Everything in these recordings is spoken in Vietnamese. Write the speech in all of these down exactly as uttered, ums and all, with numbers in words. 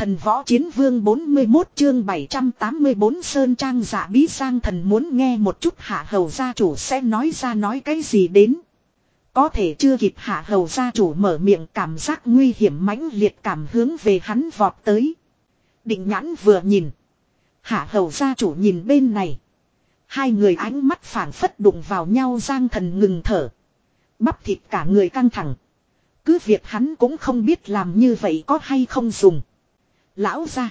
Thần võ chiến vương bốn mươi mốt chương bảy trăm tám mươi bốn Sơn Trang dạ bí. Giang Thần muốn nghe một chút Hạ Hầu gia chủ sẽ nói ra nói cái gì đến. Có thể chưa kịp Hạ Hầu gia chủ mở miệng, cảm giác nguy hiểm mãnh liệt cảm hướng về hắn vọt tới. Định Nhãn vừa nhìn, Hạ Hầu gia chủ nhìn bên này. Hai người ánh mắt phảng phất đụng vào nhau. Giang Thần ngừng thở, bắp thịt cả người căng thẳng. Cứ việc hắn cũng không biết làm như vậy có hay không dùng. Lão gia,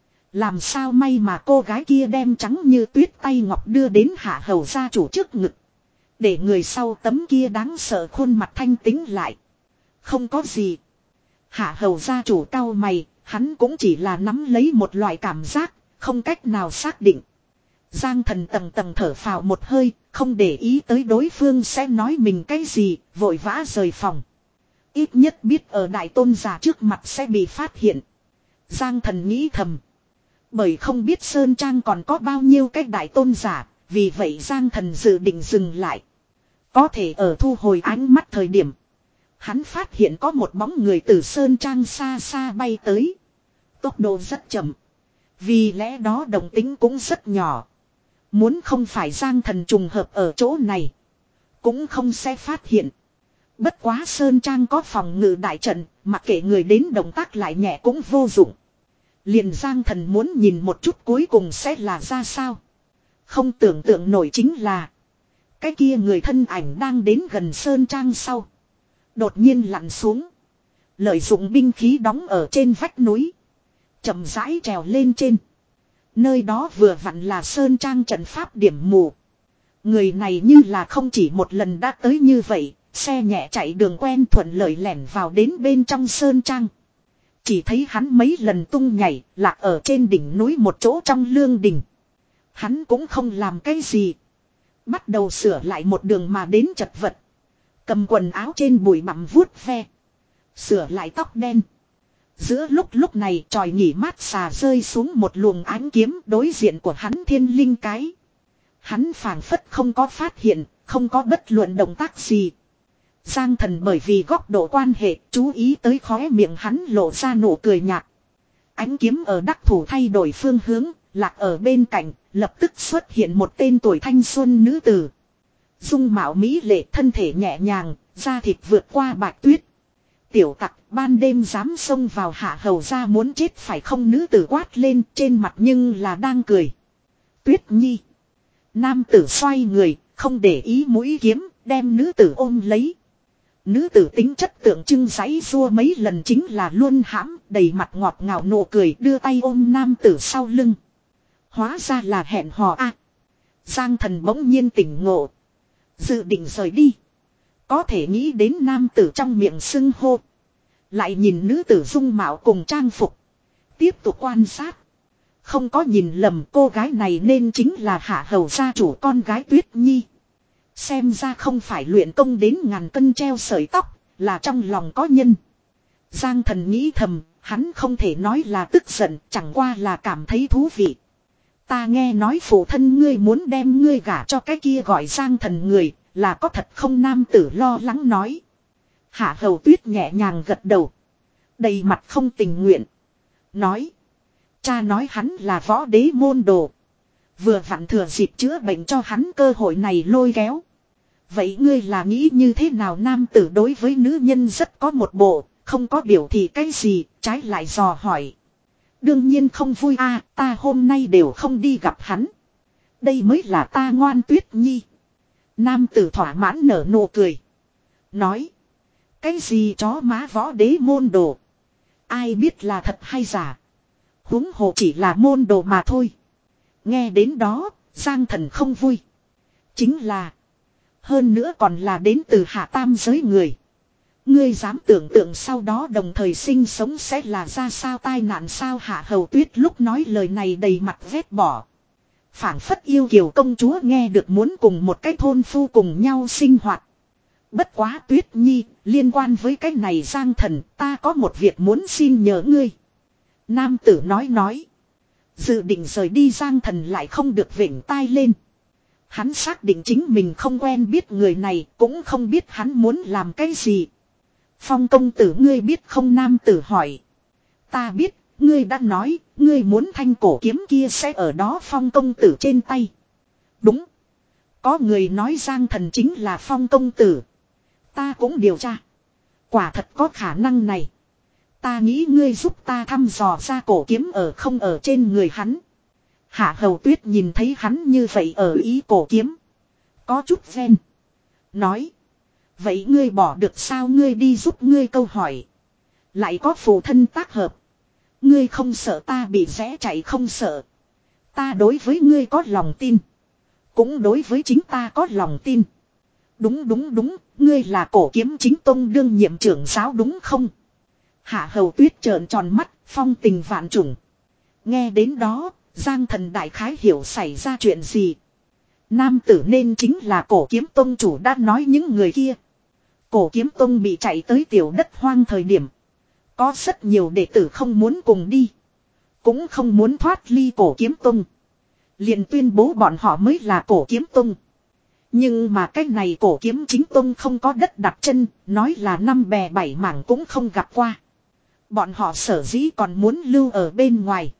làm sao may mà cô gái kia đem trắng như tuyết tay ngọc đưa đến Hạ Hầu gia chủ trước ngực, để người sau tấm kia đáng sợ khuôn mặt thanh tĩnh lại. Không có gì. Hạ Hầu gia chủ cau mày, hắn cũng chỉ là nắm lấy một loại cảm giác, không cách nào xác định. Giang Thần tầng tầng thở phào một hơi, không để ý tới đối phương sẽ nói mình cái gì, vội vã rời phòng. Ít nhất biết ở đại tôn giả trước mặt sẽ bị phát hiện. Giang Thần nghĩ thầm. Bởi không biết Sơn Trang còn có bao nhiêu cái đại tôn giả, vì vậy Giang Thần dự định dừng lại. Có thể ở thu hồi ánh mắt thời điểm, hắn phát hiện có một bóng người từ Sơn Trang xa xa bay tới. Tốc độ rất chậm, vì lẽ đó động tính cũng rất nhỏ. Muốn không phải Giang Thần trùng hợp ở chỗ này, cũng không sẽ phát hiện. Bất quá Sơn Trang có phòng ngự đại trận, mặc kệ người đến động tác lại nhẹ cũng vô dụng. Liền Giang Thần muốn nhìn một chút cuối cùng sẽ là ra sao. Không tưởng tượng nổi chính là, cái kia người thân ảnh đang đến gần Sơn Trang sau, đột nhiên lặn xuống, lợi dụng binh khí đóng ở trên vách núi, chậm rãi trèo lên trên. Nơi đó vừa vặn là Sơn Trang trận pháp điểm mù. Người này như là không chỉ một lần đã tới như vậy, xe nhẹ chạy đường quen thuận lợi lẻn vào đến bên trong Sơn Trang. Chỉ thấy hắn mấy lần tung nhảy, lạc ở trên đỉnh núi một chỗ trong lương đình. Hắn cũng không làm cái gì, bắt đầu sửa lại một đường mà đến chật vật. Cầm quần áo trên bụi bặm vuốt ve, sửa lại tóc đen. Giữa lúc lúc này tròi nghỉ mát xà rơi xuống một luồng ánh kiếm đối diện của hắn thiên linh cái. Hắn phảng phất không có phát hiện, không có bất luận động tác gì. Giang Thần bởi vì góc độ quan hệ chú ý tới khóe miệng hắn lộ ra nụ cười nhạt. Ánh kiếm ở đắc thủ thay đổi phương hướng, lạc ở bên cạnh, lập tức xuất hiện một tên tuổi thanh xuân nữ tử. Dung mạo mỹ lệ, thân thể nhẹ nhàng, da thịt vượt qua bạch tuyết. Tiểu tặc, ban đêm dám xông vào Hạ Hầu gia muốn chết phải không? Nữ tử quát lên, trên mặt nhưng là đang cười. Tuyết Nhi. Nam tử xoay người, không để ý mũi kiếm, đem nữ tử ôm lấy. Nữ tử tính chất tượng trưng giãy rua mấy lần chính là luôn hãm, đầy mặt ngọt ngào nụ cười, đưa tay ôm nam tử sau lưng. Hóa ra là hẹn hò a. Giang Thần bỗng nhiên tỉnh ngộ, dự định rời đi. Có thể nghĩ đến nam tử trong miệng xưng hô, lại nhìn nữ tử dung mạo cùng trang phục, tiếp tục quan sát. Không có nhìn lầm, cô gái này nên chính là Hạ Hầu gia chủ con gái Tuyết Nhi. Xem ra không phải luyện công đến ngàn cân treo sợi tóc, là trong lòng có nhân. Giang Thần nghĩ thầm, hắn không thể nói là tức giận, chẳng qua là cảm thấy thú vị. Ta nghe nói phụ thân ngươi muốn đem ngươi gả cho cái kia gọi Giang Thần người, là có thật không? Nam tử lo lắng nói. Hạ Hầu Tuyết nhẹ nhàng gật đầu, đầy mặt không tình nguyện. Nói, cha nói hắn là võ đế môn đồ, vừa vặn thừa dịp chữa bệnh cho hắn cơ hội này lôi kéo. Vậy ngươi là nghĩ như thế nào? Nam tử đối với nữ nhân rất có một bộ, không có biểu thị cái gì, trái lại dò hỏi. Đương nhiên không vui a, à, ta hôm nay đều không đi gặp hắn. Đây mới là ta ngoan Tuyết Nhi. Nam tử thỏa mãn nở nụ cười. Nói, cái gì chó má võ đế môn đồ, ai biết là thật hay giả. Huống hồ chỉ là môn đồ mà thôi. Nghe đến đó, Giang Thần không vui. Chính là, hơn nữa còn là đến từ hạ tam giới người. Ngươi dám tưởng tượng sau đó đồng thời sinh sống sẽ là ra sao, tai nạn sao? Hạ Hầu Tuyết lúc nói lời này đầy mặt vết bỏ. Phảng phất yêu kiều công chúa nghe được muốn cùng một cái thôn phu cùng nhau sinh hoạt. Bất quá Tuyết Nhi, liên quan với cái này Giang Thần, ta có một việc muốn xin nhờ ngươi. Nam tử nói nói. Dự định rời đi Giang Thần lại không được vểnh tai lên. Hắn xác định chính mình không quen biết người này, cũng không biết hắn muốn làm cái gì. Phong công tử ngươi biết không? Nam tử hỏi. Ta biết, ngươi đã nói, ngươi muốn thanh cổ kiếm kia sẽ ở đó Phong công tử trên tay. Đúng. Có người nói Giang Thần chính là Phong công tử. Ta cũng điều tra. Quả thật có khả năng này. Ta nghĩ ngươi giúp ta thăm dò ra cổ kiếm ở không ở trên người hắn. Hạ Hầu Tuyết nhìn thấy hắn như vậy ở ý cổ kiếm. Có chút ven. Nói. Vậy ngươi bỏ được sao, ngươi đi giúp ngươi câu hỏi. Lại có phụ thân tác hợp. Ngươi không sợ ta bị rẽ chạy không sợ. Ta đối với ngươi có lòng tin. Cũng đối với chính ta có lòng tin. Đúng đúng đúng, ngươi là cổ kiếm chính tông đương nhiệm trưởng giáo đúng không? Hạ Hầu Tuyết trợn tròn mắt, phong tình vạn trùng. Nghe đến đó, Giang Thần đại khái hiểu xảy ra chuyện gì. Nam tử nên chính là cổ kiếm tông chủ đã nói những người kia. Cổ kiếm tông bị chạy tới tiểu đất hoang thời điểm. Có rất nhiều đệ tử không muốn cùng đi. Cũng không muốn thoát ly cổ kiếm tông. Liền tuyên bố bọn họ mới là cổ kiếm tông. Nhưng mà cái này cổ kiếm chính tông không có đất đặt chân, nói là năm bè bảy mảng cũng không gặp qua. Bọn họ sở dĩ còn muốn lưu ở bên ngoài.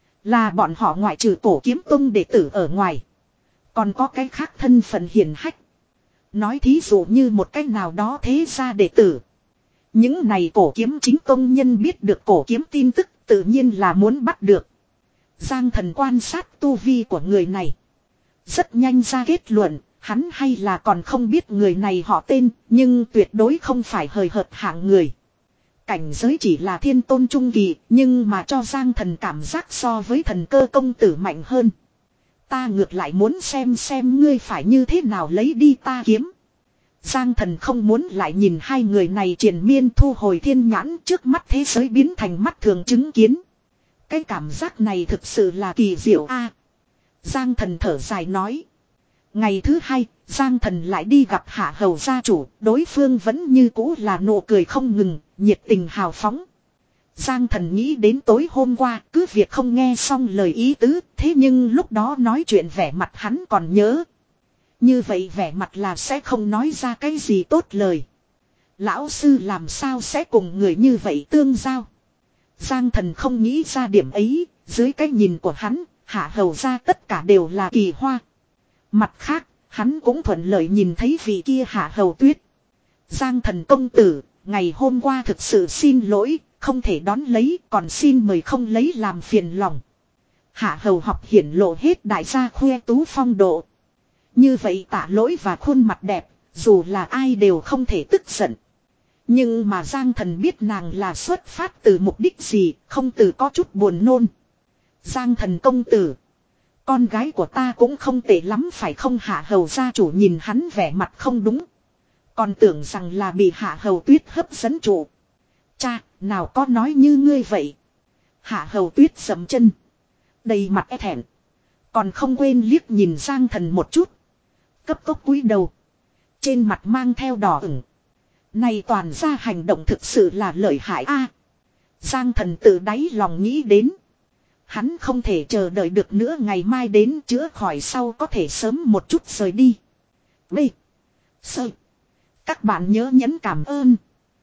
Là bọn họ ngoại trừ cổ kiếm tông đệ tử ở ngoài. Còn có cái khác thân phận hiền hách. Nói thí dụ như một cách nào đó thế gia đệ tử. Những này cổ kiếm chính tông nhân biết được cổ kiếm tin tức tự nhiên là muốn bắt được. Giang Thần quan sát tu vi của người này. Rất nhanh ra kết luận, hắn hay là còn không biết người này họ tên, nhưng tuyệt đối không phải hời hợt hạng người. Cảnh giới chỉ là thiên tôn trung kỳ, nhưng mà cho Giang Thần cảm giác so với thần cơ công tử mạnh hơn. Ta ngược lại muốn xem xem ngươi phải như thế nào lấy đi ta kiếm. Giang Thần không muốn lại nhìn hai người này triền miên thu hồi thiên nhãn, trước mắt thế giới biến thành mắt thường chứng kiến. Cái cảm giác này thực sự là kỳ diệu a. Giang Thần thở dài nói. Ngày thứ hai, Giang Thần lại đi gặp Hạ Hầu gia chủ, đối phương vẫn như cũ là nụ cười không ngừng, nhiệt tình hào phóng. Giang Thần nghĩ đến tối hôm qua, cứ việc không nghe xong lời ý tứ, thế nhưng lúc đó nói chuyện vẻ mặt hắn còn nhớ. Như vậy vẻ mặt là sẽ không nói ra cái gì tốt lời. Lão sư làm sao sẽ cùng người như vậy tương giao. Giang Thần không nghĩ ra điểm ấy, dưới cái nhìn của hắn, Hạ Hầu gia tất cả đều là kỳ hoa. Mặt khác, hắn cũng thuận lợi nhìn thấy vị kia Hạ Hầu Tuyết. Giang Thần công tử, ngày hôm qua thực sự xin lỗi, không thể đón lấy, còn xin mời không lấy làm phiền lòng. Hạ Hầu học hiển lộ hết đại gia khoe tú phong độ. Như vậy tạ lỗi và khuôn mặt đẹp, dù là ai đều không thể tức giận. Nhưng mà Giang Thần biết nàng là xuất phát từ mục đích gì, không từ có chút buồn nôn. Giang Thần công tử. Con gái của ta cũng không tệ lắm phải không? Hạ Hầu gia chủ nhìn hắn vẻ mặt không đúng. Còn tưởng rằng là bị Hạ Hầu Tuyết hấp dẫn chủ. Cha, nào có nói như ngươi vậy. Hạ Hầu Tuyết dậm chân. Đầy mặt e thẹn. Còn không quên liếc nhìn Giang Thần một chút. Cấp tốc cúi đầu. Trên mặt mang theo đỏ ửng. Này toàn ra hành động thực sự là lợi hại a. Giang Thần tự đáy lòng nghĩ đến. Hắn không thể chờ đợi được nữa, ngày mai đến chữa khỏi sau có thể sớm một chút rời đi. B. Sơ. Các bạn nhớ nhấn cảm ơn.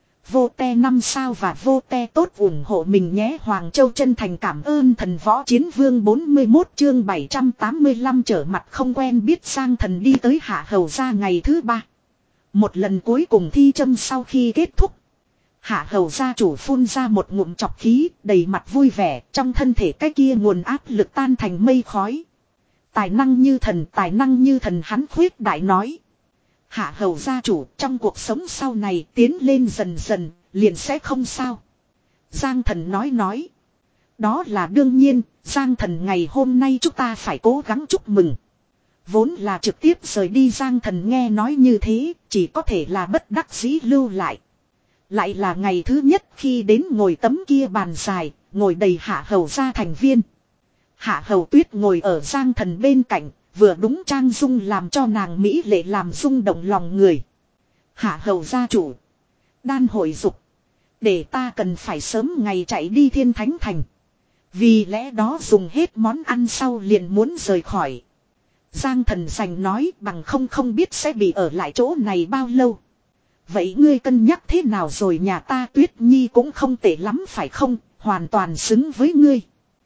Vô te năm sao và vô te tốt ủng hộ mình nhé. Hoàng Châu chân thành cảm ơn thần võ chiến vương bốn mươi mốt chương bảy trăm tám mươi lăm trở mặt không quen biết. Giang Thần đi tới Hạ Hầu gia ngày thứ ba. Một lần cuối cùng thi châm sau khi kết thúc. Hạ Hầu gia chủ phun ra một ngụm chọc khí, đầy mặt vui vẻ, trong thân thể cái kia nguồn áp lực tan thành mây khói. Tài năng như thần, tài năng như thần, hắn khuyết đại nói. Hạ Hầu gia chủ trong cuộc sống sau này tiến lên dần dần, liền sẽ không sao. Giang Thần nói nói. Đó là đương nhiên, Giang Thần ngày hôm nay chúng ta phải cố gắng chúc mừng. Vốn là trực tiếp rời đi, Giang Thần nghe nói như thế, chỉ có thể là bất đắc dĩ lưu lại. Lại là ngày thứ nhất khi đến ngồi tấm kia bàn dài, ngồi đầy Hạ Hầu gia thành viên. Hạ Hầu Tuyết ngồi ở Giang Thần bên cạnh, vừa đúng trang dung làm cho nàng mỹ lệ làm rung động lòng người. Hạ Hầu gia chủ. Đan hội dục. Để ta cần phải sớm ngày chạy đi Thiên Thánh Thành. Vì lẽ đó dùng hết món ăn sau liền muốn rời khỏi. Giang Thần giành nói, bằng không không biết sẽ bị ở lại chỗ này bao lâu. Vậy ngươi cân nhắc thế nào rồi? Nhà ta Tuyết Nhi cũng không tệ lắm phải không? hoàn toàn xứng với ngươi.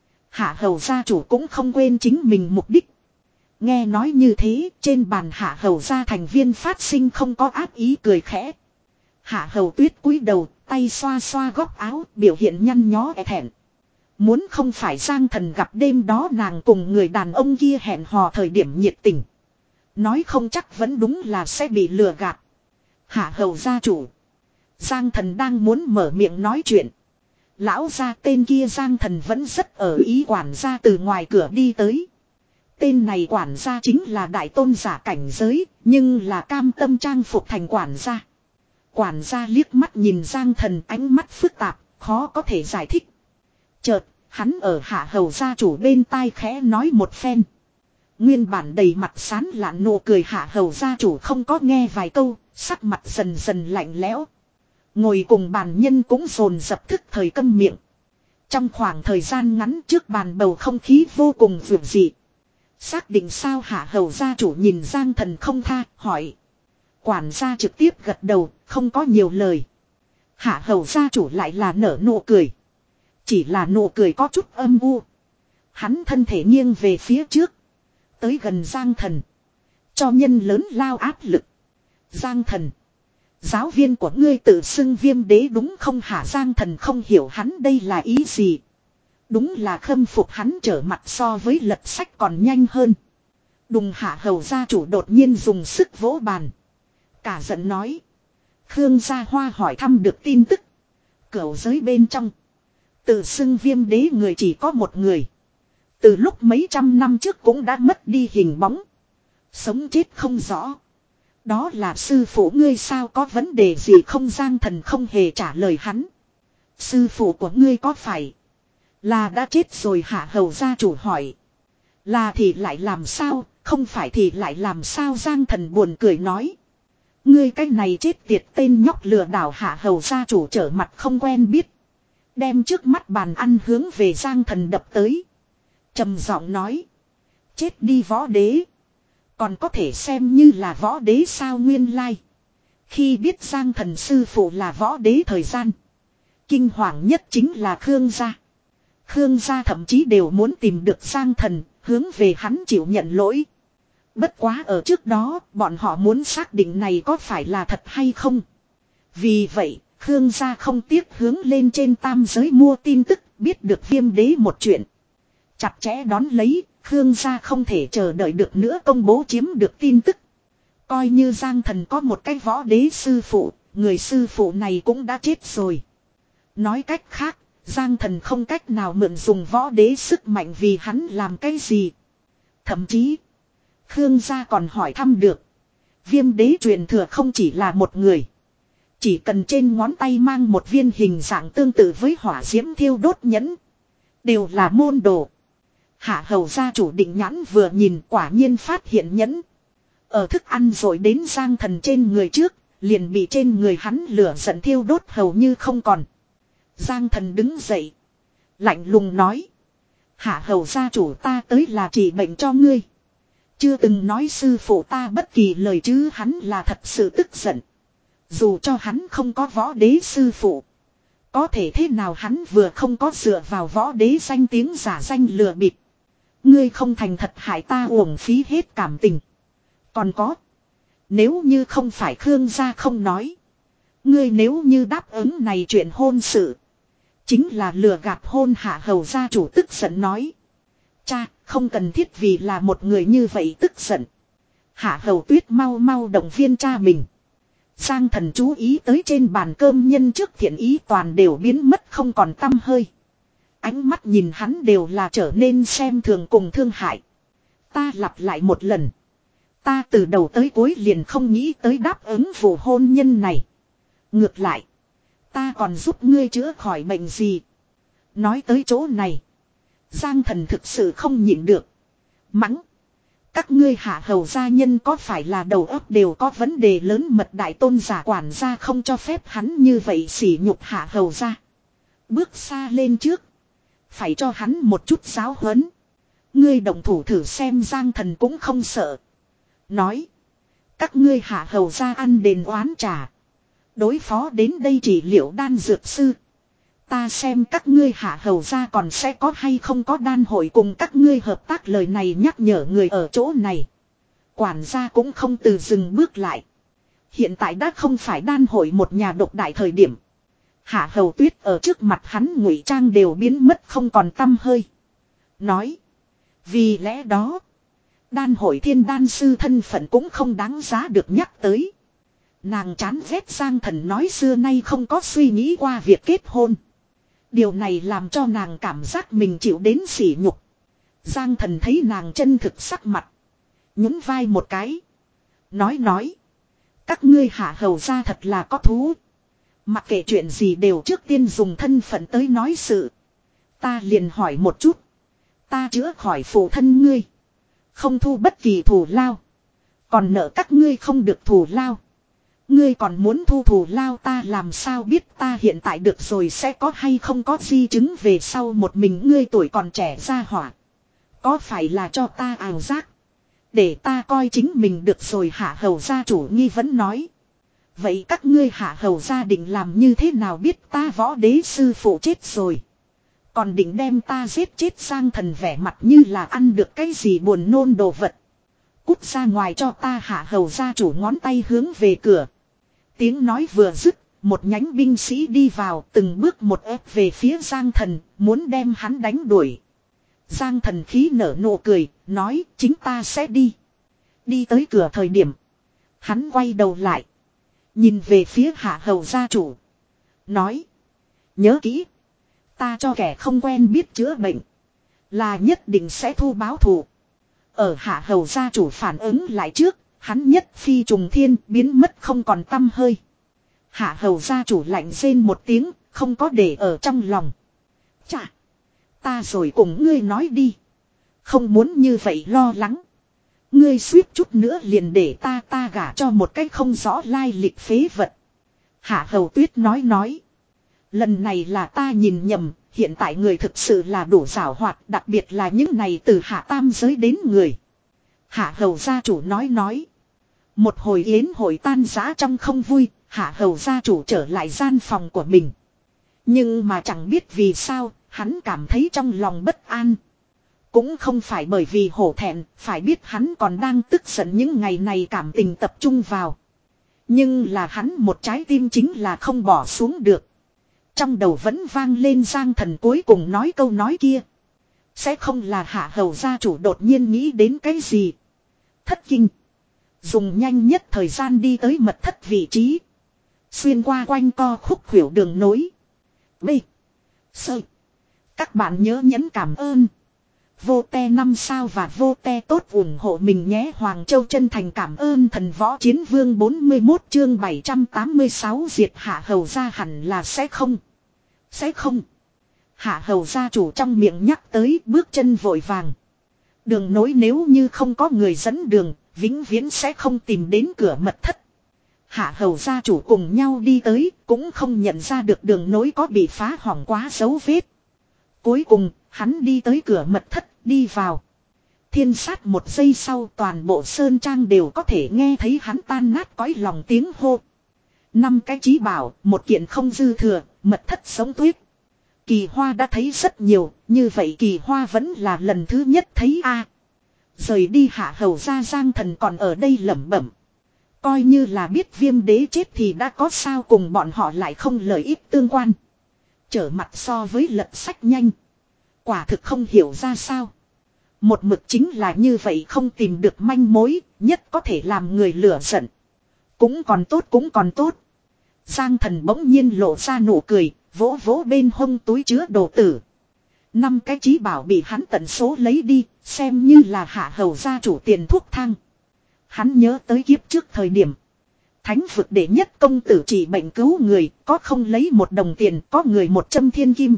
Hạ hầu gia chủ cũng không quên chính mình mục đích. Nghe nói như thế, trên bàn hạ hầu gia thành viên phát sinh không có ác ý cười khẽ. Hạ hầu tuyết cúi đầu, tay xoa xoa góc áo, biểu hiện nhăn nhó e thẹn. Muốn không phải Giang Thần gặp đêm đó nàng cùng người đàn ông kia hẹn hò thời điểm nhiệt tình. Nói không chắc vẫn đúng là sẽ bị lừa gạt. Hạ hầu gia chủ. Giang Thần đang muốn mở miệng nói chuyện. Lão gia tên kia Giang Thần vẫn rất ở ý quản gia từ ngoài cửa đi tới. Tên này quản gia chính là đại tôn giả cảnh giới, nhưng là cam tâm trang phục thành quản gia. Quản gia liếc mắt nhìn Giang Thần, ánh mắt phức tạp, khó có thể giải thích. Chợt, hắn ở hạ hầu gia chủ bên tai khẽ nói một phen. Nguyên bản đầy mặt sán lạn nụ cười hạ hầu gia chủ không có nghe vài câu, sắc mặt dần dần lạnh lẽo. Ngồi cùng bàn nhân cũng dồn dập thức thời câm miệng. Trong khoảng thời gian ngắn trước bàn bầu không khí vô cùng vượng dị. Xác định sao hạ hầu gia chủ nhìn Giang Thần không tha, hỏi. Quản gia trực tiếp gật đầu, không có nhiều lời. Hạ hầu gia chủ lại là nở nụ cười. Chỉ là nụ cười có chút âm u. Hắn thân thể nghiêng về phía trước. Tới gần Giang Thần. Cho nhân lớn lao áp lực. Giang Thần. Giáo viên của ngươi tự xưng Viêm Đế đúng không hả? Giang Thần không hiểu hắn đây là ý gì. Đúng là khâm phục hắn trở mặt so với lật sách còn nhanh hơn. Đùng hạ hầu gia chủ đột nhiên dùng sức vỗ bàn. Cả giận nói. Khương Gia Hoa hỏi thăm được tin tức. Cửu giới bên trong. Tự xưng Viêm Đế người chỉ có một người. Từ lúc mấy trăm năm trước cũng đã mất đi hình bóng. Sống chết không rõ. Đó là sư phụ ngươi sao, có vấn đề gì không? Giang Thần không hề trả lời hắn. Sư phụ của ngươi có phải là đã chết rồi? Hạ hầu gia chủ hỏi. Là thì lại làm sao, không phải thì lại làm sao? Giang Thần buồn cười nói. Ngươi cái này chết tiệt tên nhóc lừa đảo. Hạ hầu gia chủ trở mặt không quen biết. Đem trước mắt bàn ăn hướng về Giang Thần đập tới. Trầm giọng nói. Chết đi võ đế. Còn có thể xem như là võ đế sao? Nguyên lai. Khi biết Giang Thần sư phụ là võ đế thời gian. Kinh hoàng nhất chính là Khương gia. Khương gia thậm chí đều muốn tìm được Giang Thần, hướng về hắn chịu nhận lỗi. Bất quá ở trước đó, bọn họ muốn xác định này có phải là thật hay không. Vì vậy, Khương gia không tiếc hướng lên trên tam giới mua tin tức, biết được Viêm Đế một chuyện. Chặt chẽ đón lấy, Khương gia không thể chờ đợi được nữa công bố chiếm được tin tức. Coi như Giang Thần có một cái võ đế sư phụ, người sư phụ này cũng đã chết rồi. Nói cách khác, Giang Thần không cách nào mượn dùng võ đế sức mạnh vì hắn làm cái gì. Thậm chí, Khương gia còn hỏi thăm được. Viêm Đế truyền thừa không chỉ là một người. Chỉ cần trên ngón tay mang một viên hình dạng tương tự với hỏa diễm thiêu đốt nhẫn. Đều là môn đồ. Hạ hầu gia chủ định nhãn vừa nhìn quả nhiên phát hiện nhẫn. Ở thức ăn rồi đến Giang Thần trên người trước, liền bị trên người hắn lửa giận thiêu đốt hầu như không còn. Giang Thần đứng dậy. Lạnh lùng nói. Hạ hầu gia chủ, ta tới là trị bệnh cho ngươi. Chưa từng nói sư phụ ta bất kỳ lời chứ. Hắn là thật sự tức giận. Dù cho hắn không có võ đế sư phụ. Có thể thế nào hắn vừa không có dựa vào võ đế danh tiếng giả danh lừa bịp. Ngươi không thành thật hại ta uổng phí hết cảm tình. Còn có. Nếu như không phải Khương gia không nói. Ngươi nếu như đáp ứng này chuyện hôn sự. Chính là lừa gạt hôn. Hạ hầu gia chủ tức giận nói. Cha, không cần thiết vì là một người như vậy tức giận. Hạ hầu tuyết mau mau động viên cha mình. Giang Thần chú ý tới trên bàn cơm nhân trước thiện ý toàn đều biến mất không còn tăm hơi. Ánh mắt nhìn hắn đều là trở nên xem thường cùng thương hại. Ta lặp lại một lần. Ta từ đầu tới cuối liền không nghĩ tới đáp ứng vụ hôn nhân này. Ngược lại. Ta còn giúp ngươi chữa khỏi bệnh gì. Nói tới chỗ này. Giang Thần thực sự không nhịn được. Mắng. Các ngươi hạ hầu gia nhân có phải là đầu óc đều có vấn đề lớn mật? Đại tôn giả quản gia không cho phép hắn như vậy sỉ nhục hạ hầu gia. Bước xa lên trước. Phải cho hắn một chút giáo huấn. Ngươi động thủ thử xem. Giang Thần cũng không sợ. Nói. Các ngươi hạ hầu gia ăn đền oán trả. Đối phó đến đây trị liệu đan dược sư. Ta xem các ngươi hạ hầu ra còn sẽ có hay không có đan hội cùng các ngươi hợp tác, lời này nhắc nhở người ở chỗ này. Quản gia cũng không từ dừng bước lại. Hiện tại đã không phải đan hội một nhà độc đại thời điểm. Hạ hầu tuyết ở trước mặt hắn ngụy trang đều biến mất không còn tăm hơi. Nói. Vì lẽ đó. Đan hội thiên đan sư thân phận cũng không đáng giá được nhắc tới. Nàng chán ghét Giang Thần nói xưa nay không có suy nghĩ qua việc kết hôn. Điều này làm cho nàng cảm giác mình chịu đến sỉ nhục. Giang Thần thấy nàng chân thực sắc mặt. Nhún vai một cái. Nói nói. Các ngươi hạ hầu ra thật là có thú. Mặc kệ chuyện gì đều trước tiên dùng thân phận tới nói sự. Ta liền hỏi một chút. Ta chữa khỏi phụ thân ngươi. Không thu bất kỳ thù lao. Còn nợ các ngươi không được thù lao. Ngươi còn muốn thu thù lao, ta làm sao biết ta hiện tại được rồi sẽ có hay không có di chứng về sau một mình ngươi tuổi còn trẻ ra hỏa. Có phải là cho ta ảo giác. Để ta coi chính mình được rồi, hạ hầu gia chủ nghi vẫn nói. Vậy các ngươi hạ hầu gia định làm như thế nào biết ta võ đế sư phụ chết rồi. Còn định đem ta giết chết. Giang Thần vẻ mặt như là ăn được cái gì buồn nôn đồ vật. Cút ra ngoài cho ta, hạ hầu gia chủ ngón tay hướng về cửa. Tiếng nói vừa dứt, một nhánh binh sĩ đi vào từng bước một ép về phía Giang Thần, muốn đem hắn đánh đuổi. Giang Thần khí nở nụ cười, nói chính ta sẽ đi. Đi tới cửa thời điểm. Hắn quay đầu lại. Nhìn về phía hạ hầu gia chủ. Nói. Nhớ kỹ. Ta cho kẻ không quen biết chữa bệnh. Là nhất định sẽ thu báo thù. Ở hạ hầu gia chủ phản ứng lại trước. Hắn nhất phi trùng thiên biến mất không còn tăm hơi. Hạ hầu gia chủ lạnh rên một tiếng. Không có để ở trong lòng. Chà. Ta rồi cùng ngươi nói đi. Không muốn như vậy lo lắng. Ngươi suýt chút nữa liền để ta ta gả cho một cái không rõ lai lịch phế vật. Hạ hầu tuyết nói nói. Lần này là ta nhìn nhầm. Hiện tại người thực sự là đủ giảo hoạt. Đặc biệt là những này từ hạ tam giới đến người. Hạ hầu gia chủ nói nói. Một hồi yến hội tan rã trong không vui. Hạ hầu gia chủ trở lại gian phòng của mình. Nhưng mà chẳng biết vì sao. Hắn cảm thấy trong lòng bất an. Cũng không phải bởi vì hổ thẹn. Phải biết hắn còn đang tức giận những ngày này cảm tình tập trung vào. Nhưng là hắn một trái tim chính là không bỏ xuống được. Trong đầu vẫn vang lên Giang Thần cuối cùng nói câu nói kia. Sẽ không là hạ hầu gia chủ đột nhiên nghĩ đến cái gì. Thất kinh. Dùng nhanh nhất thời gian đi tới mật thất vị trí. Xuyên qua quanh co khúc khuỷu đường nối. B. Sơ. Các bạn nhớ nhấn cảm ơn. Vô te năm sao và vô te tốt ủng hộ mình nhé. Hoàng Châu chân thành cảm ơn thần võ chiến vương bốn mươi mốt chương bảy trăm tám mươi sáu diệt hạ hầu gia hẳn là sẽ không. Sẽ không. Hạ hầu gia chủ trong miệng nhắc tới bước chân vội vàng. Đường nối nếu như không có người dẫn đường, vĩnh viễn sẽ không tìm đến cửa mật thất. Hạ hầu gia chủ cùng nhau đi tới, cũng không nhận ra được đường nối có bị phá hỏng quá dấu vết. Cuối cùng, hắn đi tới cửa mật thất, đi vào. Thiên sát một giây sau toàn bộ sơn trang đều có thể nghe thấy hắn tan nát cõi lòng tiếng hô. Năm cái chí bảo, một kiện không dư thừa, mật thất sống tuyết. Kỳ hoa đã thấy rất nhiều, như vậy kỳ hoa vẫn là lần thứ nhất thấy a. Rời đi hạ hầu gia Giang Thần còn ở đây lẩm bẩm. Coi như là biết viêm đế chết thì đã có sao, cùng bọn họ lại không lợi ích tương quan. Trở mặt so với lật sách nhanh. Quả thực không hiểu ra sao. Một mực chính là như vậy, không tìm được manh mối, nhất có thể làm người lửa giận. Cũng còn tốt, cũng còn tốt. Giang Thần bỗng nhiên lộ ra nụ cười, vỗ vỗ bên hông túi chứa đồ tử. Năm cái chí bảo bị hắn tận số lấy đi, xem như là hạ hầu gia chủ tiền thuốc thang. Hắn nhớ tới kiếp trước thời điểm. Thánh vực đệ nhất công tử trị bệnh cứu người, có không lấy một đồng tiền, có người một trăm thiên kim.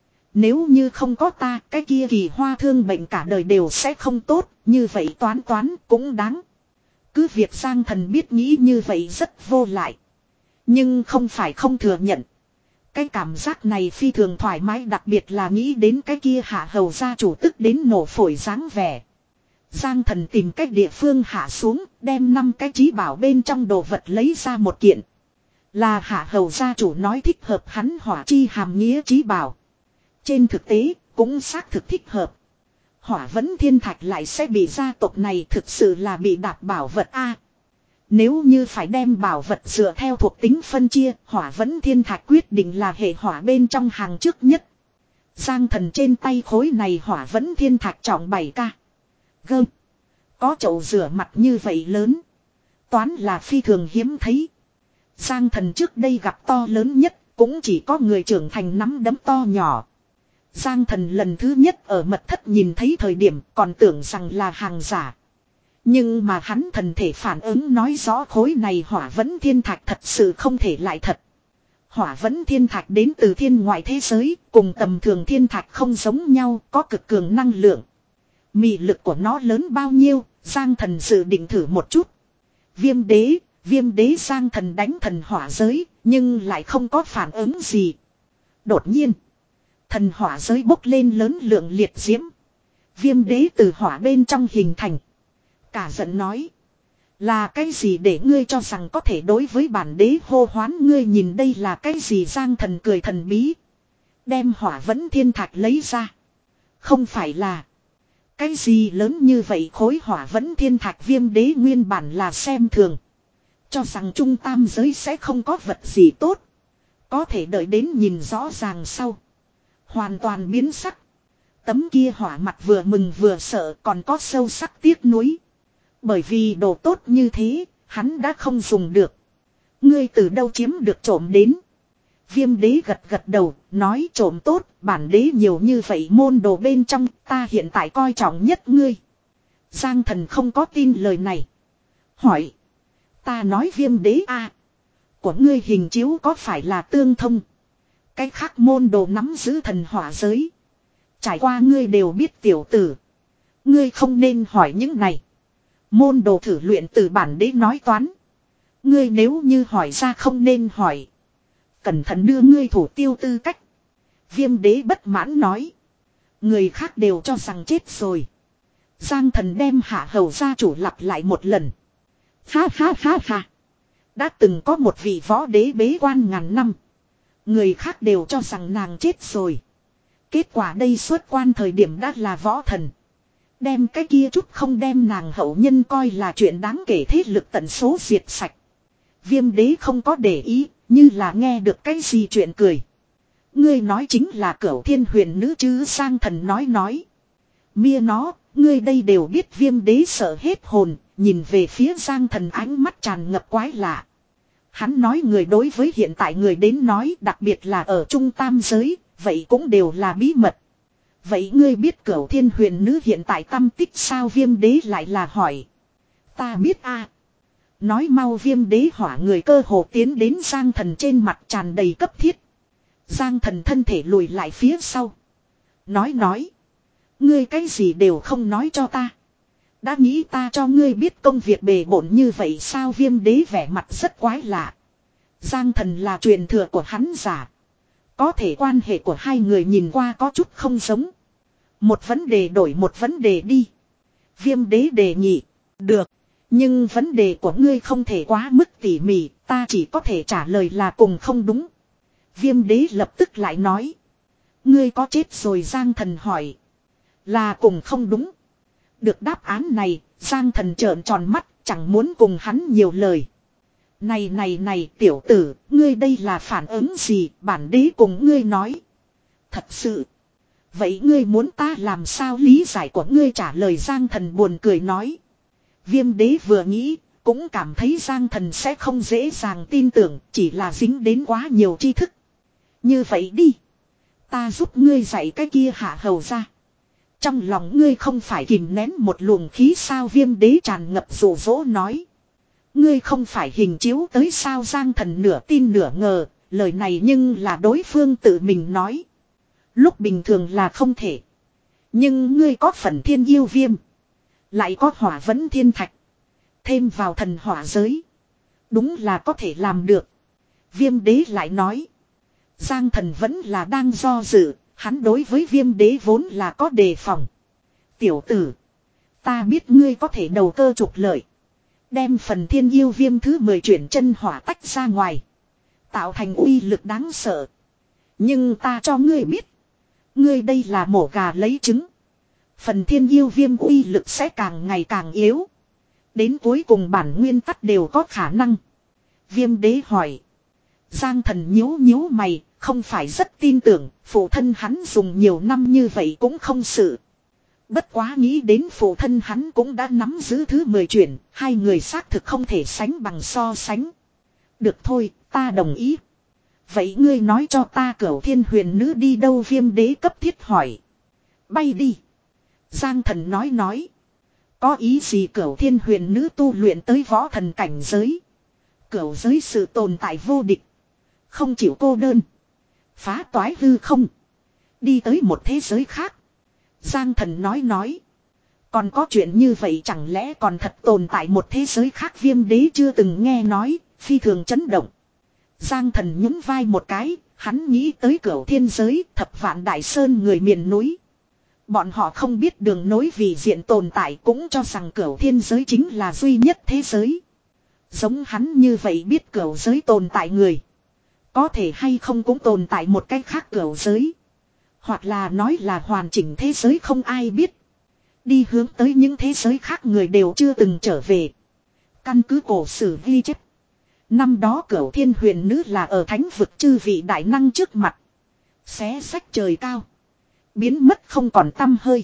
Nếu như không có ta, cái kia kỳ hoa thương bệnh cả đời đều sẽ không tốt, như vậy toán toán cũng đáng. Cứ việc Giang Thần biết nghĩ như vậy rất vô lại. Nhưng không phải không thừa nhận. Cái cảm giác này phi thường thoải mái, đặc biệt là nghĩ đến cái kia hạ hầu gia chủ tức đến nổ phổi dáng vẻ. Giang Thần tìm cách địa phương hạ xuống, đem năm cái chí bảo bên trong đồ vật lấy ra một kiện. Là hạ hầu gia chủ nói thích hợp hắn hỏa chi hàm nghĩa chí bảo. Trên thực tế, cũng xác thực thích hợp. Hỏa vẫn thiên thạch lại sẽ bị gia tộc này thực sự là bị đạp bảo vật A. Nếu như phải đem bảo vật dựa theo thuộc tính phân chia, hỏa vẫn thiên thạch quyết định là hệ hỏa bên trong hàng trước nhất. Giang thần trên tay khối này hỏa vẫn thiên thạch trọng bảy ca. Gơm. Có chậu rửa mặt như vậy lớn. Toán là phi thường hiếm thấy. Giang thần trước đây gặp to lớn nhất, cũng chỉ có người trưởng thành nắm đấm to nhỏ. Giang thần lần thứ nhất ở mật thất nhìn thấy thời điểm còn tưởng rằng là hàng giả. Nhưng mà hắn thần thể phản ứng nói rõ khối này hỏa vẫn thiên thạch thật sự không thể lại thật. Hỏa vẫn thiên thạch đến từ thiên ngoại thế giới, cùng tầm thường thiên thạch không giống nhau, có cực cường năng lượng. Mị lực của nó lớn bao nhiêu, Giang thần dự định thử một chút. Viêm đế, viêm đế Giang thần đánh thần hỏa giới, nhưng lại không có phản ứng gì. Đột nhiên, thần hỏa giới bốc lên lớn lượng liệt diễm. Viêm đế từ hỏa bên trong hình thành. Cả giận nói. Là cái gì để ngươi cho rằng có thể đối với bản đế hô hoán ngươi nhìn đây là cái gì Giang thần cười thần bí. Đem hỏa vẫn thiên thạch lấy ra. Không phải là. Cái gì lớn như vậy khối hỏa vẫn thiên thạch viêm đế nguyên bản là xem thường. Cho rằng trung tam giới sẽ không có vật gì tốt. Có thể đợi đến nhìn rõ ràng sau. Hoàn toàn biến sắc. Tấm kia hỏa mặt vừa mừng vừa sợ còn có sâu sắc tiếc nuối. Bởi vì đồ tốt như thế, hắn đã không dùng được. Ngươi từ đâu chiếm được trộm đến? Viêm đế gật gật đầu, nói trộm tốt, bản đế nhiều như vậy môn đồ bên trong, ta hiện tại coi trọng nhất ngươi. Giang thần không có tin lời này. Hỏi. Ta nói viêm đế a, của ngươi hình chiếu có phải là tương thông? Cái khác môn đồ nắm giữ thần hỏa giới. Trải qua ngươi đều biết tiểu tử. Ngươi không nên hỏi những này. Môn đồ thử luyện từ bản đế nói toán. Ngươi nếu như hỏi ra không nên hỏi. Cẩn thận đưa ngươi thủ tiêu tư cách. Viêm đế bất mãn nói. Người khác đều cho rằng chết rồi. Giang thần đem hạ hầu gia chủ lặp lại một lần. Ha ha ha ha. Đã từng có một vị võ đế bế quan ngàn năm. Người khác đều cho rằng nàng chết rồi. Kết quả đây xuất quan thời điểm đã là võ thần. Đem cái kia chút không đem nàng hậu nhân coi là chuyện đáng kể thế lực tận số diệt sạch. Viêm đế không có để ý, như là nghe được cái gì chuyện cười. Ngươi nói chính là Cửu Thiên Huyền Nữ chứ Giang thần nói nói. Mia nó, ngươi đây đều biết viêm đế sợ hết hồn, nhìn về phía Giang thần ánh mắt tràn ngập quái lạ. Hắn nói người đối với hiện tại người đến nói đặc biệt là ở trung tam giới, vậy cũng đều là bí mật. Vậy ngươi biết Cửu Thiên Huyền Nữ hiện tại tâm tích sao viêm đế lại là hỏi. Ta biết a. Nói mau viêm đế hỏa người cơ hồ tiến đến Giang thần trên mặt tràn đầy cấp thiết. Giang thần thân thể lùi lại phía sau. Nói nói. Ngươi cái gì đều không nói cho ta. Đã nghĩ ta cho ngươi biết công việc bề bộn như vậy sao viêm đế vẻ mặt rất quái lạ. Giang thần là truyền thừa của hắn giả. Có thể quan hệ của hai người nhìn qua có chút không giống. Một vấn đề đổi một vấn đề đi. Viêm đế đề nghị. Được. Nhưng vấn đề của ngươi không thể quá mức tỉ mỉ. Ta chỉ có thể trả lời là cùng không đúng. Viêm đế lập tức lại nói. Ngươi có chết rồi Giang thần hỏi. Là cùng không đúng. Được đáp án này, Giang thần trợn tròn mắt, chẳng muốn cùng hắn nhiều lời. Này này này tiểu tử, ngươi đây là phản ứng gì, bản đế cùng ngươi nói. Thật sự. Vậy ngươi muốn ta làm sao lý giải của ngươi trả lời Giang thần buồn cười nói. Viêm đế vừa nghĩ, cũng cảm thấy Giang thần sẽ không dễ dàng tin tưởng, chỉ là dính đến quá nhiều tri thức. Như vậy đi. Ta giúp ngươi dạy cái kia hạ hầu ra. Trong lòng ngươi không phải kìm nén một luồng khí sao viêm đế tràn ngập rủ rỗ nói. Ngươi không phải hình chiếu tới sao Giang thần nửa tin nửa ngờ, lời này nhưng là đối phương tự mình nói. Lúc bình thường là không thể. Nhưng ngươi có phần thiên yêu viêm. Lại có hỏa vẫn thiên thạch. Thêm vào thần hỏa giới. Đúng là có thể làm được. Viêm đế lại nói. Giang thần vẫn là đang do dự. Hắn đối với viêm đế vốn là có đề phòng. Tiểu tử. Ta biết ngươi có thể đầu cơ trục lợi. Đem phần thiên yêu viêm thứ mười chuyển chân hỏa tách ra ngoài. Tạo thành uy lực đáng sợ. Nhưng ta cho ngươi biết. Ngươi đây là mổ gà lấy trứng. Phần thiên yêu viêm uy lực sẽ càng ngày càng yếu. Đến cuối cùng bản nguyên tắc đều có khả năng. Viêm đế hỏi. Giang thần nhíu nhíu mày, không phải rất tin tưởng, phụ thân hắn dùng nhiều năm như vậy cũng không sự. Bất quá nghĩ đến phụ thân hắn cũng đã nắm giữ thứ mười chuyển, hai người xác thực không thể sánh bằng so sánh. Được thôi, ta đồng ý. Vậy ngươi nói cho ta Cửu Thiên Huyền Nữ đi đâu? Viêm đế cấp thiết hỏi. Bay đi. Giang thần nói nói. Có ý gì? Cửu Thiên Huyền Nữ tu luyện tới võ thần cảnh giới. Cửu giới sự tồn tại vô địch. Không chịu cô đơn. Phá toái hư không. Đi tới một thế giới khác. Giang thần nói nói. Còn có chuyện như vậy chẳng lẽ còn thật tồn tại một thế giới khác? Viêm đế chưa từng nghe nói, phi thường chấn động. Giang thần nhún vai một cái, hắn nghĩ tới Cửu Thiên giới, thập vạn đại sơn người miền núi. Bọn họ không biết đường nối vì diện tồn tại, cũng cho rằng Cửu Thiên giới chính là duy nhất thế giới. Giống hắn như vậy biết Cửu giới tồn tại người. Có thể hay không cũng tồn tại một cách khác Cửu giới. Hoặc là nói là hoàn chỉnh thế giới không ai biết. Đi hướng tới những thế giới khác người đều chưa từng trở về. Căn cứ cổ sử ghi chép. Năm đó Cửu Thiên Huyền Nữ là ở thánh vực chư vị đại năng trước mặt. Xé sách trời cao. Biến mất không còn tăm hơi.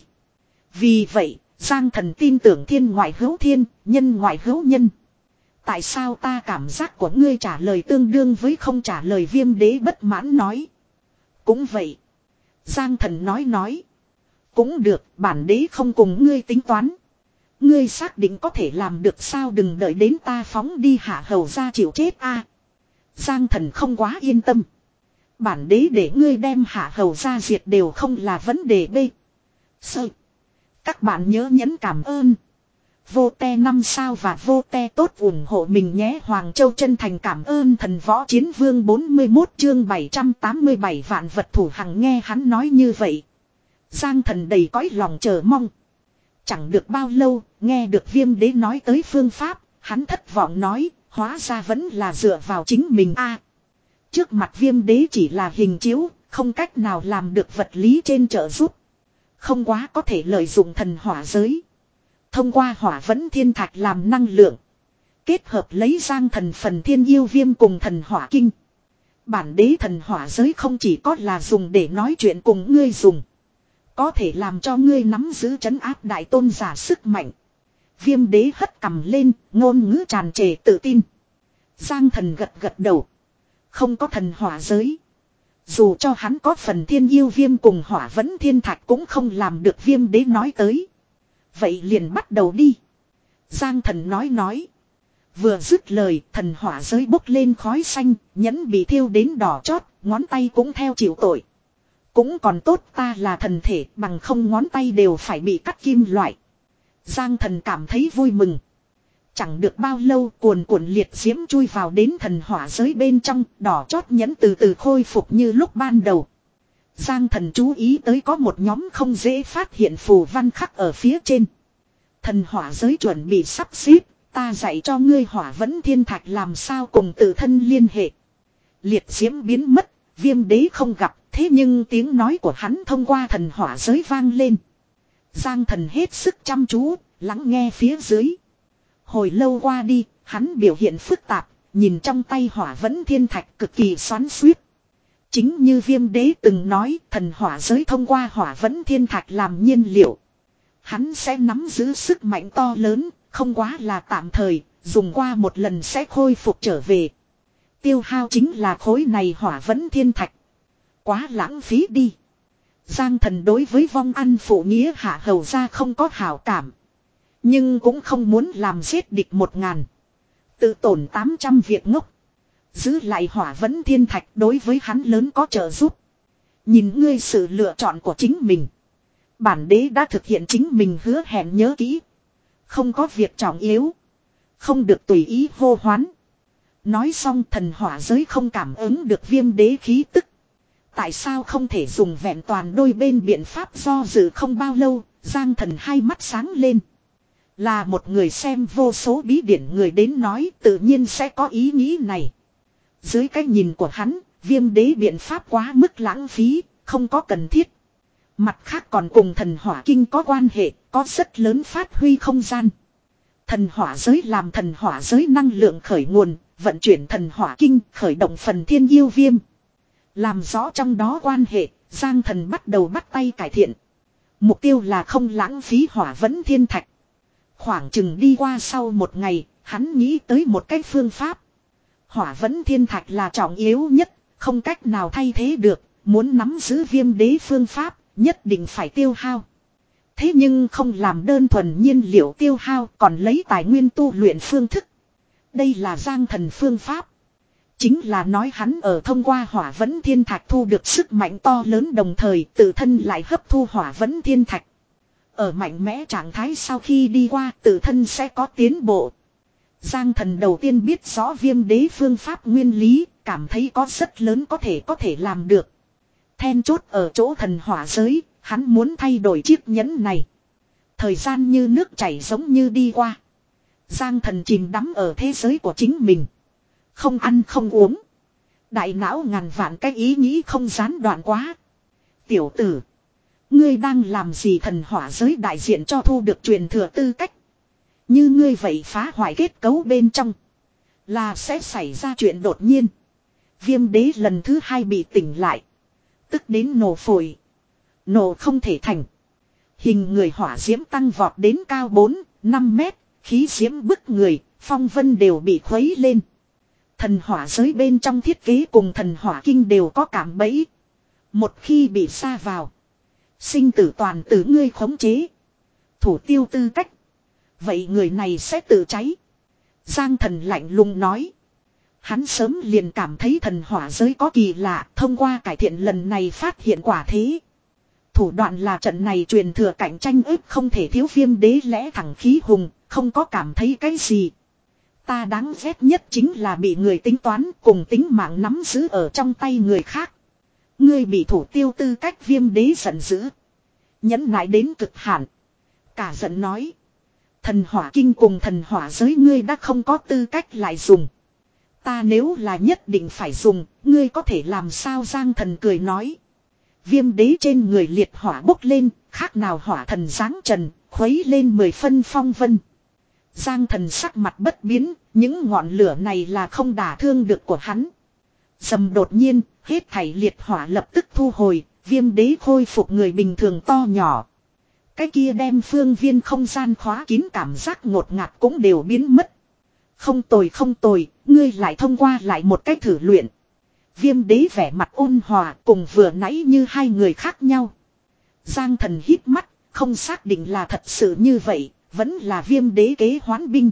Vì vậy, Giang thần tin tưởng thiên ngoại hữu thiên, nhân ngoại hữu nhân. Tại sao ta cảm giác của ngươi trả lời tương đương với không trả lời? Viêm đế bất mãn nói. Cũng vậy. Giang thần nói nói. Cũng được, bản đế không cùng ngươi tính toán. Ngươi xác định có thể làm được sao? Đừng đợi đến ta phóng đi hạ hầu ra chịu chết a. Giang thần không quá yên tâm. Bản đế để ngươi đem hạ hầu ra diệt đều không là vấn đề. B. Sơ. Các bạn nhớ nhấn cảm ơn. Vô te năm sao và vô te tốt ủng hộ mình nhé. Hoàng Châu chân thành cảm ơn. Thần võ chiến vương bốn mươi mốt chương bảy trăm tám mươi bảy vạn vật thủ hằng. Nghe hắn nói như vậy, Giang thần đầy cõi lòng chờ mong. Chẳng được bao lâu, nghe được viêm đế nói tới phương pháp, hắn thất vọng nói, hóa ra vẫn là dựa vào chính mình a. Trước mặt viêm đế chỉ là hình chiếu, không cách nào làm được vật lý trên trợ giúp. Không quá có thể lợi dụng thần hỏa giới. Thông qua hỏa vẫn thiên thạch làm năng lượng. Kết hợp lấy Giang thần phần thiên yêu viêm cùng thần hỏa kinh. Bản đế thần hỏa giới không chỉ có là dùng để nói chuyện cùng ngươi dùng. Có thể làm cho ngươi nắm giữ trấn áp đại tôn giả sức mạnh. Viêm đế hất cằm lên, ngôn ngữ tràn trề tự tin. Giang thần gật gật đầu. Không có thần hỏa giới. Dù cho hắn có phần thiên yêu viêm cùng hỏa vẫn thiên thạch cũng không làm được. Viêm đế nói tới. Vậy liền bắt đầu đi. Giang thần nói nói. Vừa dứt lời, thần hỏa giới bốc lên khói xanh, nhẫn bị thiêu đến đỏ chót, ngón tay cũng theo chịu tội. Cũng còn tốt ta là thần thể, bằng không ngón tay đều phải bị cắt kim loại. Giang thần cảm thấy vui mừng. Chẳng được bao lâu, cuồn cuộn liệt diễm chui vào đến thần hỏa giới bên trong, đỏ chót nhẫn từ từ khôi phục như lúc ban đầu. Giang thần chú ý tới có một nhóm không dễ phát hiện phù văn khắc ở phía trên. Thần hỏa giới chuẩn bị sắp xếp, ta dạy cho ngươi hỏa vẫn thiên thạch làm sao cùng tự thân liên hệ. Liệt diễm biến mất, viêm đế không gặp, thế nhưng tiếng nói của hắn thông qua thần hỏa giới vang lên. Giang thần hết sức chăm chú, lắng nghe phía dưới. Hồi lâu qua đi, hắn biểu hiện phức tạp, nhìn trong tay hỏa vẫn thiên thạch cực kỳ xoắn xuýt. Chính như viêm đế từng nói, thần hỏa giới thông qua hỏa vẫn thiên thạch làm nhiên liệu. Hắn sẽ nắm giữ sức mạnh to lớn, không quá là tạm thời, dùng qua một lần sẽ khôi phục trở về. Tiêu hao chính là khối này hỏa vẫn thiên thạch. Quá lãng phí đi. Giang thần đối với vong ăn phụ nghĩa hạ hầu ra không có hảo cảm. Nhưng cũng không muốn làm giết địch một ngàn. Tự tổn tám trăm việc ngốc. Giữ lại hỏa vẫn thiên thạch đối với hắn lớn có trợ giúp. Nhìn ngươi sự lựa chọn của chính mình. Bản đế đã thực hiện chính mình hứa hẹn, nhớ kỹ. Không có việc trọng yếu. Không được tùy ý hô hoán. Nói xong thần hỏa giới không cảm ứng được viêm đế khí tức. Tại sao không thể dùng vẹn toàn đôi bên biện pháp? Do dự không bao lâu, Giang thần hai mắt sáng lên. Là một người xem vô số bí điển người đến nói, tự nhiên sẽ có ý nghĩ này. Dưới cái nhìn của hắn, viêm đế biện pháp quá mức lãng phí, không có cần thiết. Mặt khác còn cùng thần hỏa kinh có quan hệ, có rất lớn phát huy không gian. Thần hỏa giới làm thần hỏa giới năng lượng khởi nguồn, vận chuyển thần hỏa kinh, khởi động phần thiên yêu viêm. Làm rõ trong đó quan hệ, Giang Thần bắt đầu bắt tay cải thiện. Mục tiêu là không lãng phí hỏa vẫn thiên thạch. Khoảng chừng đi qua sau một ngày, hắn nghĩ tới một cách phương pháp. Hỏa vẫn thiên thạch là trọng yếu nhất, không cách nào thay thế được, muốn nắm giữ viêm đế phương pháp, nhất định phải tiêu hao. Thế nhưng không làm đơn thuần nhiên liệu tiêu hao, còn lấy tài nguyên tu luyện phương thức. Đây là Giang Thần phương pháp. Chính là nói hắn ở thông qua hỏa vẫn thiên thạch thu được sức mạnh to lớn, đồng thời tự thân lại hấp thu hỏa vẫn thiên thạch. Ở mạnh mẽ trạng thái sau khi đi qua, tự thân sẽ có tiến bộ. Giang Thần đầu tiên biết rõ viêm đế phương pháp nguyên lý, cảm thấy có rất lớn có thể có thể làm được. Then chốt ở chỗ thần hỏa giới, hắn muốn thay đổi chiếc nhẫn này. Thời gian như nước chảy giống như đi qua. Giang Thần chìm đắm ở thế giới của chính mình. Không ăn không uống. Đại não ngàn vạn cái ý nghĩ không gián đoạn quá. Tiểu tử, ngươi đang làm gì? Thần hỏa giới đại diện cho thu được truyền thừa tư cách. Như ngươi vậy phá hoại kết cấu bên trong, là sẽ xảy ra chuyện đột nhiên. Viêm đế lần thứ hai bị tỉnh lại. Tức đến nổ phổi. Nổ không thể thành. Hình người hỏa diễm tăng vọt đến cao bốn, năm mét. Khí diễm bức người, phong vân đều bị khuấy lên. Thần hỏa giới bên trong thiết kế cùng thần hỏa kinh đều có cảm bẫy. Một khi bị sa vào, sinh tử toàn từ ngươi khống chế. Thủ tiêu tư cách, vậy người này sẽ tự cháy. Giang Thần lạnh lùng nói. Hắn sớm liền cảm thấy thần hỏa giới có kỳ lạ, thông qua cải thiện lần này phát hiện quả thế. Thủ đoạn là trận này truyền thừa cạnh tranh ức không thể thiếu. Viêm đế lẽ thẳng khí hùng, không có cảm thấy cái gì. Ta đáng ghét nhất chính là bị người tính toán, cùng tính mạng nắm giữ ở trong tay người khác. Ngươi bị thủ tiêu tư cách. Viêm đế giận dữ, nhẫn nại đến cực hạn, cả giận nói. Thần hỏa kinh cùng thần hỏa giới ngươi đã không có tư cách lại dùng. Ta nếu là nhất định phải dùng, ngươi có thể làm sao? Giang Thần cười nói. Viêm đế trên người liệt hỏa bốc lên, khác nào hỏa thần giáng trần, khuấy lên mười phân phong vân. Giang Thần sắc mặt bất biến, những ngọn lửa này là không đả thương được của hắn. Dầm đột nhiên, hết thảy liệt hỏa lập tức thu hồi, viêm đế khôi phục người bình thường to nhỏ. Cái kia đem phương viên không gian khóa kín cảm giác ngột ngạt cũng đều biến mất. Không tồi không tồi, ngươi lại thông qua lại một cách thử luyện. Viêm đế vẻ mặt ôn hòa, cùng vừa nãy như hai người khác nhau. Giang Thần hít mắt, không xác định là thật sự như vậy, vẫn là viêm đế kế hoán binh.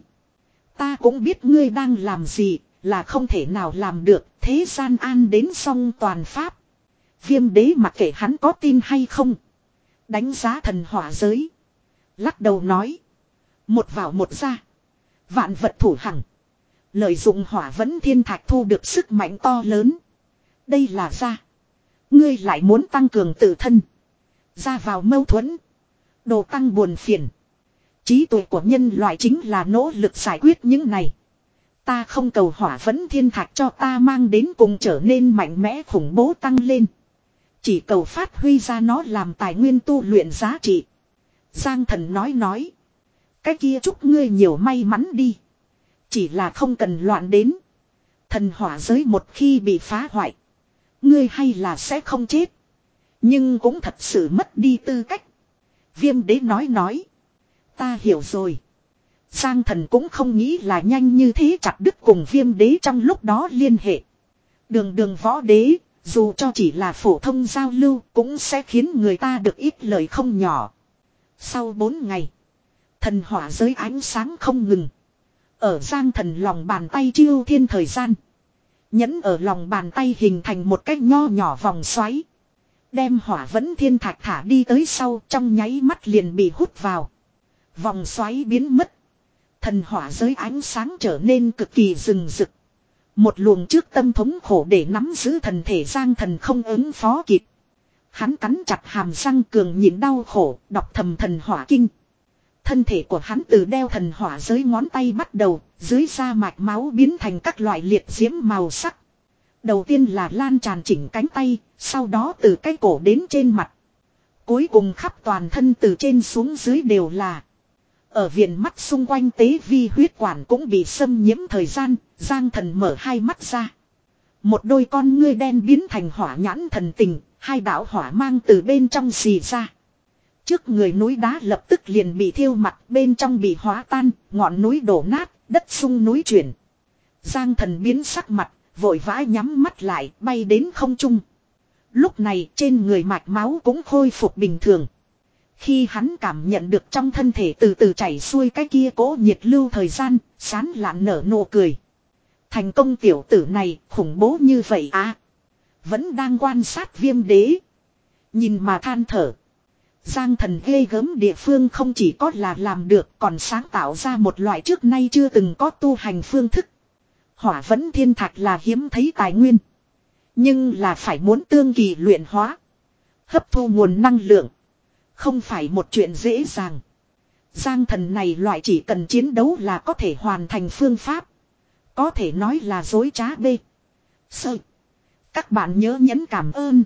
Ta cũng biết ngươi đang làm gì, là không thể nào làm được, thế gian an đến song toàn pháp. Viêm đế mặc kệ hắn có tin hay không, đánh giá thần hỏa giới, lắc đầu nói. Một vào một ra, vạn vật thủ hằng. Lợi dụng hỏa vẫn thiên thạch thu được sức mạnh to lớn. Đây là ra. Ngươi lại muốn tăng cường tự thân, ra vào mâu thuẫn, đồ tăng buồn phiền. Trí tuệ của nhân loại chính là nỗ lực giải quyết những này. Ta không cầu hỏa vẫn thiên thạch cho ta mang đến cùng trở nên mạnh mẽ khủng bố tăng lên. Chỉ cầu phát huy ra nó làm tài nguyên tu luyện giá trị. Giang Thần nói nói. Cái kia chúc ngươi nhiều may mắn đi. Chỉ là không cần loạn đến. Thần hỏa giới một khi bị phá hoại, ngươi hay là sẽ không chết, nhưng cũng thật sự mất đi tư cách. Viêm đế nói nói. Ta hiểu rồi. Giang Thần cũng không nghĩ là nhanh như thế chặt đứt cùng viêm đế trong lúc đó liên hệ. Đường đường võ đế, dù cho chỉ là phổ thông giao lưu, cũng sẽ khiến người ta được ít lời không nhỏ. Sau bốn ngày, thần hỏa giới ánh sáng không ngừng. Ở Giang Thần lòng bàn tay chiêu thiên thời gian, nhẫn ở lòng bàn tay hình thành một cái nho nhỏ vòng xoáy. Đem hỏa vẫn thiên thạch thả đi tới sau, trong nháy mắt liền bị hút vào. Vòng xoáy biến mất. Thần hỏa giới ánh sáng trở nên cực kỳ rừng rực. Một luồng trước tâm thống khổ để nắm giữ thần thể Giang Thần không ứng phó kịp. Hắn cắn chặt hàm răng cường nhịn đau khổ, đọc thầm thần hỏa kinh. Thân thể của hắn từ đeo thần hỏa giới ngón tay bắt đầu, dưới da mạch máu biến thành các loại liệt diễm màu sắc. Đầu tiên là lan tràn chỉnh cánh tay, sau đó từ cái cổ đến trên mặt. Cuối cùng khắp toàn thân từ trên xuống dưới đều là. Ở viền mắt xung quanh tế vi huyết quản cũng bị xâm nhiễm thời gian, Giang Thần mở hai mắt ra. Một đôi con ngươi đen biến thành hỏa nhãn thần tình, hai đạo hỏa mang từ bên trong xì ra. Trước người núi đá lập tức liền bị thiêu mặt, bên trong bị hóa tan, ngọn núi đổ nát, đất sung núi chuyển. Giang Thần biến sắc mặt, vội vã nhắm mắt lại, bay đến không trung. Lúc này trên người mạch máu cũng khôi phục bình thường. Khi hắn cảm nhận được trong thân thể từ từ chảy xuôi cái kia cỗ nhiệt lưu thời gian, sán lạn nở nụ cười. Thành công tiểu tử này khủng bố như vậy à. Vẫn đang quan sát Viêm Đế. Nhìn mà than thở. Giang Thần ghê gớm địa phương không chỉ có là làm được, còn sáng tạo ra một loại trước nay chưa từng có tu hành phương thức. Hỏa vẫn thiên thạch là hiếm thấy tài nguyên. Nhưng là phải muốn tương kỳ luyện hóa. Hấp thu nguồn năng lượng. Không phải một chuyện dễ dàng. Giang Thần này loại chỉ cần chiến đấu là có thể hoàn thành phương pháp. Có thể nói là dối trá bê. Sơ. Các bạn nhớ nhấn cảm ơn.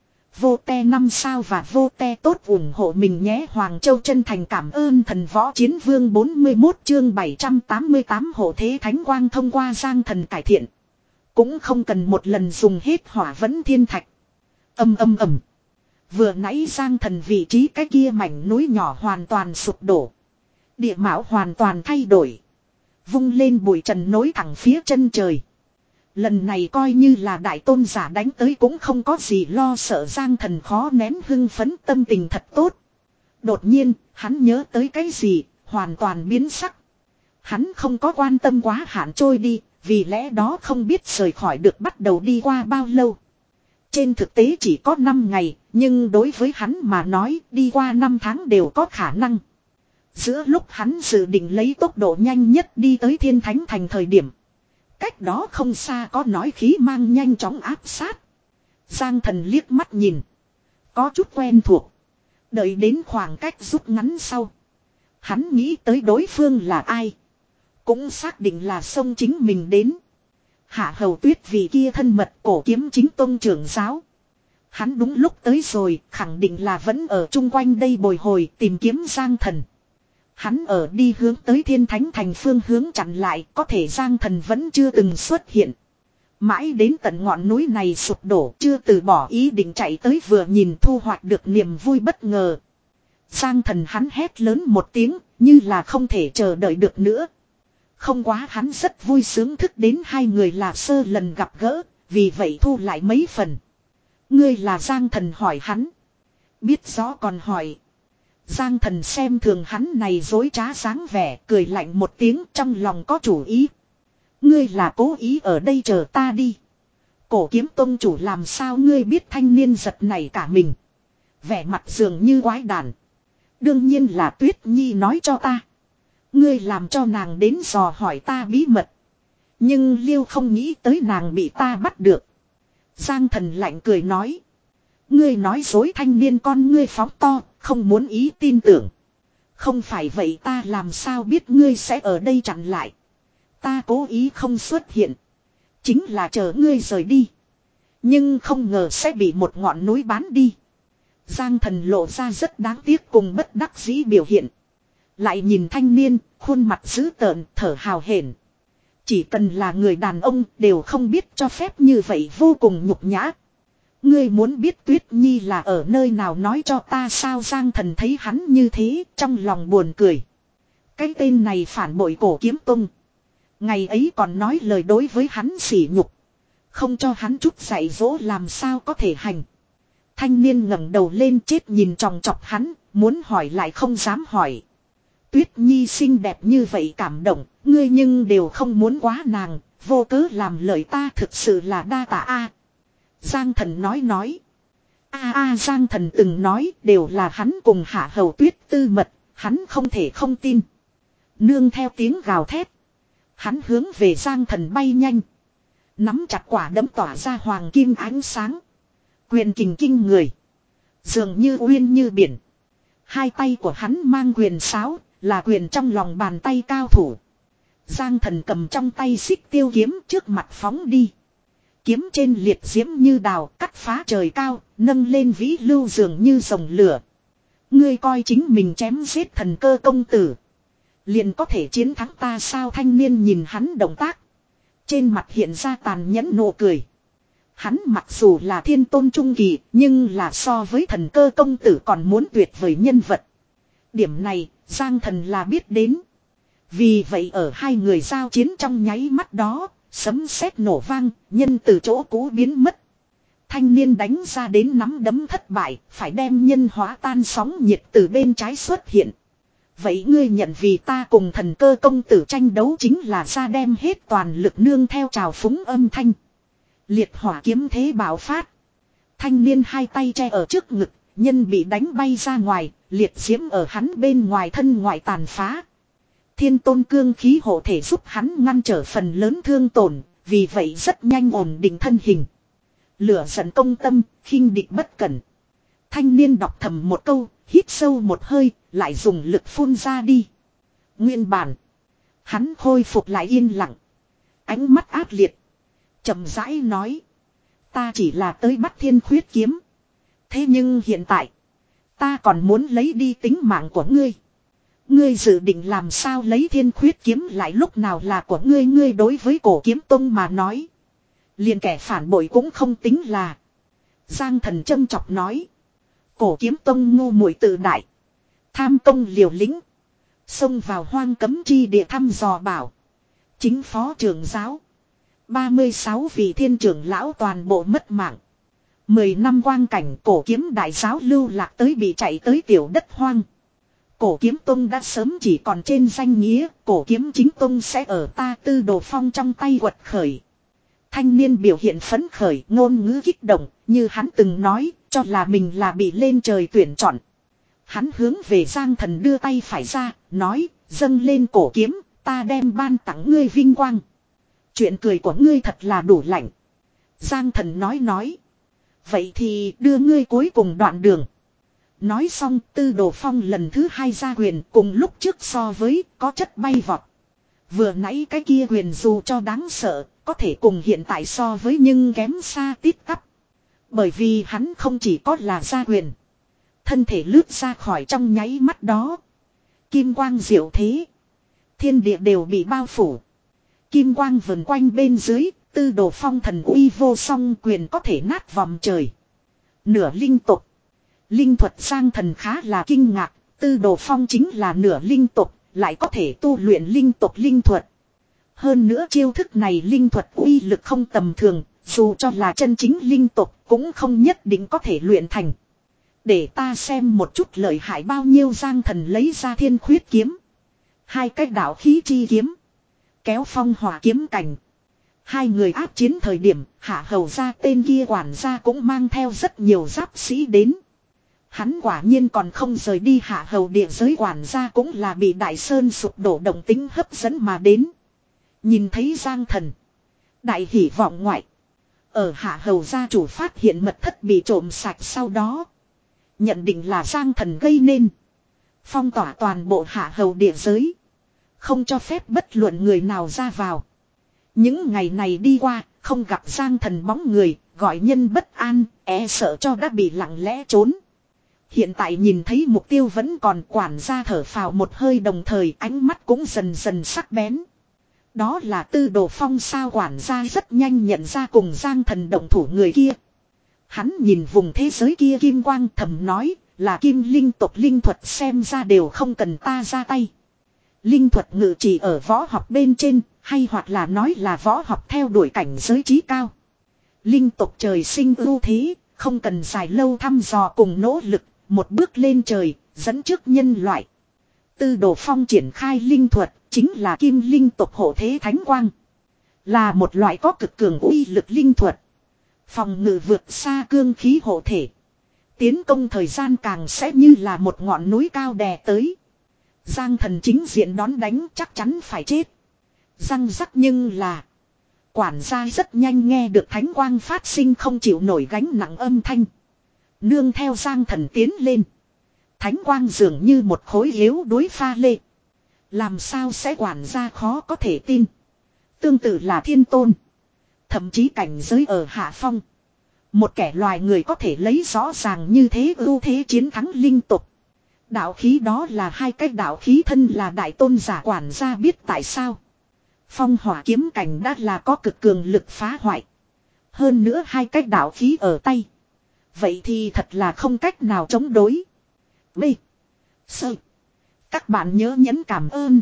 Vô te năm sao và vô te tốt ủng hộ mình nhé. Hoàng Châu chân thành cảm ơn Thần Võ Chiến Vương bốn mươi mốt chương bảy trăm tám mươi tám hộ thế thánh quang thông qua Giang Thần cải thiện. Cũng không cần một lần dùng hết hỏa vẫn thiên thạch. Âm âm ầm. Vừa nãy Giang Thần vị trí cái kia mảnh núi nhỏ hoàn toàn sụp đổ. Địa mạo hoàn toàn thay đổi. Vung lên bụi trần nối thẳng phía chân trời. Lần này coi như là đại tôn giả đánh tới cũng không có gì lo sợ. Giang Thần khó nén hưng phấn, tâm tình thật tốt. Đột nhiên, hắn nhớ tới cái gì, hoàn toàn biến sắc. Hắn không có quan tâm quá hạn trôi đi, vì lẽ đó không biết rời khỏi được bắt đầu đi qua bao lâu. Trên thực tế chỉ có năm ngày, nhưng đối với hắn mà nói đi qua năm tháng đều có khả năng. Giữa lúc hắn dự định lấy tốc độ nhanh nhất đi tới Thiên Thánh Thành thời điểm. Cách đó không xa có nói khí mang nhanh chóng áp sát. Giang Thần liếc mắt nhìn. Có chút quen thuộc. Đợi đến khoảng cách rút ngắn sau. Hắn nghĩ tới đối phương là ai. Cũng xác định là sông chính mình đến. Hạ Hầu Tuyết vì kia thân mật cổ kiếm chính tông trưởng giáo. Hắn đúng lúc tới rồi, khẳng định là vẫn ở chung quanh đây bồi hồi tìm kiếm Giang Thần. Hắn ở đi hướng tới Thiên Thánh Thành phương hướng chặn lại, có thể Giang Thần vẫn chưa từng xuất hiện. Mãi đến tận ngọn núi này sụp đổ, chưa từ bỏ ý định chạy tới vừa nhìn thu hoạch được niềm vui bất ngờ. Giang Thần hắn hét lớn một tiếng, như là không thể chờ đợi được nữa. Không quá hắn rất vui sướng thức đến hai người là sơ lần gặp gỡ, vì vậy thu lại mấy phần. Ngươi là Giang Thần hỏi hắn. Biết rõ còn hỏi. Giang Thần xem thường hắn này dối trá dáng vẻ, cười lạnh một tiếng, trong lòng có chủ ý. Ngươi là cố ý ở đây chờ ta đi. Cổ kiếm tông chủ làm sao ngươi biết? Thanh niên giật nảy cả mình. Vẻ mặt dường như quái đản. Đương nhiên là Tuyết Nhi nói cho ta. Ngươi làm cho nàng đến dò hỏi ta bí mật. Nhưng Liêu không nghĩ tới nàng bị ta bắt được. Giang Thần lạnh cười nói. Ngươi nói dối. Thanh niên con ngươi phóng to, không muốn ý tin tưởng. Không phải vậy ta làm sao biết ngươi sẽ ở đây chặn lại. Ta cố ý không xuất hiện. Chính là chờ ngươi rời đi. Nhưng không ngờ sẽ bị một ngọn núi bán đi. Giang Thần lộ ra rất đáng tiếc cùng bất đắc dĩ biểu hiện. Lại nhìn thanh niên, khuôn mặt dữ tợn, thở hào hển. Chỉ cần là người đàn ông đều không biết cho phép như vậy, vô cùng nhục nhã. Ngươi muốn biết Tuyết Nhi là ở nơi nào nói cho ta sao? Giang Thần thấy hắn như thế, trong lòng buồn cười. Cái tên này phản bội cổ kiếm tông. Ngày ấy còn nói lời đối với hắn sỉ nhục. Không cho hắn chút dạy dỗ làm sao có thể hành. Thanh niên ngẩng đầu lên chết nhìn chòng chọc hắn, muốn hỏi lại không dám hỏi. Tuyết Nhi xinh đẹp như vậy cảm động, ngươi nhưng đều không muốn quá nàng, vô cớ làm lời ta thực sự là đa tạ a. Giang Thần nói nói. A a Giang Thần từng nói đều là hắn cùng Hạ Hầu Tuyết tư mật, hắn không thể không tin. Nương theo tiếng gào thét. Hắn hướng về Giang Thần bay nhanh. Nắm chặt quả đấm tỏa ra hoàng kim ánh sáng. Quyền kình kinh người. Dường như uyên như biển. Hai tay của hắn mang quyền sáo, là quyền trong lòng bàn tay cao thủ. Giang Thần cầm trong tay xích tiêu kiếm trước mặt phóng đi. Kiếm trên liệt diễm như đào cắt phá trời cao, nâng lên vĩ lưu dường như rồng lửa. Ngươi coi chính mình chém giết thần cơ công tử. Liền có thể chiến thắng ta sao? Thanh niên nhìn hắn động tác. Trên mặt hiện ra tàn nhẫn nụ cười. Hắn mặc dù là thiên tôn trung kỳ, nhưng là so với thần cơ công tử còn muốn tuyệt vời nhân vật. Điểm này, Giang Thần là biết đến. Vì vậy ở hai người giao chiến trong nháy mắt đó, sấm sét nổ vang, nhân từ chỗ cũ biến mất. Thanh niên đánh ra đến nắm đấm thất bại, phải đem nhân hóa tan sóng nhiệt từ bên trái xuất hiện. Vậy ngươi nhận vì ta cùng thần cơ công tử tranh đấu chính là ra đem hết toàn lực nương theo trào phúng âm thanh. Liệt hỏa kiếm thế bạo phát. Thanh niên hai tay che ở trước ngực, nhân bị đánh bay ra ngoài, liệt diễm ở hắn bên ngoài thân ngoại tàn phá. Thiên tôn cương khí hộ thể giúp hắn ngăn trở phần lớn thương tổn, vì vậy rất nhanh ổn định thân hình. Lửa giận công tâm, khinh địch bất cẩn. Thanh niên đọc thầm một câu, hít sâu một hơi, lại dùng lực phun ra đi. Nguyên bản, hắn khôi phục lại yên lặng. Ánh mắt ác liệt. Chậm rãi nói. Ta chỉ là tới bắt thiên khuyết kiếm. Thế nhưng hiện tại, ta còn muốn lấy đi tính mạng của ngươi. Ngươi dự định làm sao lấy thiên khuyết kiếm lại lúc nào là của ngươi? Ngươi đối với cổ kiếm tông mà nói, liền kẻ phản bội cũng không tính là. Giang Thần châm chọc nói. Cổ kiếm tông ngu muội tự đại, tham công liều lĩnh, xông vào hoang cấm chi địa thăm dò bảo. Chính phó trưởng giáo, ba mươi sáu vị thiên trưởng lão toàn bộ mất mạng. Mười năm quang cảnh cổ kiếm đại giáo lưu lạc tới bị chạy tới tiểu đất hoang. Cổ kiếm tông đã sớm chỉ còn trên danh nghĩa, cổ kiếm chính tông sẽ ở ta Tư Đồ Phong trong tay quật khởi. Thanh niên biểu hiện phấn khởi, ngôn ngữ kích động, như hắn từng nói, cho là mình là bị lên trời tuyển chọn. Hắn hướng về Giang Thần đưa tay phải ra, nói, dâng lên cổ kiếm, ta đem ban tặng ngươi vinh quang. Chuyện cười của ngươi thật là đủ lạnh. Giang Thần nói nói. Vậy thì đưa ngươi cuối cùng đoạn đường. Nói xong Tư Đồ Phong lần thứ hai ra quyền, cùng lúc trước so với có chất bay vọt. Vừa nãy cái kia quyền dù cho đáng sợ, có thể cùng hiện tại so với nhưng kém xa tít tắp. Bởi vì hắn không chỉ có là ra quyền, thân thể lướt ra khỏi trong nháy mắt đó. Kim quang diệu thế, thiên địa đều bị bao phủ. Kim quang vần quanh bên dưới, Tư Đồ Phong thần uy vô song, quyền có thể nát vòng trời. Nửa linh tục, linh thuật. Giang Thần khá là kinh ngạc, Tư Đồ Phong chính là nửa linh tục, lại có thể tu luyện linh tục linh thuật. Hơn nữa chiêu thức này linh thuật uy lực không tầm thường, dù cho là chân chính linh tục cũng không nhất định có thể luyện thành. Để ta xem một chút lợi hại bao nhiêu. Giang Thần lấy ra thiên khuyết kiếm, hai cái đạo khí chi kiếm, kéo phong hỏa kiếm cảnh. Hai người áp chiến thời điểm, Hạ Hầu gia tên kia quản gia cũng mang theo rất nhiều giáp sĩ đến. Hắn quả nhiên còn không rời đi. Hạ Hầu địa giới quản gia cũng là bị Đại Sơn sụp đổ động tính hấp dẫn mà đến. Nhìn thấy Giang Thần, đại hỉ vọng ngoại. Ở Hạ Hầu gia chủ phát hiện mật thất bị trộm sạch sau đó, nhận định là Giang Thần gây nên, phong tỏa toàn bộ Hạ Hầu địa giới, không cho phép bất luận người nào ra vào. Những ngày này đi qua, không gặp Giang Thần bóng người, gọi nhân bất an, e sợ cho đã bị lặng lẽ trốn. Hiện tại nhìn thấy mục tiêu vẫn còn, quản gia thở phào một hơi, đồng thời ánh mắt cũng dần dần sắc bén. Đó là Tư Đồ Phong sao? Quản gia rất nhanh nhận ra cùng Giang Thần động thủ người kia. Hắn nhìn vùng thế giới kia kim quang, thầm nói, là kim linh tộc linh thuật, xem ra đều không cần ta ra tay. Linh thuật ngự chỉ ở võ học bên trên, hay hoặc là nói là võ học theo đuổi cảnh giới trí cao. Linh tộc trời sinh ưu thế, không cần dài lâu thăm dò cùng nỗ lực, một bước lên trời, dẫn trước nhân loại. Tư Đồ Phong triển khai linh thuật, chính là kim linh tộc hộ thế thánh quang. Là một loại có cực cường uy lực linh thuật. Phòng ngự vượt xa cương khí hộ thể. Tiến công thời gian càng sẽ như là một ngọn núi cao đè tới. Giang Thần chính diện đón đánh chắc chắn phải chết. Răng rắc, nhưng là quản gia rất nhanh nghe được thánh quang phát sinh không chịu nổi gánh nặng âm thanh. Nương theo Giang Thần tiến lên, thánh quang dường như một khối yếu đuối pha lê. Làm sao sẽ? Quản gia khó có thể tin. Tương tự là thiên tôn, thậm chí cảnh giới ở hạ phong. Một kẻ loài người có thể lấy rõ ràng như thế ưu thế chiến thắng linh tục. Đạo khí đó là hai cái đạo khí thân là đại tôn giả quản gia biết tại sao. Phong hỏa kiếm cảnh đã là có cực cường lực phá hoại. Hơn nữa hai cái đạo khí ở tay. Vậy thì thật là không cách nào chống đối. B. Sơ. Các bạn nhớ nhấn cảm ơn.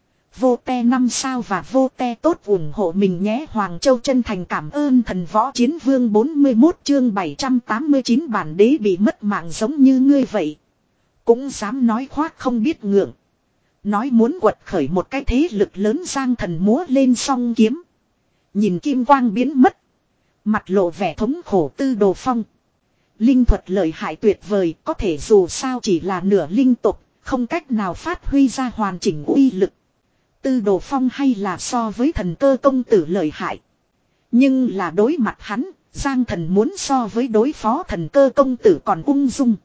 Vô te năm sao và vô te tốt ủng hộ mình nhé. Hoàng Châu chân thành cảm ơn thần võ chiến vương bốn mươi mốt chương bảy trăm tám mươi chín bản đế bị mất mạng giống như ngươi vậy. Cũng dám nói khoác không biết ngượng. Nói muốn quật khởi một cái thế lực lớn giang thần múa lên song kiếm. Nhìn kim quang biến mất. Mặt lộ vẻ thống khổ Tư Đồ Phong. Linh thuật lợi hại tuyệt vời có thể dù sao chỉ là nửa linh tục. Không cách nào phát huy ra hoàn chỉnh uy lực. Tư Đồ Phong hay là so với thần cơ công tử lợi hại. Nhưng là đối mặt hắn, Giang thần muốn so với đối phó thần cơ công tử còn ung dung.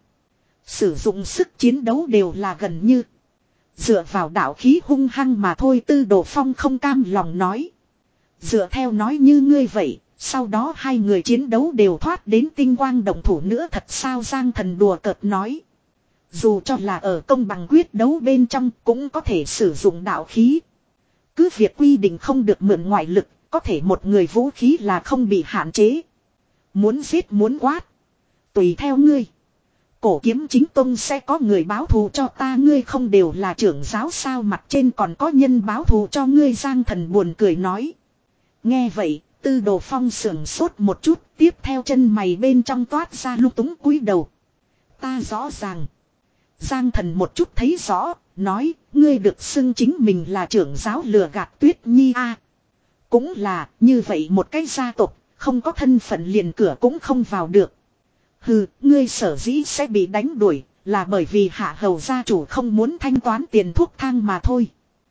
Sử dụng sức chiến đấu đều là gần như. Dựa vào đạo khí hung hăng mà thôi Tư Đồ Phong không cam lòng nói. Dựa theo nói như ngươi vậy, sau đó hai người chiến đấu đều thoát đến tinh quang động thủ nữa thật sao Giang thần đùa cợt nói. Dù cho là ở công bằng quyết đấu bên trong cũng có thể sử dụng đạo khí. Cứ việc quy định không được mượn ngoại lực, có thể một người vũ khí là không bị hạn chế. Muốn giết muốn quát. Tùy theo ngươi. Cổ kiếm chính tông sẽ có người báo thù cho ta ngươi không đều là trưởng giáo sao mặt trên còn có nhân báo thù cho ngươi Giang thần buồn cười nói. Nghe vậy, Tư Đồ Phong sưởng sốt một chút tiếp theo chân mày bên trong toát ra lung túng cúi đầu. Ta rõ ràng. Giang thần một chút thấy rõ, nói, ngươi được xưng chính mình là trưởng giáo lừa gạt Tuyết Nhi a. Cũng là, như vậy một cái gia tộc, không có thân phận liền cửa cũng không vào được. Hừ, ngươi sở dĩ sẽ bị đánh đuổi, là bởi vì hạ hầu gia chủ không muốn thanh toán tiền thuốc thang mà thôi.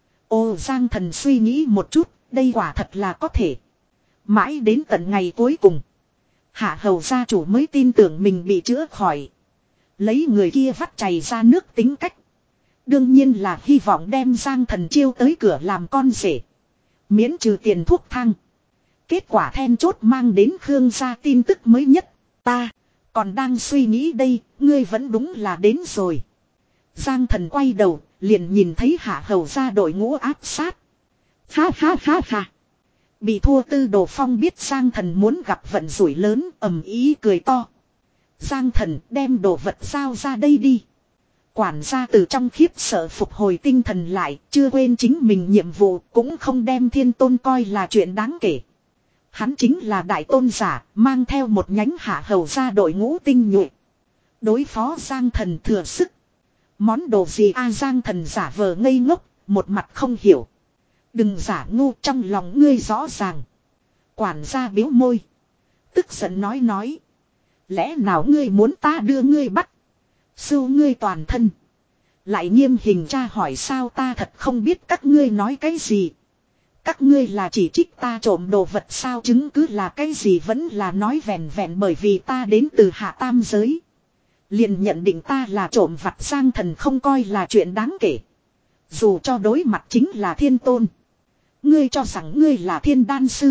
Ô Giang thần suy nghĩ một chút, đây quả thật là có thể. Mãi đến tận ngày cuối cùng, hạ hầu gia chủ mới tin tưởng mình bị chữa khỏi. Lấy người kia vắt chảy ra nước tính cách. Đương nhiên là hy vọng đem Giang thần chiêu tới cửa làm con rể. Miễn trừ tiền thuốc thang. Kết quả then chốt mang đến Khương gia tin tức mới nhất. Ta còn đang suy nghĩ đây, ngươi vẫn đúng là đến rồi. Giang thần quay đầu, liền nhìn thấy hạ hầu gia đội ngũ áp sát. Ha ha ha ha. Bị thua Tư Đồ Phong biết Giang thần muốn gặp vận rủi lớn, ầm ý cười to. Giang thần đem đồ vật giao ra đây đi. Quản gia từ trong khiếp sợ phục hồi tinh thần lại, chưa quên chính mình nhiệm vụ, cũng không đem thiên tôn coi là chuyện đáng kể. Hắn chính là đại tôn giả, mang theo một nhánh hạ hầu gia đội ngũ tinh nhuệ. Đối phó Giang thần thừa sức. Món đồ gì a Giang thần giả vờ ngây ngốc, một mặt không hiểu. Đừng giả ngu trong lòng ngươi rõ ràng. Quản gia biếu môi. Tức giận nói nói. Lẽ nào ngươi muốn ta đưa ngươi bắt. Sưu ngươi toàn thân. Lại nghiêm hình tra hỏi sao ta thật không biết các ngươi nói cái gì. Các ngươi là chỉ trích ta trộm đồ vật sao chứng cứ là cái gì vẫn là nói vẹn vẹn bởi vì ta đến từ hạ tam giới. Liền nhận định ta là trộm vặt Giang thần không coi là chuyện đáng kể. Dù cho đối mặt chính là thiên tôn. Ngươi cho rằng ngươi là thiên đan sư.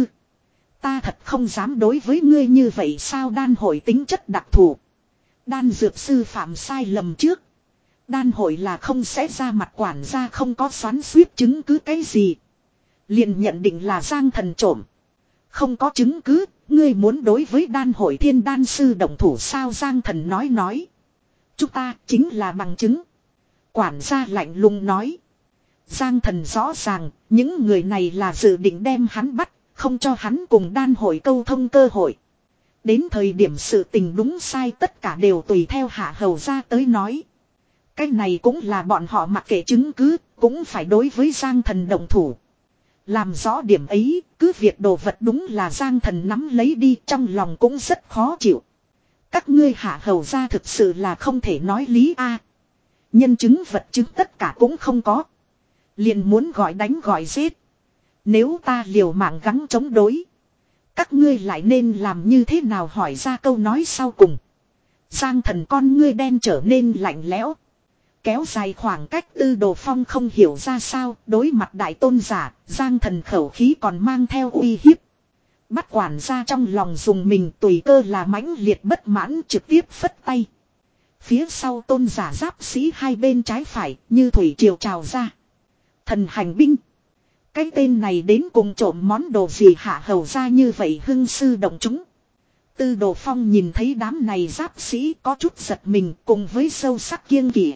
Ta thật không dám đối với ngươi như vậy sao đan hội tính chất đặc thù. Đan dược sư phạm sai lầm trước. Đan hội là không sẽ ra mặt quản gia không có xoắn suýt chứng cứ cái gì. Liền nhận định là Giang thần trộm. Không có chứng cứ, ngươi muốn đối với đan hội thiên đan sư động thủ sao Giang thần nói nói. Chúng ta chính là bằng chứng. Quản gia lạnh lùng nói. Giang thần rõ ràng, những người này là dự định đem hắn bắt, không cho hắn cùng đan hội câu thông cơ hội. Đến thời điểm sự tình đúng sai tất cả đều tùy theo hạ hầu ra tới nói. Cái này cũng là bọn họ mặc kệ chứng cứ, cũng phải đối với Giang thần động thủ. Làm rõ điểm ấy, cứ việc đồ vật đúng là Giang thần nắm lấy đi trong lòng cũng rất khó chịu. Các ngươi hạ hầu ra thực sự là không thể nói lý a. Nhân chứng vật chứng tất cả cũng không có. Liền muốn gọi đánh gọi giết. Nếu ta liều mạng gắng chống đối. Các ngươi lại nên làm như thế nào hỏi ra câu nói sau cùng. Giang thần con ngươi đen trở nên lạnh lẽo. Kéo dài khoảng cách Tư Đồ Phong không hiểu ra sao. Đối mặt đại tôn giả, Giang thần khẩu khí còn mang theo uy hiếp. Bắt quản gia trong lòng dùng mình tùy cơ là mãnh liệt bất mãn trực tiếp phất tay. Phía sau tôn giả giáp sĩ hai bên trái phải như thủy triều trào ra. Thần hành binh. Cái tên này đến cùng trộm món đồ gì hạ hầu ra như vậy hưng sư động chúng. Tư Đồ Phong nhìn thấy đám này giáp sĩ có chút giật mình cùng với sâu sắc kiêng kỵ.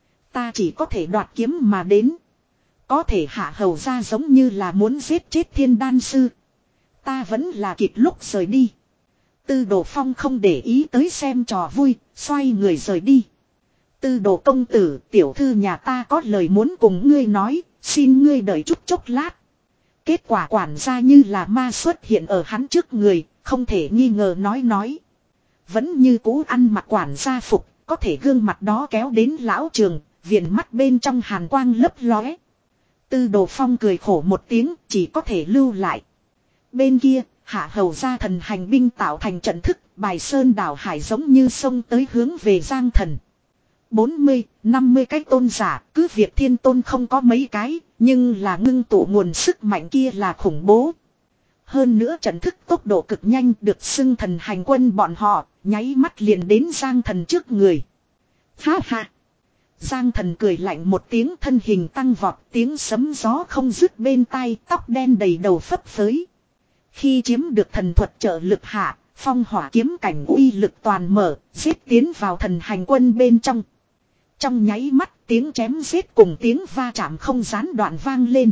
Ta chỉ có thể đoạt kiếm mà đến. Có thể hạ hầu ra giống như là muốn giết chết thiên đan sư. Ta vẫn là kịp lúc rời đi. Tư Đồ Phong không để ý tới xem trò vui, xoay người rời đi. Tư Đồ công tử, tiểu thư nhà ta có lời muốn cùng ngươi nói, xin ngươi đợi chút chốc lát. Kết quả quản gia như là ma xuất hiện ở hắn trước người, không thể nghi ngờ nói nói. Vẫn như cũ ăn mặc quản gia phục, có thể gương mặt đó kéo đến lão trường, viền mắt bên trong hàn quang lấp lóe. Tư Đồ Phong cười khổ một tiếng, chỉ có thể lưu lại. Bên kia, hạ hầu gia thần hành binh tạo thành trận thức, bài sơn đảo hải giống như sông tới hướng về Giang Thần. bốn mươi, năm mươi cái tôn giả, cứ việc thiên tôn không có mấy cái, nhưng là ngưng tụ nguồn sức mạnh kia là khủng bố. Hơn nữa trận thức tốc độ cực nhanh được xưng thần hành quân bọn họ, nháy mắt liền đến Giang Thần trước người. Ha ha! Giang Thần cười lạnh một tiếng thân hình tăng vọt tiếng sấm gió không dứt bên tai tóc đen đầy đầu phấp phới. Khi chiếm được thần thuật trợ lực hạ, phong hỏa kiếm cảnh uy lực toàn mở, giết tiến vào thần hành quân bên trong. Trong nháy mắt tiếng chém giết cùng tiếng va chạm không gián đoạn vang lên.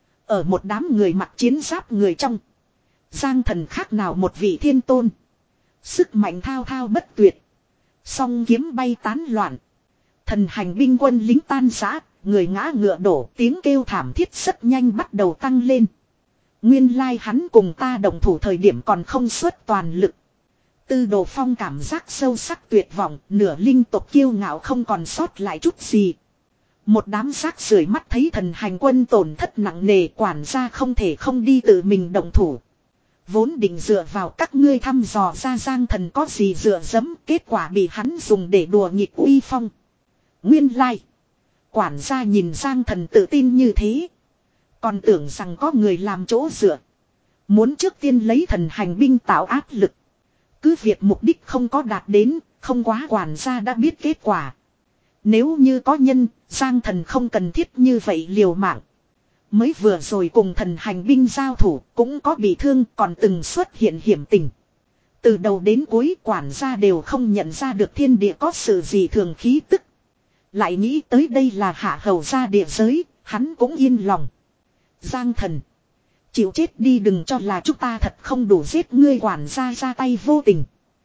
Ở một đám người mặc chiến giáp người trong. Giang Thần khác nào một vị thiên tôn. Sức mạnh thao thao bất tuyệt. Song kiếm bay tán loạn. Thần hành binh quân lính tan rã, người ngã ngựa đổ tiếng kêu thảm thiết rất nhanh bắt đầu tăng lên. Nguyên lai hắn cùng ta đồng thủ thời điểm còn không xuất toàn lực. Tư Đồ Phong cảm giác sâu sắc tuyệt vọng, nửa linh tộc kiêu ngạo không còn sót lại chút gì. Một đám rác rưởi mắt thấy thần hành quân tổn thất nặng nề quản gia không thể không đi tự mình đồng thủ. Vốn định dựa vào các ngươi thăm dò ra Giang Thần có gì dựa dẫm, kết quả bị hắn dùng để đùa nghịch uy phong. Nguyên lai, quản gia nhìn Giang Thần tự tin như thế. Còn tưởng rằng có người làm chỗ dựa. Muốn trước tiên lấy thần hành binh tạo áp lực. Cứ việc mục đích không có đạt đến, không quá quản gia đã biết kết quả. Nếu như có nhân, Giang Thần không cần thiết như vậy liều mạng. Mới vừa rồi cùng thần hành binh giao thủ cũng có bị thương còn từng xuất hiện hiểm tình. Từ đầu đến cuối quản gia đều không nhận ra được thiên địa có sự gì thường khí tức. Lại nghĩ tới đây là hạ hầu gia địa giới, hắn cũng yên lòng. Giang Thần, chịu chết đi đừng cho là chúng ta thật không đủ giết ngươi quản gia ra tay vô tình.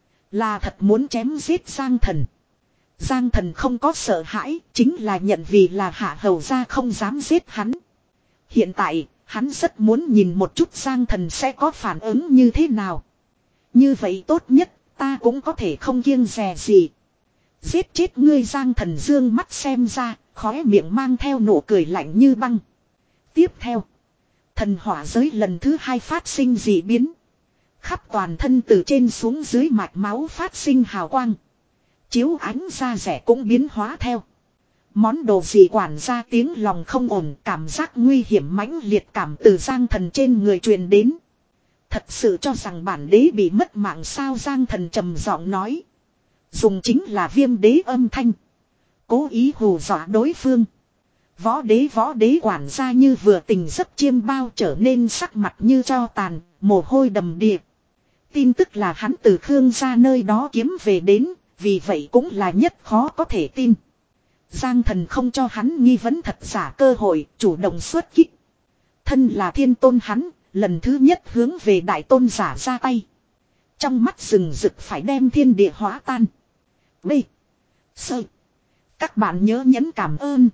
Là thật muốn chém giết Giang Thần. Giang Thần không có sợ hãi, chính là nhận vì là hạ hầu gia không dám giết hắn. Hiện tại, hắn rất muốn nhìn một chút Giang Thần sẽ có phản ứng như thế nào. Như vậy tốt nhất, ta cũng có thể không kiêng dè gì. Giết chết ngươi Giang Thần dương mắt xem ra, khóe miệng mang theo nụ cười lạnh như băng. Tiếp theo, thần hỏa giới lần thứ hai phát sinh dị biến. Khắp toàn thân từ trên xuống dưới mạch máu phát sinh hào quang. Chiếu ánh da rẻ cũng biến hóa theo. Món đồ gì quản gia tiếng lòng không ổn, cảm giác nguy hiểm mãnh liệt cảm từ Giang Thần trên người truyền đến. Thật sự cho rằng bản đế bị mất mạng sao Giang Thần trầm giọng nói. Dùng chính là viêm đế âm thanh. Cố ý hù dọa đối phương. Võ đế võ đế quản gia như vừa tình giấc chiêm bao trở nên sắc mặt như tro tàn, mồ hôi đầm đìa. Tin tức là hắn từ Khương gia nơi đó kiếm về đến, vì vậy cũng là nhất khó có thể tin. Giang Thần không cho hắn nghi vấn thật giả cơ hội, chủ động xuất kích. Thân là thiên tôn hắn, lần thứ nhất hướng về đại tôn giả ra tay. Trong mắt rừng rực phải đem thiên địa hóa tan. B. Sơ. Các bạn nhớ nhấn cảm ơn.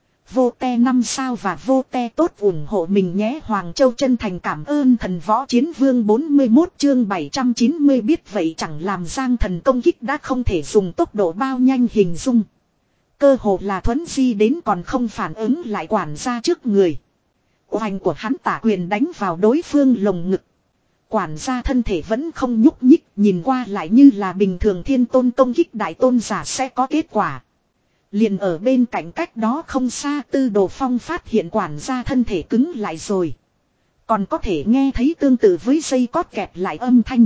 Vô te năm sao và vô te tốt ủng hộ mình nhé. Hoàng Châu chân thành cảm ơn thần võ chiến vương bốn mươi mốt chương bảy trăm chín mươi biết vậy chẳng làm Giang Thần công kích đã không thể dùng tốc độ bao nhanh hình dung. Cơ hồ là thuấn di đến còn không phản ứng lại quản gia trước người. Oanh của hắn tả quyền đánh vào đối phương lồng ngực. Quản gia thân thể vẫn không nhúc nhích, nhìn qua lại như là bình thường thiên tôn công kích đại tôn giả sẽ có kết quả. Liền ở bên cạnh cách đó không xa Tư Đồ Phong phát hiện quản gia thân thể cứng lại rồi. Còn có thể nghe thấy tương tự với dây cót kẹt lại âm thanh.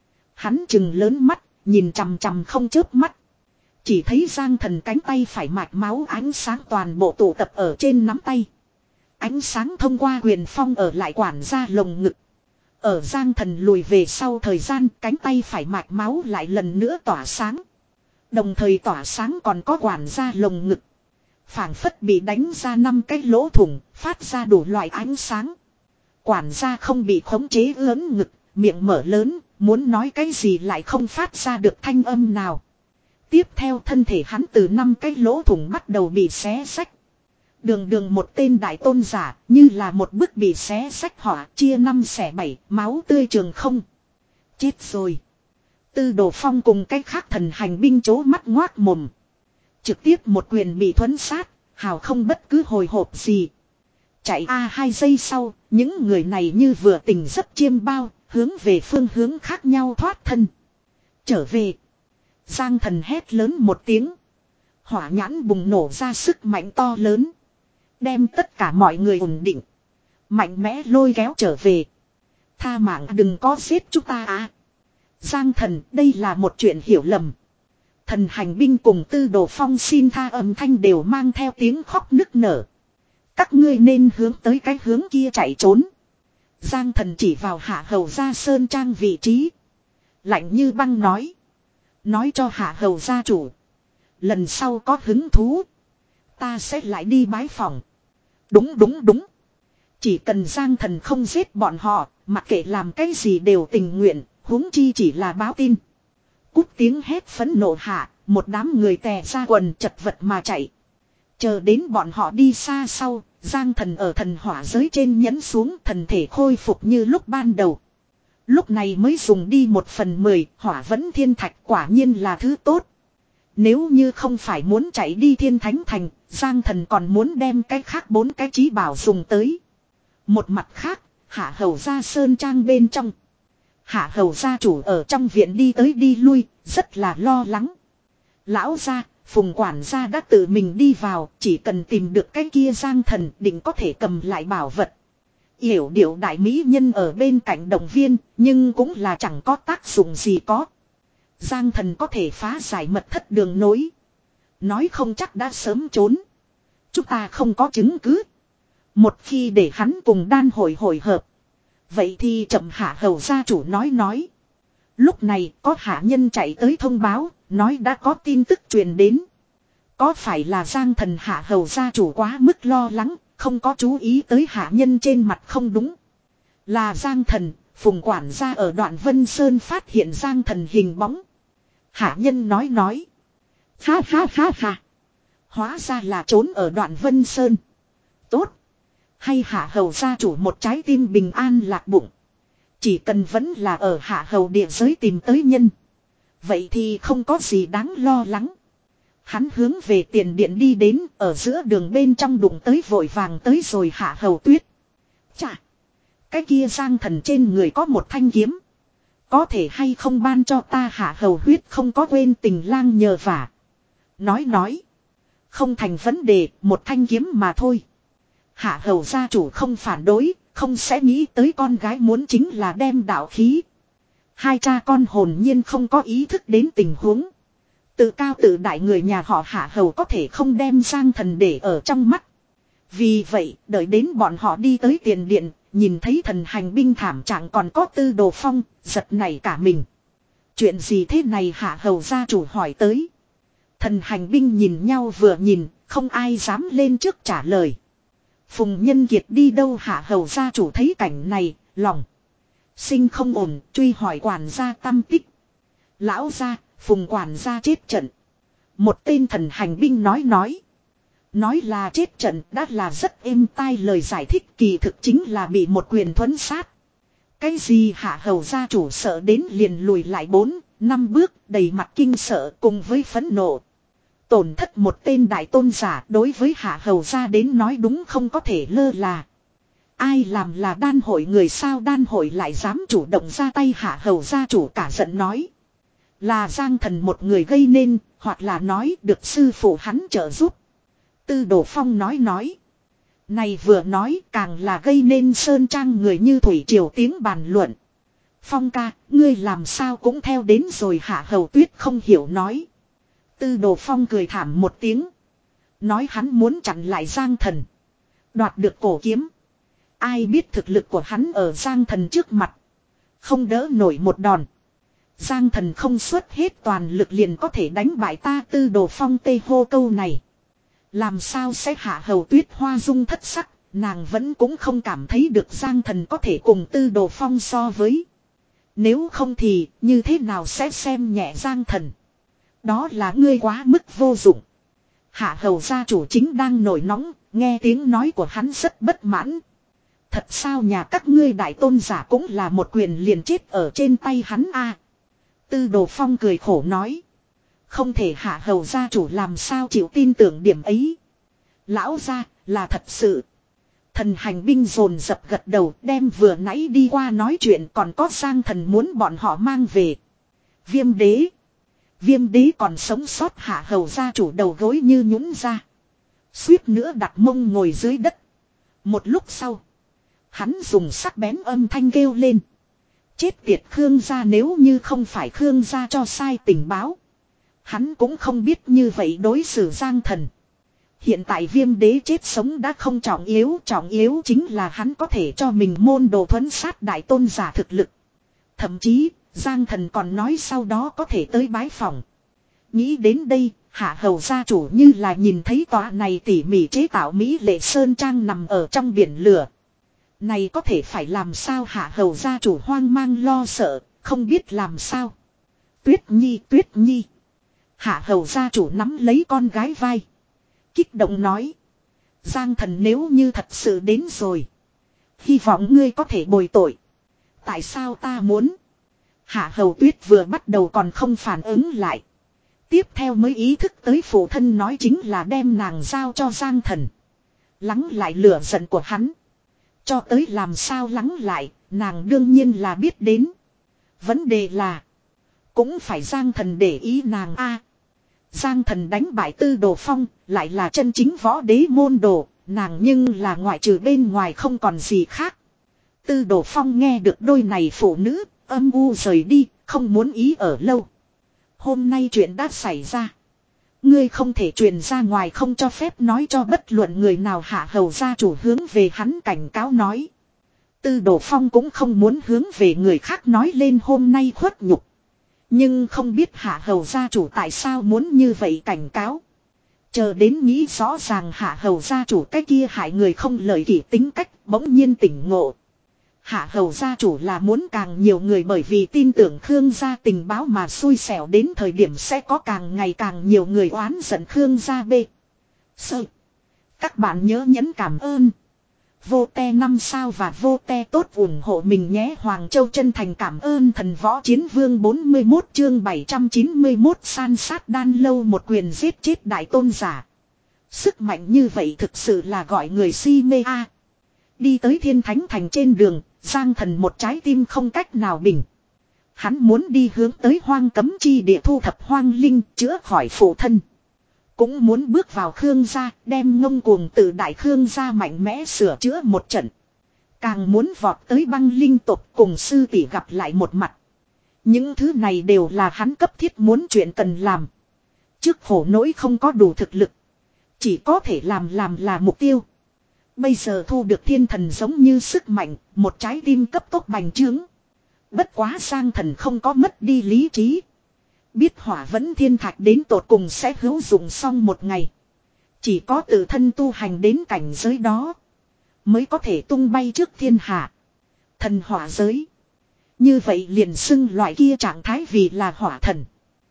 Hắn chừng lớn mắt, nhìn chằm chằm không chớp mắt. Chỉ thấy Giang Thần cánh tay phải mạch máu ánh sáng toàn bộ tụ tập ở trên nắm tay. Ánh sáng thông qua quyền phong ở lại quản ra lồng ngực. Ở Giang Thần lùi về sau thời gian, cánh tay phải mạch máu lại lần nữa tỏa sáng. Đồng thời tỏa sáng còn có quản ra lồng ngực. Phảng phất bị đánh ra năm cái lỗ thủng, phát ra đủ loại ánh sáng. Quản gia không bị khống chế ướn ngực, miệng mở lớn, muốn nói cái gì lại không phát ra được thanh âm nào. Tiếp theo thân thể hắn từ năm cái lỗ thủng bắt đầu bị xé xách. Đường đường một tên đại tôn giả, như là một bức bị xé xách họa, chia năm xẻ bảy, máu tươi trường không. Chết rồi. Tư Đồ Phong cùng cái khác thần hành binh chố mắt ngoác mồm. Trực tiếp một quyền bị thuấn sát, hào không bất cứ hồi hộp gì. Chạy a hai giây sau, những người này như vừa tỉnh giấc chiêm bao, hướng về phương hướng khác nhau thoát thân. Trở về. Giang Thần hét lớn một tiếng. Hỏa nhãn bùng nổ ra sức mạnh to lớn. Đem tất cả mọi người ổn định. Mạnh mẽ lôi kéo trở về. Tha mạng đừng có giết chúng ta à. Giang Thần, đây là một chuyện hiểu lầm. Thần hành binh cùng Tư Đồ Phong xin tha âm thanh đều mang theo tiếng khóc nức nở. Các ngươi nên hướng tới cái hướng kia chạy trốn. Giang Thần chỉ vào Hạ Hầu gia sơn trang vị trí. Lạnh như băng nói. Nói cho Hạ Hầu gia chủ. Lần sau có hứng thú. Ta sẽ lại đi bái phòng. Đúng đúng đúng. Chỉ cần Giang Thần không giết bọn họ. Mặc kệ làm cái gì đều tình nguyện. Huống chi chỉ là báo tin. Cút tiếng hét phẫn nộ hạ. Một đám người tè ra quần chật vật mà chạy. Chờ đến bọn họ đi xa sau. Giang Thần ở thần hỏa giới trên nhấn xuống, thần thể khôi phục như lúc ban đầu. Lúc này mới dùng đi một phần mười, hỏa vẫn thiên thạch quả nhiên là thứ tốt. Nếu như không phải muốn chạy đi Thiên Thánh Thành, Giang Thần còn muốn đem cái khác bốn cái chí bảo dùng tới. Một mặt khác, Hạ Hầu gia sơn trang bên trong. Hạ Hầu gia chủ ở trong viện đi tới đi lui, rất là lo lắng. Lão gia, Phùng quản gia đã tự mình đi vào, chỉ cần tìm được cái kia Giang Thần định có thể cầm lại bảo vật. Yểu điệu đại mỹ nhân ở bên cạnh động viên, nhưng cũng là chẳng có tác dụng gì có. Giang Thần có thể phá giải mật thất đường nối. Nói không chắc đã sớm trốn. Chúng ta không có chứng cứ. Một khi để hắn cùng đan hội hội hợp. Vậy thì chậm Hạ Hầu gia chủ nói nói. Lúc này có hạ nhân chạy tới thông báo, nói đã có tin tức truyền đến. Có phải là Giang Thần Hạ Hầu gia chủ quá mức lo lắng, không có chú ý tới hạ nhân trên mặt không đúng. Là Giang Thần, Phùng quản gia ở Đoạn Vân Sơn phát hiện Giang Thần hình bóng. Hạ nhân nói nói. Ha ha ha ha. Hóa ra là trốn ở Đoạn Vân Sơn. Tốt. Hay Hạ Hầu gia chủ một trái tim bình an lạc bụng. Chỉ cần vẫn là ở Hạ Hầu địa giới tìm tới nhân. Vậy thì không có gì đáng lo lắng. Hắn hướng về tiền điện đi đến, ở giữa đường bên trong đụng tới vội vàng tới rồi Hạ Hầu Tuyết. Chà! Cái kia Giang Thần trên người có một thanh kiếm. Có thể hay không ban cho ta Hạ Hầu Huyết không có quên tình lang nhờ vả. Nói nói. Không thành vấn đề, một thanh kiếm mà thôi. Hạ Hầu gia chủ không phản đối, không sẽ nghĩ tới con gái muốn chính là đem đạo khí. Hai cha con hồn nhiên không có ý thức đến tình huống. Tự cao tự đại người nhà họ Hạ Hầu có thể không đem Giang Thần để ở trong mắt. Vì vậy, đợi đến bọn họ đi tới tiền điện, nhìn thấy thần hành binh thảm trạng còn có Tư Đồ Phong, giật nảy cả mình. Chuyện gì thế này Hạ Hầu gia chủ hỏi tới. Thần hành binh nhìn nhau vừa nhìn, không ai dám lên trước trả lời. Phùng Nhân Kiệt đi đâu Hạ Hầu gia chủ thấy cảnh này, lòng sinh không ổn, truy hỏi quản gia tâm tích. Lão gia, Phùng quản gia chết trận. Một tên thần hành binh nói nói. Nói là chết trận đã là rất êm tai lời giải thích, kỳ thực chính là bị một quyền thuấn sát. Cái gì Hạ Hầu gia chủ sợ đến liền lùi lại bốn, năm bước, đầy mặt kinh sợ cùng với phẫn nộ. Tổn thất một tên đại tôn giả đối với Hạ Hầu gia đến nói đúng không có thể lơ là. Ai làm là đan hội người sao đan hội lại dám chủ động ra tay Hạ Hầu gia chủ cả giận nói. Là Giang Thần một người gây nên, hoặc là nói được sư phụ hắn trợ giúp. Tư Đồ Phong nói nói. Này vừa nói càng là gây nên Sơn Trang người như thủy triều tiếng bàn luận. Phong ca, ngươi làm sao cũng theo đến rồi Hạ Hầu Tuyết không hiểu nói. Tư Đồ Phong cười thảm một tiếng. Nói hắn muốn chặn lại Giang Thần. Đoạt được cổ kiếm. Ai biết thực lực của hắn ở Giang Thần trước mặt. Không đỡ nổi một đòn. Giang Thần không xuất hết toàn lực liền có thể đánh bại ta. Tư Đồ Phong tê hô câu này. Làm sao sẽ Hạ Hầu Tuyết hoa dung thất sắc. Nàng vẫn cũng không cảm thấy được Giang Thần có thể cùng Tư Đồ Phong so với. Nếu không thì như thế nào sẽ xem nhẹ Giang Thần. Đó là ngươi quá mức vô dụng. Hạ Hầu gia chủ chính đang nổi nóng. Nghe tiếng nói của hắn rất bất mãn. Thật sao nhà các ngươi đại tôn giả cũng là một quyền liền chết ở trên tay hắn a. À, Tư Đồ Phong cười khổ nói. Không thể Hạ Hầu gia chủ làm sao chịu tin tưởng điểm ấy. Lão gia là thật sự. Thần hành binh dồn dập gật đầu đem vừa nãy đi qua nói chuyện còn có Giang Thần muốn bọn họ mang về. Viêm đế. Viêm đế còn sống sót Hạ Hầu gia chủ đầu gối như nhũn ra. Suýt nữa đặt mông ngồi dưới đất. Một lúc sau. Hắn dùng sắc bén âm thanh kêu lên. Chết tiệt Khương gia, nếu như không phải Khương gia cho sai tình báo. Hắn cũng không biết như vậy đối xử Giang Thần. Hiện tại viêm đế chết sống đã không trọng yếu. Trọng yếu chính là hắn có thể cho mình môn đồ thuẫn sát đại tôn giả thực lực. Thậm chí Giang Thần còn nói sau đó có thể tới bái phòng. Nghĩ đến đây, Hạ Hầu gia chủ như là nhìn thấy tòa này tỉ mỉ chế tạo mỹ lệ sơn trang nằm ở trong biển lửa. Này có thể phải làm sao? Hạ Hầu gia chủ hoang mang lo sợ, không biết làm sao. Tuyết Nhi, Tuyết Nhi. Hạ Hầu gia chủ nắm lấy con gái vai. Kích động nói. Giang Thần nếu như thật sự đến rồi. Hy vọng ngươi có thể bồi tội. Tại sao ta muốn? Hạ Hầu Tuyết vừa bắt đầu còn không phản ứng lại. Tiếp theo mới ý thức tới phụ thân nói chính là đem nàng giao cho Giang Thần. Lắng lại lửa giận của hắn. Cho tới làm sao lắng lại, nàng đương nhiên là biết đến. Vấn đề là, cũng phải Giang Thần để ý nàng a. Giang Thần đánh bại Tư Đồ Phong, lại là chân chính võ đế môn đồ, nàng nhưng là ngoại trừ bên ngoài không còn gì khác. Tư Đồ Phong nghe được đôi này phụ nữ, âm u rời đi, không muốn ý ở lâu. Hôm nay chuyện đã xảy ra. Ngươi không thể truyền ra ngoài, không cho phép nói cho bất luận người nào. Hạ Hầu gia chủ hướng về hắn cảnh cáo nói. Tư Đồ Phong cũng không muốn hướng về người khác nói lên hôm nay khuất nhục. Nhưng không biết Hạ Hầu gia chủ tại sao muốn như vậy cảnh cáo. Chờ đến nghĩ rõ ràng Hạ Hầu gia chủ cái kia hại người không lời kỷ tính cách, bỗng nhiên tỉnh ngộ. Hạ Hầu gia chủ là muốn càng nhiều người bởi vì tin tưởng Khương gia tình báo mà xui xẻo, đến thời điểm sẽ có càng ngày càng nhiều người oán giận Khương gia b. Sơ. Các bạn nhớ nhấn cảm ơn. Vô te năm sao và vô te tốt ủng hộ mình nhé. Hoàng Châu chân thành cảm ơn thần võ chiến vương. Bốn mươi mốt chương bảy trăm chín mươi mốt san sát đan lâu, một quyền giết chết đại tôn giả. Sức mạnh như vậy thực sự là gọi người si mê a. Đi tới Thiên Thánh Thành trên đường, Giang Thần một trái tim không cách nào bình. Hắn muốn đi hướng tới hoang cấm chi địa thu thập hoang linh, chữa khỏi phụ thân. Cũng muốn bước vào Khương gia, đem ngông cuồng từ đại Khương gia mạnh mẽ sửa chữa một trận. Càng muốn vọt tới băng linh tộc cùng sư tỷ gặp lại một mặt. Những thứ này đều là hắn cấp thiết muốn chuyện cần làm. Trước khổ nỗi không có đủ thực lực. Chỉ có thể làm làm là mục tiêu. Bây giờ thu được thiên thần giống như sức mạnh, một trái tim cấp tốc bành trướng. Bất quá Giang Thần không có mất đi lý trí. Biết hỏa vẫn thiên thạch đến tột cùng sẽ hữu dụng xong một ngày. Chỉ có tự thân tu hành đến cảnh giới đó, mới có thể tung bay trước thiên hạ. Thần hỏa giới. Như vậy liền xưng loại kia trạng thái vì là hỏa thần.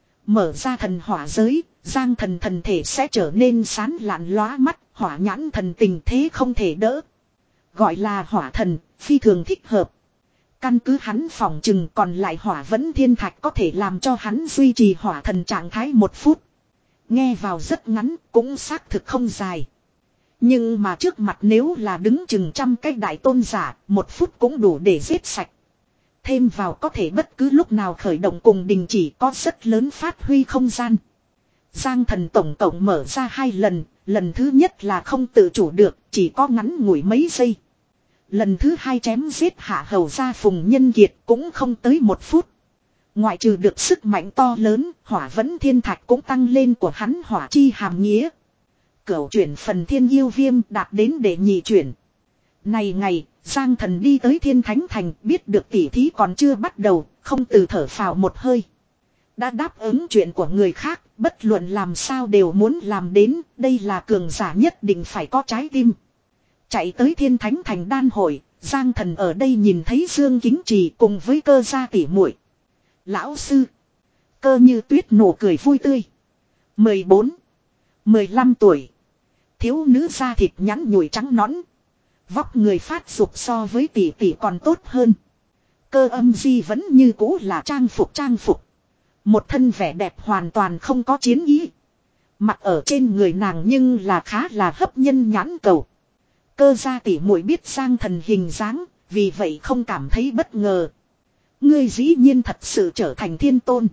Mở ra thần hỏa giới, Giang Thần thần thể sẽ trở nên sáng lạn lóa mắt, hỏa nhãn thần tình thế không thể đỡ. Gọi là hỏa thần, phi thường thích hợp. Căn cứ hắn phỏng chừng còn lại hỏa vẫn thiên thạch có thể làm cho hắn duy trì hỏa thần trạng thái một phút. Nghe vào rất ngắn, cũng xác thực không dài. Nhưng mà trước mặt nếu là đứng chừng trăm cái đại tôn giả, một phút cũng đủ để giết sạch. Thêm vào có thể bất cứ lúc nào khởi động cùng đình chỉ, có rất lớn phát huy không gian. Giang Thần tổng cộng mở ra hai lần, lần thứ nhất là không tự chủ được, chỉ có ngắn ngủi mấy giây. Lần thứ hai chém giết hạ hầu gia Phùng Nhân Kiệt cũng không tới một phút. Ngoại trừ được sức mạnh to lớn, hỏa vẫn thiên thạch cũng tăng lên của hắn hỏa chi hàm nghĩa. Cửu chuyển phần thiên yêu viêm đạt đến để nhị chuyển. Này ngày, Giang Thần đi tới Thiên Thánh Thành, biết được tỉ thí còn chưa bắt đầu, không từ thở phào một hơi. Đã đáp ứng chuyện của người khác, bất luận làm sao đều muốn làm đến, đây là cường giả nhất định phải có trái tim. Chạy tới Thiên Thánh Thành đan hội, Giang Thần ở đây nhìn thấy Dương Kính Trì cùng với Cơ gia tỉ muội. Lão sư. Cơ Như Tuyết nụ cười vui tươi. mười bốn, mười lăm tuổi. Thiếu nữ da thịt nhẵn nhủi trắng nõn. Vóc người phát dục so với tỷ tỷ còn tốt hơn. Cơ Âm Di vẫn như cũ là trang phục trang phục. Một thân vẻ đẹp hoàn toàn không có chiến ý. Mặc ở trên người nàng nhưng là khá là hấp nhân nhãn cầu. Cơ gia tỷ muội biết Giang Thần hình dáng, vì vậy không cảm thấy bất ngờ. Ngươi dĩ nhiên thật sự trở thành thiên tôn.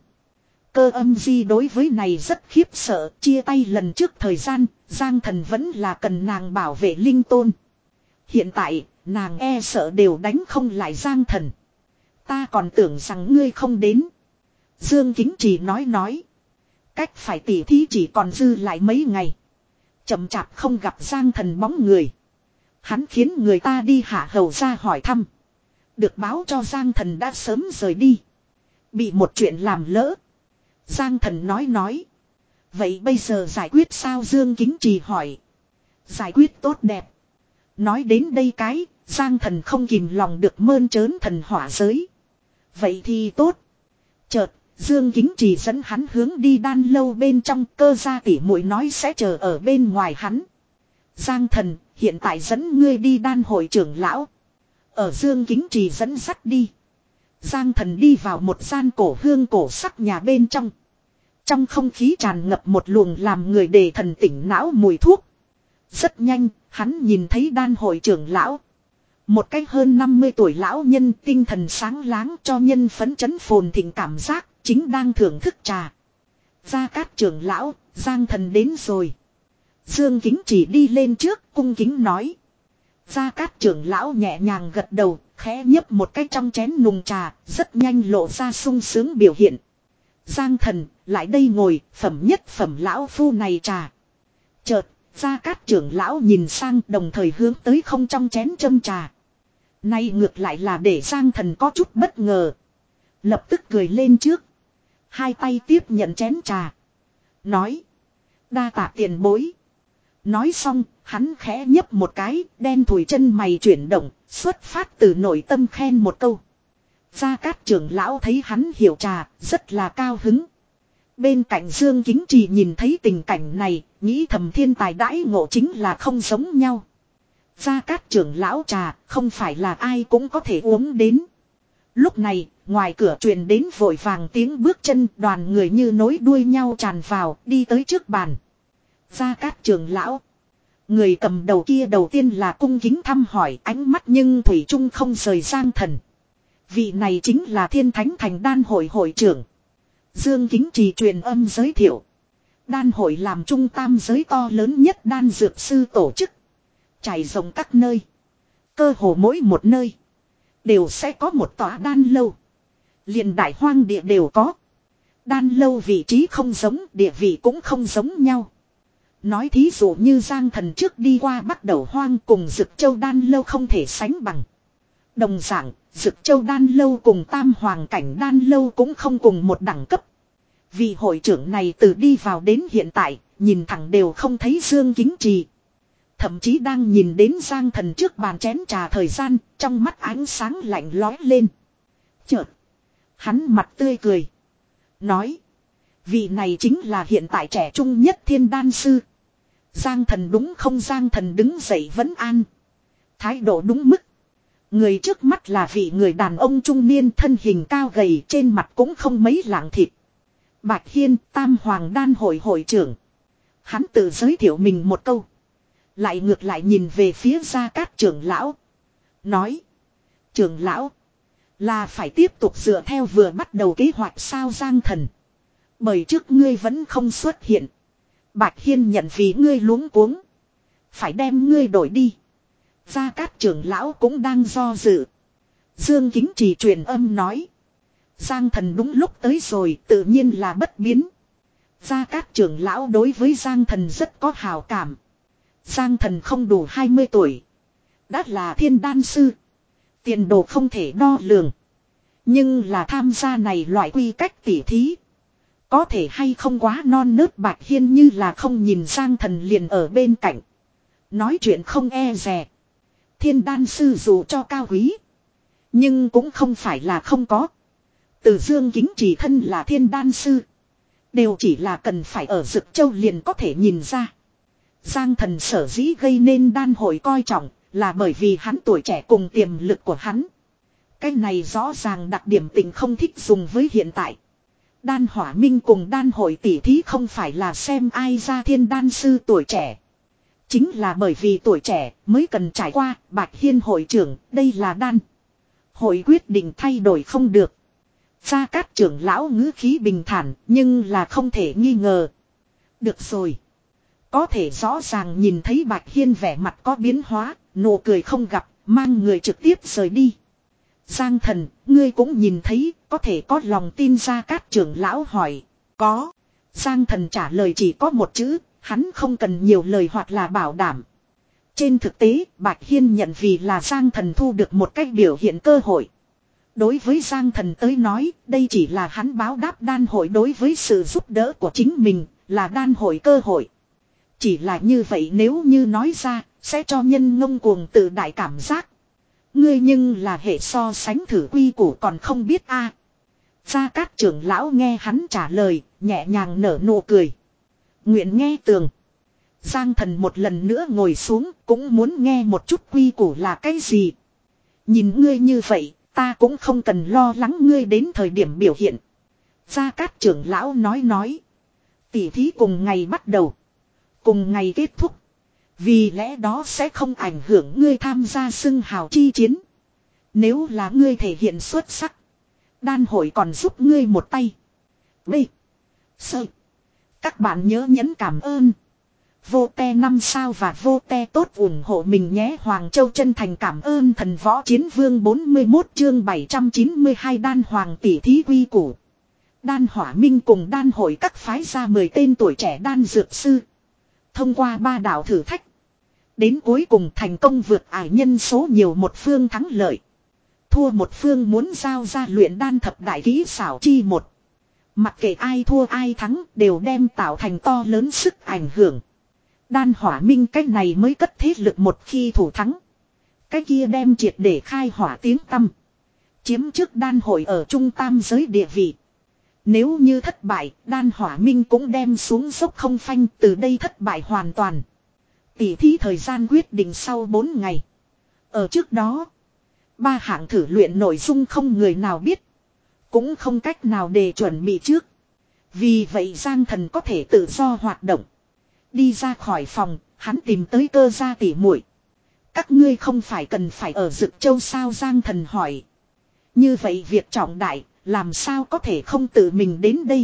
Cơ Âm Di đối với này rất khiếp sợ, chia tay lần trước thời gian, Giang Thần vẫn là cần nàng bảo vệ linh tôn. Hiện tại, nàng e sợ đều đánh không lại Giang Thần. Ta còn tưởng rằng ngươi không đến. Dương Kính Trì nói nói. Cách phải tỉ thí chỉ còn dư lại mấy ngày. Chậm chạp không gặp Giang Thần bóng người. Hắn khiến người ta đi hạ hầu ra hỏi thăm. Được báo cho Giang Thần đã sớm rời đi. Bị một chuyện làm lỡ. Giang Thần nói nói. Vậy bây giờ giải quyết sao? Dương Kính Trì hỏi. Giải quyết tốt đẹp. Nói đến đây cái, Giang Thần không kìm lòng được mơn trớn thần hỏa giới. Vậy thì tốt. Chợt, Dương Kính Trì dẫn hắn hướng đi đan lâu bên trong. Cơ gia tỷ muội nói sẽ chờ ở bên ngoài hắn. Giang Thần, hiện tại dẫn ngươi đi đan hội trưởng lão. Ở Dương Kính Trì dẫn dắt đi. Giang Thần đi vào một gian cổ hương cổ sắc nhà bên trong. Trong không khí tràn ngập một luồng làm người đề thần tỉnh não mùi thuốc. Rất nhanh, hắn nhìn thấy đan hội trưởng lão. Một cách hơn năm mươi tuổi lão nhân tinh thần sáng láng cho nhân phấn chấn phồn thịnh cảm giác, chính đang thưởng thức trà. Gia Cát trưởng lão, Giang Thần đến rồi. Dương Kính Chỉ đi lên trước, cung kính nói. Gia Cát trưởng lão nhẹ nhàng gật đầu, khẽ nhấp một cái trong chén nùng trà, rất nhanh lộ ra sung sướng biểu hiện. Giang Thần, lại đây ngồi, phẩm nhất phẩm lão phu này trà. Chợt, Gia Cát trưởng lão nhìn sang đồng thời hướng tới không trong chén châm trà. Nay ngược lại là để Giang Thần có chút bất ngờ. Lập tức cười lên trước. Hai tay tiếp nhận chén trà. Nói. Đa tạ tiền bối. Nói xong, hắn khẽ nhấp một cái, đen thủi chân mày chuyển động, xuất phát từ nội tâm khen một câu. Gia Cát trưởng lão thấy hắn hiểu trà, rất là cao hứng. Bên cạnh Dương Kính Trì nhìn thấy tình cảnh này, nghĩ thầm thiên tài đãi ngộ chính là không giống nhau. Gia Cát trưởng lão trà, không phải là ai cũng có thể uống đến. Lúc này, ngoài cửa truyền đến vội vàng tiếng bước chân, đoàn người như nối đuôi nhau tràn vào, đi tới trước bàn. Gia Cát trưởng lão. Người cầm đầu kia đầu tiên là cung kính thăm hỏi, ánh mắt nhưng thủy chung không rời Giang Thần. Vị này chính là Thiên Thánh Thành đan hội hội trưởng. Dương Kính Trì truyền âm giới thiệu. Đan hội làm trung tam giới to lớn nhất đan dược sư tổ chức. Trải rộng các nơi. Cơ hồ mỗi một nơi. Đều sẽ có một tòa đan lâu. Liền đại hoang địa đều có. Đan lâu vị trí không giống, địa vị cũng không giống nhau. Nói thí dụ như Giang Thần trước đi qua Bắc Đầu Hoang cùng Dực Châu đan lâu không thể sánh bằng. Đồng dạng, Dực Châu đan lâu cùng Tam Hoàng cảnh đan lâu cũng không cùng một đẳng cấp. Vị hội trưởng này từ đi vào đến hiện tại, nhìn thẳng đều không thấy Dương Kính Trì. Thậm chí đang nhìn đến Giang Thần trước bàn chén trà thời gian, trong mắt ánh sáng lạnh lóe lên. Chợt, hắn mặt tươi cười. Nói, vị này chính là hiện tại trẻ trung nhất thiên đan sư. Giang Thần đúng không? Giang Thần đứng dậy vấn an. Thái độ đúng mức. Người trước mắt là vị người đàn ông trung niên thân hình cao gầy, trên mặt cũng không mấy lạng thịt. Bạch Hiên, Tam Hoàng đan hội hội trưởng. Hắn tự giới thiệu mình một câu. Lại ngược lại nhìn về phía Gia Cát trưởng lão. Nói. Trưởng lão. Là phải tiếp tục dựa theo vừa bắt đầu kế hoạch sao? Giang Thần. Bởi trước ngươi vẫn không xuất hiện. Bạch Hiên nhận vì ngươi luống cuống. Phải đem ngươi đổi đi. Gia Cát trưởng lão cũng đang do dự. Dương Kính Trì truyền âm nói. Giang thần đúng lúc tới rồi, tự nhiên là bất biến. Gia Cát trưởng lão đối với Giang thần rất có hào cảm. Giang thần không đủ hai mươi tuổi. Đã là thiên đan sư. Tiền đồ không thể đo lường. Nhưng là tham gia này loại quy cách tỉ thí. Có thể hay không quá non nớt. Bạch Hiên như là không nhìn Giang thần liền ở bên cạnh. Nói chuyện không e dè. Thiên đan sư dù cho cao quý. Nhưng cũng không phải là không có. Từ Dương Kính Trì thân là thiên đan sư. Đều chỉ là cần phải ở Dực Châu liền có thể nhìn ra. Giang thần sở dĩ gây nên đan hội coi trọng. Là bởi vì hắn tuổi trẻ cùng tiềm lực của hắn. Cái này rõ ràng đặc điểm tình không thích dùng với hiện tại. Đan hỏa minh cùng đan hội tỷ thí không phải là xem ai ra thiên đan sư tuổi trẻ. Chính là bởi vì tuổi trẻ mới cần trải qua. Bạch Hiên hội trưởng, đây là đan hội quyết định thay đổi không được. Gia Cát trưởng lão ngữ khí bình thản, nhưng là không thể nghi ngờ. Được rồi. Có thể rõ ràng nhìn thấy Bạch Hiên vẻ mặt có biến hóa, nụ cười không gặp, mang người trực tiếp rời đi. Giang thần, ngươi cũng nhìn thấy, có thể có lòng tin. Gia Cát trưởng lão hỏi. Có. Giang thần trả lời chỉ có một chữ, hắn không cần nhiều lời hoặc là bảo đảm. Trên thực tế, Bạch Hiên nhận vì là Giang thần thu được một cách biểu hiện cơ hội. Đối với Giang thần tới nói, đây chỉ là hắn báo đáp đan hội đối với sự giúp đỡ của chính mình, là đan hội cơ hội. Chỉ là như vậy nếu như nói ra, sẽ cho nhân ngông cuồng tự đại cảm giác. Ngươi nhưng là hệ so sánh thử quy củ còn không biết a. À. Gia Cát trưởng lão nghe hắn trả lời, nhẹ nhàng nở nụ cười. Nguyện nghe tường. Giang thần một lần nữa ngồi xuống, cũng muốn nghe một chút quy củ là cái gì. Nhìn ngươi như vậy, ta cũng không cần lo lắng ngươi đến thời điểm biểu hiện. Gia Cát trưởng lão nói nói. Tỉ thí cùng ngày bắt đầu. Cùng ngày kết thúc. Vì lẽ đó sẽ không ảnh hưởng ngươi tham gia xưng hào chi chiến. Nếu là ngươi thể hiện xuất sắc. Đan hội còn giúp ngươi một tay. B. Sơ. Các bạn nhớ nhấn cảm ơn. Vô te năm sao và vô te tốt ủng hộ mình nhé. Hoàng Châu chân thành cảm ơn thần võ chiến vương bốn mươi mốt chương bảy trăm chín mươi hai đan hoàng tỷ thí quy củ. Đan hỏa minh cùng đan hội các phái ra mười tên tuổi trẻ đan dược sư. Thông qua ba đạo thử thách. Đến cuối cùng thành công vượt ải nhân số nhiều một phương thắng lợi. Thua một phương muốn giao ra luyện đan thập đại kỹ xảo chi một. Mặc kệ ai thua ai thắng đều đem tạo thành to lớn sức ảnh hưởng. Đan hỏa minh cách này mới cất thế lực một khi thủ thắng. Cái kia đem triệt để khai hỏa tiếng tăm. Chiếm trước đan hội ở trung tam giới địa vị. Nếu như thất bại, đan hỏa minh cũng đem xuống dốc không phanh, từ đây thất bại hoàn toàn. Tỷ thí thời gian quyết định sau bốn ngày. Ở trước đó, ba hạng thử luyện nội dung không người nào biết. Cũng không cách nào để chuẩn bị trước. Vì vậy Giang thần có thể tự do hoạt động. Đi ra khỏi phòng, hắn tìm tới Cơ gia tỷ muội. Các ngươi không phải cần phải ở Dực Châu sao? Giang thần hỏi. Như vậy việc trọng đại, làm sao có thể không tự mình đến đây?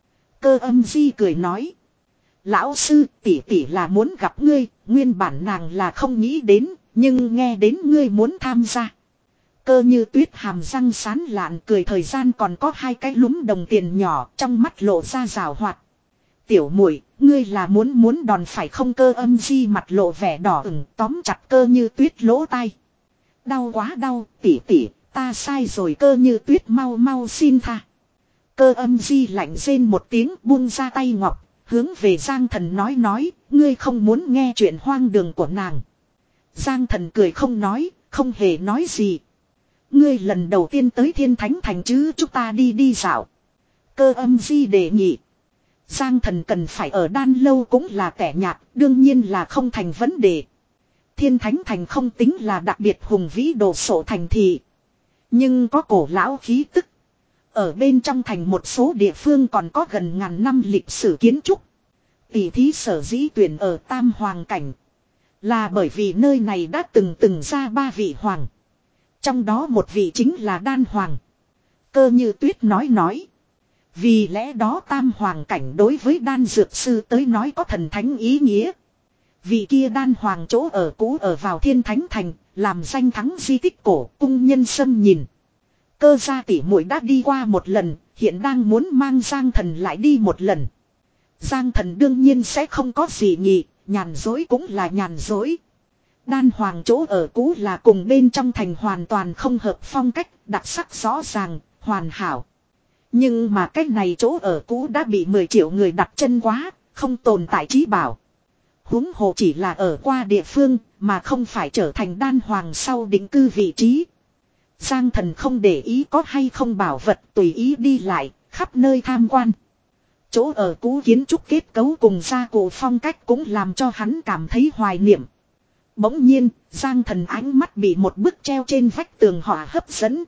Cơ Âm Di cười nói. Lão sư, tỷ tỷ là muốn gặp ngươi, nguyên bản nàng là không nghĩ đến, nhưng nghe đến ngươi muốn tham gia. Cơ Như Tuyết hàm răng sán lạn cười, thời gian còn có hai cái lúm đồng tiền nhỏ, trong mắt lộ ra rào hoạt. Tiểu muội, ngươi là muốn muốn đòn phải không? Cơ Âm Di mặt lộ vẻ đỏ ửng, tóm chặt Cơ Như Tuyết lỗ tai. Đau quá đau, tỷ tỷ, ta sai rồi. Cơ Như Tuyết mau mau xin tha. Cơ Âm Di lạnh rên một tiếng, buông ra tay ngọc, hướng về Giang thần nói nói, ngươi không muốn nghe chuyện hoang đường của nàng. Giang thần cười không nói, không hề nói gì. Ngươi lần đầu tiên tới Thiên Thánh Thành chứ? Chúng ta đi đi dạo. Cơ Âm Di đề nghị. Giang thần cần phải ở đan lâu cũng là tẻ nhạt, đương nhiên là không thành vấn đề. Thiên Thánh Thành không tính là đặc biệt hùng vĩ đồ sộ thành thị, nhưng có cổ lão khí tức. Ở bên trong thành một số địa phương còn có gần ngàn năm lịch sử kiến trúc. Tỷ thí sở dĩ tuyển ở Tam Hoàng Cảnh, là bởi vì nơi này đã từng từng ra ba vị hoàng. Trong đó một vị chính là đan hoàng. Cơ Như Tuyết nói nói. Vì lẽ đó tam hoàng cảnh đối với đan dược sư tới nói có thần thánh ý nghĩa. Vị kia đan hoàng chỗ ở cũ ở vào Thiên Thánh Thành, làm danh thắng di tích cổ, cung nhân sâm nhìn. Cơ gia tỷ muội đã đi qua một lần, hiện đang muốn mang Giang Thần lại đi một lần. Giang Thần đương nhiên sẽ không có gì nhỉ, nhàn dối cũng là nhàn dối. Đan hoàng chỗ ở cũ là cùng bên trong thành hoàn toàn không hợp phong cách, đặc sắc rõ ràng, hoàn hảo. Nhưng mà cách này chỗ ở cũ đã bị mười triệu người đặt chân quá, không tồn tại trí bảo. Huống hồ chỉ là ở qua địa phương, mà không phải trở thành đan hoàng sau định cư vị trí. Giang Thần không để ý có hay không bảo vật, tùy ý đi lại, khắp nơi tham quan. Chỗ ở cũ kiến trúc kết cấu cùng gia cụ phong cách cũng làm cho hắn cảm thấy hoài niệm. Bỗng nhiên, Giang Thần ánh mắt bị một bức treo trên vách tường họa hấp dẫn.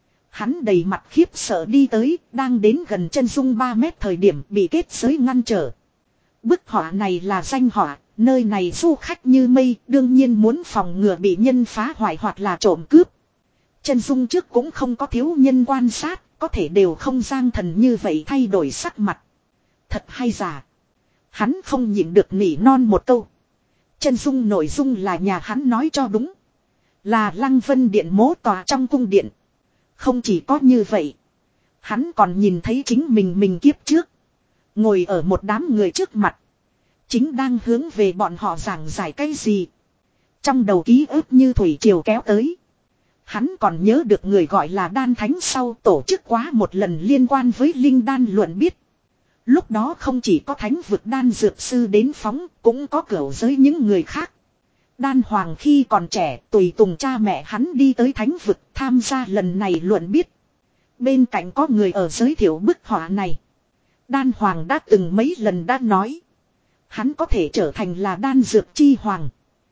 Hắn đầy mặt khiếp sợ đi tới, đang đến gần chân dung ba mét thời điểm bị kết giới ngăn trở. Bức họa này là danh họa, nơi này du khách như mây, đương nhiên muốn phòng ngừa bị nhân phá hoại hoặc là trộm cướp. Chân dung trước cũng không có thiếu nhân quan sát, có thể đều không Giang Thần như vậy thay đổi sắc mặt. Thật hay giả. Hắn không nhịn được nỉ non một câu. Chân dung nội dung là nhà hắn nói cho đúng. Là Lăng Vân Điện mố tòa trong cung điện. Không chỉ có như vậy. Hắn còn nhìn thấy chính mình mình kiếp trước. Ngồi ở một đám người trước mặt. Chính đang hướng về bọn họ giảng giải cái gì. Trong đầu ký ức như thủy triều kéo tới. Hắn còn nhớ được người gọi là Đan Thánh sau tổ chức quá một lần liên quan với Linh Đan luận biết. Lúc đó không chỉ có thánh vực đan dược sư đến phóng, cũng có cửu giới những người khác. Đan Hoàng khi còn trẻ tùy tùng cha mẹ hắn đi tới thánh vực tham gia lần này luận biết. Bên cạnh có người ở giới thiệu bức họa này. Đan Hoàng đã từng mấy lần đã nói. Hắn có thể trở thành là đan dược chi hoàng.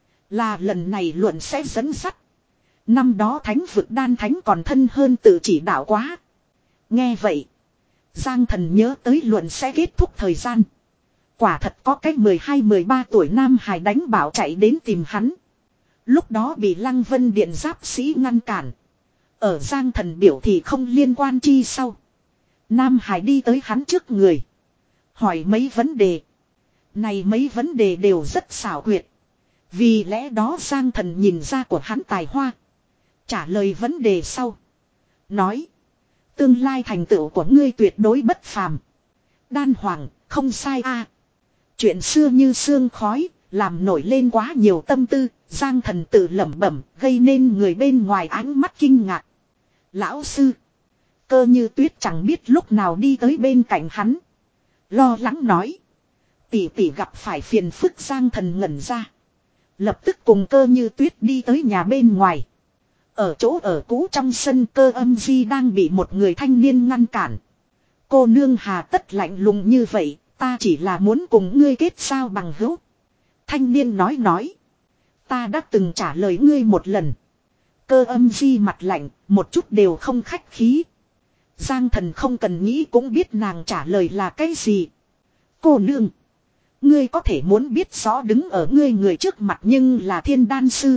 Là lần này luận sẽ dẫn dắt. Năm đó thánh vực đan thánh còn thân hơn tự chỉ đạo quá. Nghe vậy. Giang Thần nhớ tới luận sẽ kết thúc thời gian. Quả thật có cách mười hai mười ba tuổi Nam Hải đánh bảo chạy đến tìm hắn. Lúc đó bị Lăng Vân Điện giáp sĩ ngăn cản. Ở Giang Thần biểu thì không liên quan chi sau. Nam Hải đi tới hắn trước người. Hỏi mấy vấn đề. Này mấy vấn đề đều rất xảo quyệt. Vì lẽ đó Giang Thần nhìn ra của hắn tài hoa. Trả lời vấn đề sau. Nói. Tương lai thành tựu của ngươi tuyệt đối bất phàm. Đan Hoàng, không sai a. Chuyện xưa như sương khói, làm nổi lên quá nhiều tâm tư, Giang Thần tự lẩm bẩm, gây nên người bên ngoài ánh mắt kinh ngạc. Lão sư. Cơ Như Tuyết chẳng biết lúc nào đi tới bên cạnh hắn. Lo lắng nói. Tỷ tỷ gặp phải phiền phức. Giang Thần ngẩn ra. Lập tức cùng Cơ Như Tuyết đi tới nhà bên ngoài. Ở chỗ ở cũ trong sân Cơ Âm Di đang bị một người thanh niên ngăn cản. Cô nương hà tất lạnh lùng như vậy, ta chỉ là muốn cùng ngươi kết giao bằng hữu. Thanh niên nói nói. Ta đã từng trả lời ngươi một lần. Cơ Âm Di mặt lạnh, một chút đều không khách khí. Giang Thần không cần nghĩ cũng biết nàng trả lời là cái gì. Cô nương. Ngươi có thể muốn biết rõ đứng ở ngươi người trước mặt nhưng là thiên đan sư.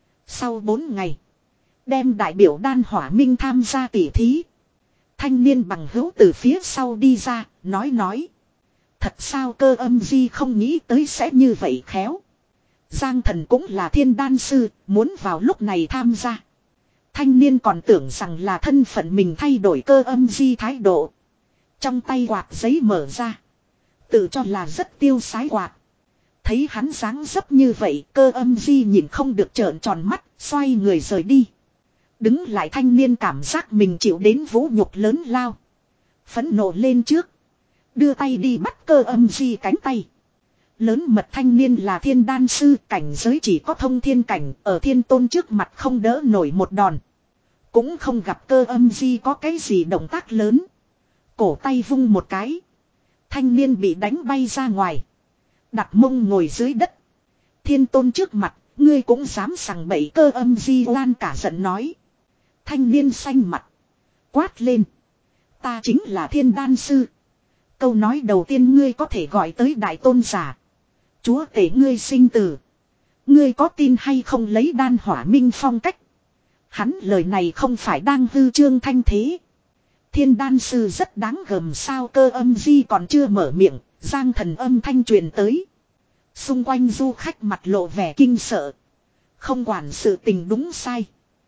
Sau bốn ngày. Đem đại biểu đan hỏa minh tham gia tỉ thí. Thanh niên bằng hữu từ phía sau đi ra, nói nói. Thật sao Cơ Âm Di không nghĩ tới sẽ như vậy khéo. Giang Thần cũng là thiên đan sư, muốn vào lúc này tham gia. Thanh niên còn tưởng rằng là thân phận mình thay đổi Cơ Âm Di thái độ. Trong tay quạt giấy mở ra. Tự cho là rất tiêu sái quạt. Thấy hắn dáng dấp như vậy, Cơ Âm Di nhìn không được trợn tròn mắt, xoay người rời đi. Đứng lại thanh niên cảm giác mình chịu đến vũ nhục lớn lao. Phẫn nộ lên trước. Đưa tay đi bắt Cơ Âm Di cánh tay. Lớn mật thanh niên là thiên đan sư, cảnh giới chỉ có thông thiên cảnh, ở thiên tôn trước mặt không đỡ nổi một đòn. Cũng không gặp Cơ Âm Di có cái gì động tác lớn. Cổ tay vung một cái. Thanh niên bị đánh bay ra ngoài. Đặt mông ngồi dưới đất. Thiên tôn trước mặt, ngươi cũng dám sằng bậy. Cơ Âm Di oan cả giận nói. Thanh niên xanh mặt. Quát lên. Ta chính là thiên đan sư. Câu nói đầu tiên ngươi có thể gọi tới đại tôn giả. Chúa tể ngươi sinh tử. Ngươi có tin hay không lấy đan hỏa minh phong cách. Hắn lời này không phải đang hư trương thanh thế. Thiên đan sư rất đáng gờm sao Cơ Âm Di còn chưa mở miệng, Giang Thần âm thanh truyền tới. Xung quanh du khách mặt lộ vẻ kinh sợ. Không quản sự tình đúng sai.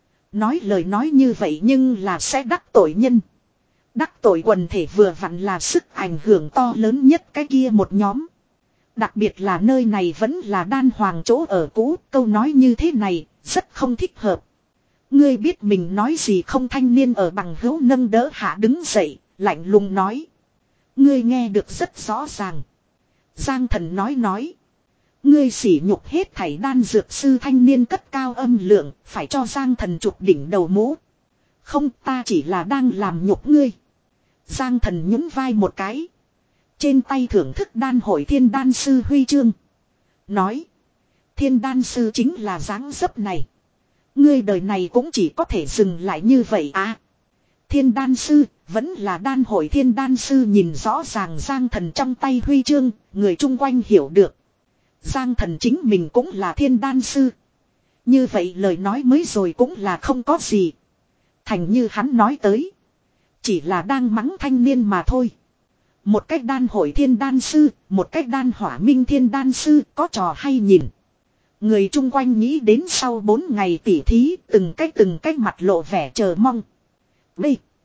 Nói lời nói như vậy nhưng là sẽ đắc tội nhân. Đắc tội quần thể vừa vặn là sức ảnh hưởng to lớn nhất cái kia một nhóm. Đặc biệt là nơi này vẫn là đan hoàng chỗ ở cũ, câu nói như thế này, rất không thích hợp. Ngươi biết mình nói gì không? Thanh niên ở bằng hữu nâng đỡ hạ đứng dậy, lạnh lùng nói. Ngươi nghe được rất rõ ràng. Giang Thần nói nói. Ngươi sỉ nhục hết thảy đan dược sư. Thanh niên cất cao âm lượng, phải cho Giang Thần chụp đỉnh đầu mũ. Không, ta chỉ là đang làm nhục ngươi. Giang Thần nhún vai một cái. Trên tay thưởng thức đan hội thiên đan sư huy chương. Nói. Thiên đan sư chính là dáng dấp này. Ngươi đời này cũng chỉ có thể dừng lại như vậy à. Thiên đan sư, vẫn là đan hội thiên đan sư nhìn rõ ràng Giang Thần trong tay huy chương, người chung quanh hiểu được. Giang Thần chính mình cũng là thiên đan sư. Như vậy lời nói mới rồi cũng là không có gì. Thành như hắn nói tới. Chỉ là đang mắng thanh niên mà thôi. Một cách đan hội thiên đan sư, một cách đan hỏa minh thiên đan sư, có trò hay nhìn. Người chung quanh nghĩ đến sau bốn ngày tỉ thí, từng cách từng cách mặt lộ vẻ chờ mong. B.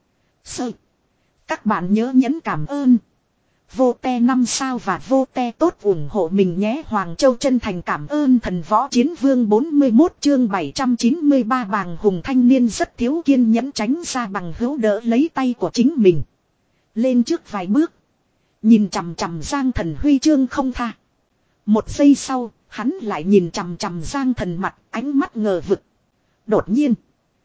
Sơ. Các bạn nhớ nhấn cảm ơn. Vô te năm sao và vô te tốt ủng hộ mình nhé. Hoàng Châu chân thành cảm ơn thần võ chiến vương bốn mươi mốt chương bảy trăm chín mươi ba. Bàng hùng thanh niên rất thiếu kiên nhẫn tránh ra bằng hữu đỡ lấy tay của chính mình. Lên trước vài bước. Nhìn chằm chằm Giang Thần huy chương không tha. Một giây sau, hắn lại nhìn chằm chằm Giang Thần mặt, ánh mắt ngờ vực. Đột nhiên,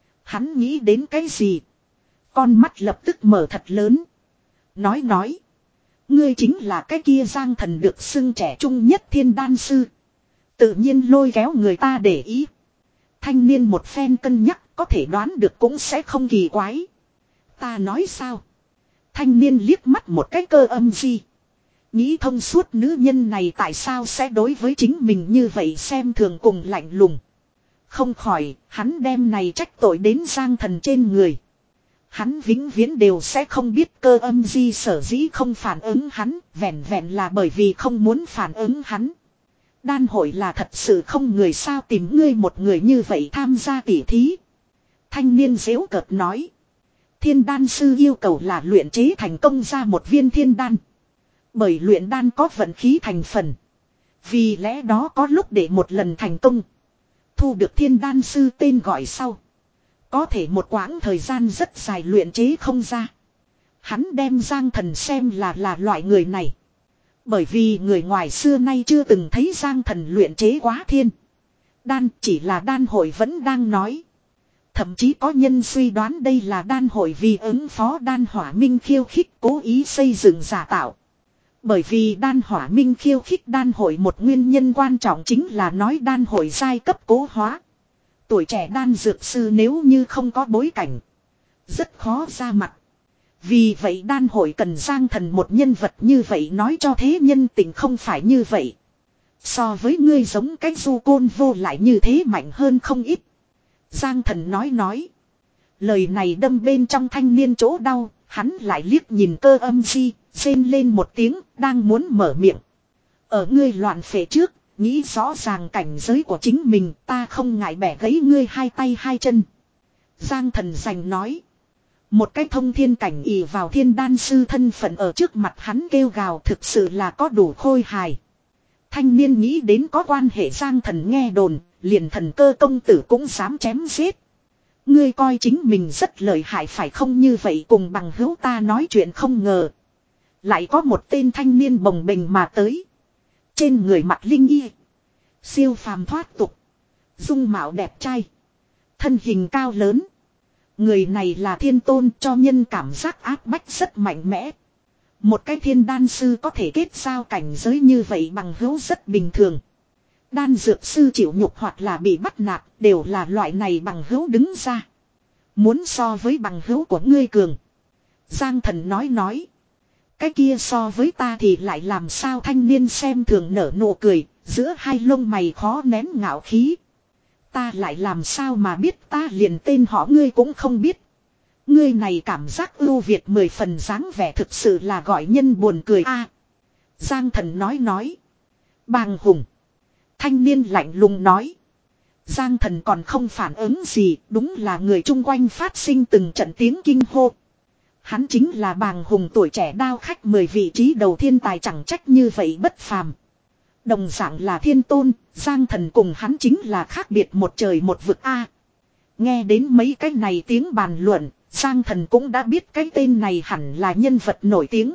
hắn nghĩ đến cái gì? Con mắt lập tức mở thật lớn. Nói nói. Ngươi chính là cái kia Giang Thần được xưng trẻ trung nhất thiên đan sư. Tự nhiên lôi kéo người ta để ý. Thanh niên một phen cân nhắc có thể đoán được cũng sẽ không kỳ quái. Ta nói sao? Thanh niên liếc mắt một cái Cơ Âm Di. Nghĩ thông suốt nữ nhân này tại sao sẽ đối với chính mình như vậy xem thường cùng lạnh lùng. Không khỏi, hắn đem này trách tội đến Giang Thần trên người. Hắn vĩnh viễn đều sẽ không biết Cơ Âm Di sở dĩ không phản ứng hắn, vẹn vẹn là bởi vì không muốn phản ứng hắn. Đan hội là thật sự không người sao tìm ngươi một người như vậy tham gia tỉ thí. Thanh niên giễu cợt nói. Thiên đan sư yêu cầu là luyện chế thành công ra một viên thiên đan. Bởi luyện đan có vận khí thành phần. Vì lẽ đó có lúc để một lần thành công. Thu được thiên đan sư tên gọi sau. Có thể một quãng thời gian rất dài luyện chế không ra. Hắn đem Giang Thần xem là là loại người này. Bởi vì người ngoài xưa nay chưa từng thấy Giang Thần luyện chế quá thiên đan, chỉ là đan hội vẫn đang nói. Thậm chí có nhân suy đoán đây là đan hội vì ứng phó đan hỏa minh khiêu khích cố ý xây dựng giả tạo. Bởi vì đan hỏa minh khiêu khích đan hội một nguyên nhân quan trọng chính là nói đan hội giai cấp cố hóa. Tuổi trẻ đan dược sư nếu như không có bối cảnh, rất khó ra mặt. Vì vậy đan hội cần Giang Thần một nhân vật như vậy nói cho thế nhân tình không phải như vậy. So với ngươi giống cái du côn vô lại như thế mạnh hơn không ít. Giang Thần nói nói. Lời này đâm bên trong thanh niên chỗ đau, hắn lại liếc nhìn Cơ Âm Di, rên lên một tiếng, đang muốn mở miệng. Ở ngươi loạn phệ trước, nghĩ rõ ràng cảnh giới của chính mình, ta không ngại bẻ gãy ngươi hai tay hai chân. Giang Thần giành nói. Một cái thông thiên cảnh ỷ vào thiên đan sư thân phận ở trước mặt hắn kêu gào thực sự là có đủ khôi hài. Thanh niên nghĩ đến có quan hệ Giang Thần nghe đồn, liền Thần Cơ công tử cũng dám chém giết. Ngươi coi chính mình rất lợi hại phải không? Như vậy cùng bằng hữu ta nói chuyện không ngờ. Lại có một tên thanh niên bồng bềnh mà tới. Trên người mặc linh y. Siêu phàm thoát tục. Dung mạo đẹp trai. Thân hình cao lớn. Người này là thiên tôn cho nhân cảm giác áp bách rất mạnh mẽ. Một cái thiên đan sư có thể kết giao cảnh giới như vậy bằng hữu rất bình thường. Đan dược sư chịu nhục hoặc là bị bắt nạt đều là loại này bằng hữu đứng ra. Muốn so với bằng hữu của ngươi cường. Giang Thần nói nói. Cái kia so với ta thì lại làm sao? Thanh niên xem thường nở nụ cười, giữa hai lông mày khó nén ngạo khí. Ta lại làm sao mà biết, ta liền tên họ ngươi cũng không biết. Ngươi này cảm giác ưu việt mười phần dáng vẻ thực sự là gọi nhân buồn cười a. Giang Thần nói nói. Bàng Hùng. Thanh niên lạnh lùng nói. Giang Thần còn không phản ứng gì, đúng là người chung quanh phát sinh từng trận tiếng kinh hô. Hắn chính là Bàng Hùng tuổi trẻ đao khách mười vị trí đầu thiên tài chẳng trách như vậy bất phàm. Đồng dạng là thiên tôn, Giang Thần cùng hắn chính là khác biệt một trời một vực A. Nghe đến mấy cái này tiếng bàn luận, Giang Thần cũng đã biết cái tên này hẳn là nhân vật nổi tiếng.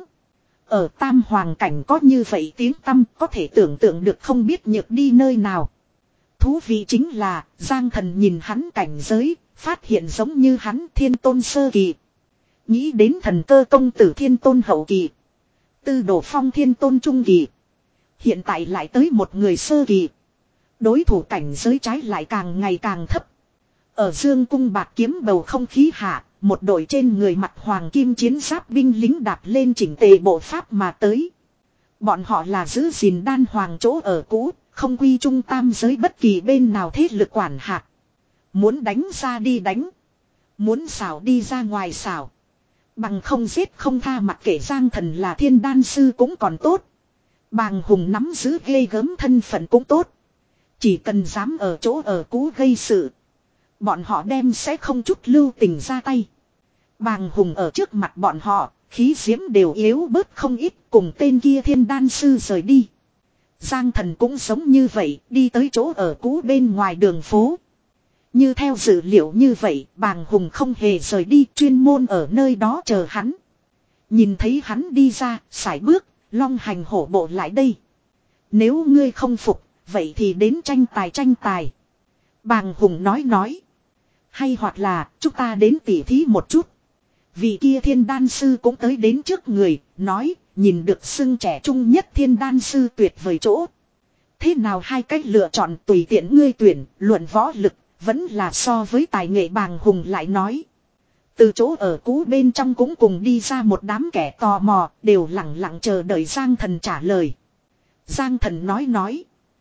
Ở Tam Hoàng Cảnh có như vậy tiếng tăm có thể tưởng tượng được không biết nhược đi nơi nào. Thú vị chính là, Giang Thần nhìn hắn cảnh giới, phát hiện giống như hắn thiên tôn sơ kỳ. Nghĩ đến thần cơ công tử thiên tôn hậu kỳ. Tư đồ phong thiên tôn trung kỳ. Hiện tại lại tới một người sơ kỳ. Đối thủ cảnh giới trái lại càng ngày càng thấp. Ở dương cung bạc kiếm bầu không khí hạ, một đội trên người mặt hoàng kim chiến giáp binh lính đạp lên chỉnh tề bộ pháp mà tới. Bọn họ là giữ gìn đan hoàng chỗ ở cũ, không quy trung tam giới bất kỳ bên nào thế lực quản hạt. Muốn đánh ra đi đánh. Muốn xảo đi ra ngoài xảo. Bằng không giết không tha, mặc kệ Giang Thần là thiên đan sư cũng còn tốt. Bàng Hùng nắm giữ ghê gớm thân phận cũng tốt. Chỉ cần dám ở chỗ ở cũ gây sự, bọn họ đem sẽ không chút lưu tình ra tay. Bàng Hùng ở trước mặt bọn họ, khí diễm đều yếu bớt không ít, cùng tên kia thiên đan sư rời đi. Giang Thần cũng giống như vậy, đi tới chỗ ở cũ bên ngoài đường phố. Như theo dữ liệu như vậy, Bàng Hùng không hề rời đi, chuyên môn ở nơi đó chờ hắn. Nhìn thấy hắn đi ra, sải bước, long hành hổ bộ lại đây. Nếu ngươi không phục, vậy thì đến tranh tài tranh tài. Bàng Hùng nói nói. Hay hoặc là, chúng ta đến tỉ thí một chút. Vị kia thiên đan sư cũng tới đến trước người, nói, nhìn được xưng trẻ trung nhất thiên đan sư tuyệt vời chỗ. Thế nào hai cách lựa chọn tùy tiện ngươi tuyển, luận võ lực, vẫn là so với tài nghệ. Bàng Hùng lại nói. Từ chỗ ở cũ bên trong cũng cùng đi ra một đám kẻ tò mò, đều lặng lặng chờ đợi Giang Thần trả lời. Giang Thần nói nói.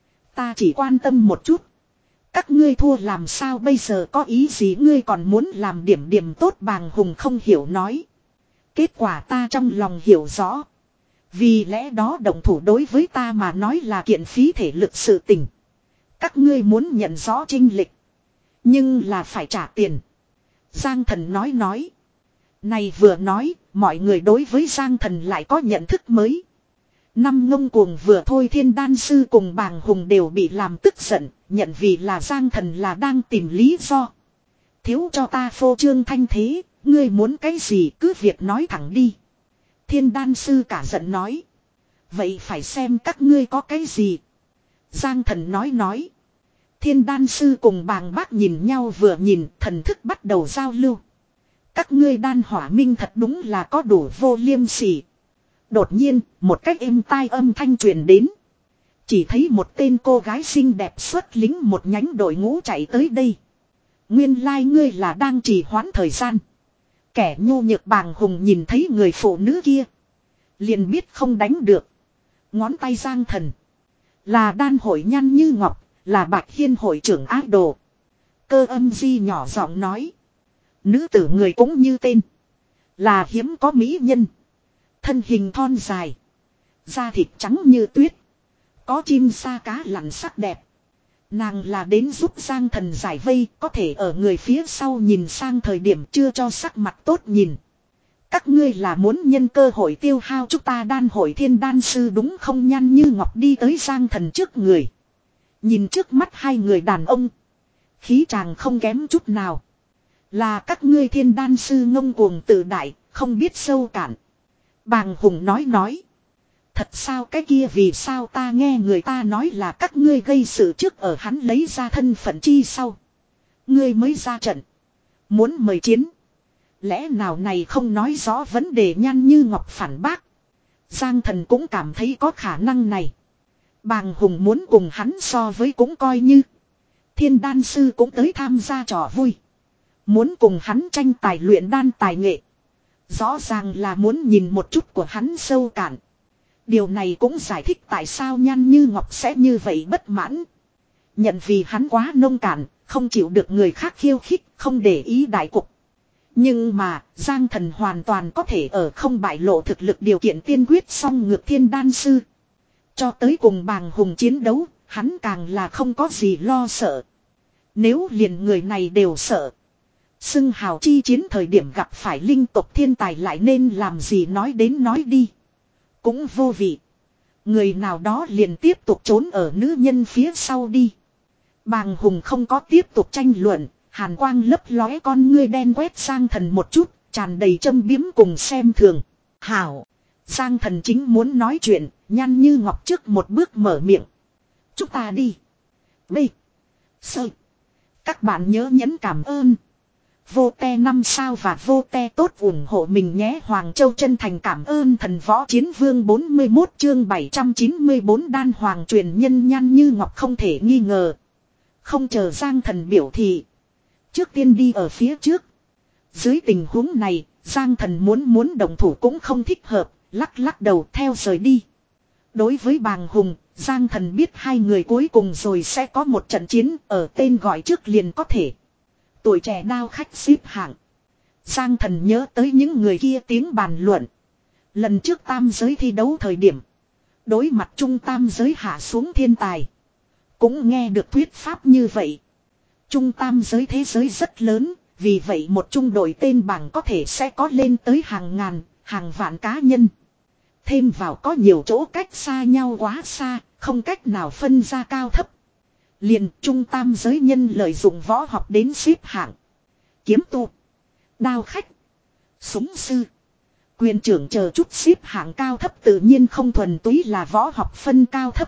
Ta chỉ quan tâm một chút. Các ngươi thua làm sao bây giờ, có ý gì ngươi còn muốn làm điểm điểm tốt. Bàng Hùng không hiểu nói. Kết quả ta trong lòng hiểu rõ. Vì lẽ đó động thủ đối với ta mà nói là kiện phí thể lực sự tình. Các ngươi muốn nhận rõ chênh lệch, nhưng là phải trả tiền. Giang Thần nói nói. Này vừa nói, mọi người đối với Giang Thần lại có nhận thức mới. Năm ngông cuồng vừa thôi thiên đan sư cùng Bàng Hùng đều bị làm tức giận, nhận vì là Giang Thần là đang tìm lý do. Thiếu cho ta phô trương thanh thế, ngươi muốn cái gì cứ việc nói thẳng đi. Thiên đan sư cả giận nói. Vậy phải xem các ngươi có cái gì. Giang Thần nói nói. Thiên đan sư cùng Bàng Bác nhìn nhau vừa nhìn, thần thức bắt đầu giao lưu. Các ngươi đan hỏa minh thật đúng là có đủ vô liêm sỉ. Đột nhiên, một cách êm tai âm thanh truyền đến. Chỉ thấy một tên cô gái xinh đẹp xuất lính một nhánh đội ngũ chạy tới đây. Nguyên lai ngươi là đang trì hoãn thời gian. Kẻ nhu nhược. Bàng Hùng nhìn thấy người phụ nữ kia, liền biết không đánh được. Ngón tay Giang Thần. Là đan hội Nhan Như Ngọc, là Bạch Hiên hội trưởng ác đồ. Cơ âm di nhỏ giọng nói. Nữ tử người cũng như tên. Là hiếm có mỹ nhân. Thân hình thon dài. Da thịt trắng như tuyết. Có chim sa cá lặn sắc đẹp. Nàng là đến giúp Giang Thần giải vây, có thể ở người phía sau nhìn sang thời điểm chưa cho sắc mặt tốt nhìn. Các ngươi là muốn nhân cơ hội tiêu hao chúng ta đan hội thiên đan sư đúng không? Nhan Như Ngọc đi tới Giang Thần trước người. Nhìn trước mắt hai người đàn ông. Khí chàng không kém chút nào. Là các ngươi thiên đan sư ngông cuồng tự đại, không biết sâu cạn. Bàng Hùng nói nói. Thật sao? Cái kia vì sao ta nghe người ta nói là các ngươi gây sự trước, ở hắn lấy ra thân phận chi sau. Ngươi mới ra trận. Muốn mời chiến. Lẽ nào này không nói rõ vấn đề? Nhan Như Ngọc phản bác. Giang Thần cũng cảm thấy có khả năng này. Bàng Hùng muốn cùng hắn so với cũng coi như. Thiên đan sư cũng tới tham gia trò vui. Muốn cùng hắn tranh tài luyện đan tài nghệ. Rõ ràng là muốn nhìn một chút của hắn sâu cạn. Điều này cũng giải thích tại sao Nhan Như Ngọc sẽ như vậy bất mãn. Nhận vì hắn quá nông cạn, không chịu được người khác khiêu khích, không để ý đại cục. Nhưng mà, Giang Thần hoàn toàn có thể ở không bại lộ thực lực điều kiện tiên quyết song ngược thiên đan sư. Cho tới cùng bàng hùng chiến đấu, hắn càng là không có gì lo sợ. Nếu liền người này đều sợ. Xưng hào chi chiến thời điểm gặp phải linh tộc thiên tài lại nên làm gì nói đến nói đi. Cũng vô vị. Người nào đó liền tiếp tục trốn ở nữ nhân phía sau đi. Bàng hùng không có tiếp tục tranh luận. Hàn quang lấp lóe con ngươi đen quét Giang Thần một chút. Tràn đầy châm biếm cùng xem thường. Hảo. Giang Thần chính muốn nói chuyện. Nhăn như ngọc trước một bước mở miệng. Chúng ta đi. B. Sơ. Các bạn nhớ nhấn cảm ơn. Vô te năm sao và vô te tốt ủng hộ mình nhé. Hoàng Châu chân thành cảm ơn thần võ chiến vương bốn mươi mốt chương bảy trăm chín mươi bốn đan hoàng truyền nhân Nhan Như Ngọc không thể nghi ngờ. Không chờ Giang Thần biểu thị. Trước tiên đi ở phía trước. Dưới tình huống này, Giang Thần muốn muốn động thủ cũng không thích hợp, lắc lắc đầu theo rời đi. Đối với bàng hùng, Giang Thần biết hai người cuối cùng rồi sẽ có một trận chiến ở tên gọi trước liền có thể. Tuổi trẻ đao khách xếp hạng. Giang Thần nhớ tới những người kia tiếng bàn luận. Lần trước tam giới thi đấu thời điểm. Đối mặt trung tam giới hạ xuống thiên tài. Cũng nghe được thuyết pháp như vậy. Trung tam giới thế giới rất lớn. Vì vậy một trung đội tên bảng có thể sẽ có lên tới hàng ngàn, hàng vạn cá nhân. Thêm vào có nhiều chỗ cách xa nhau quá xa, không cách nào phân ra cao thấp. Liền trung tam giới nhân lợi dụng võ học đến xếp hạng. Kiếm tu, đao khách, súng sư, quyền trưởng chờ chút xếp hạng cao thấp tự nhiên không thuần túy là võ học phân cao thấp.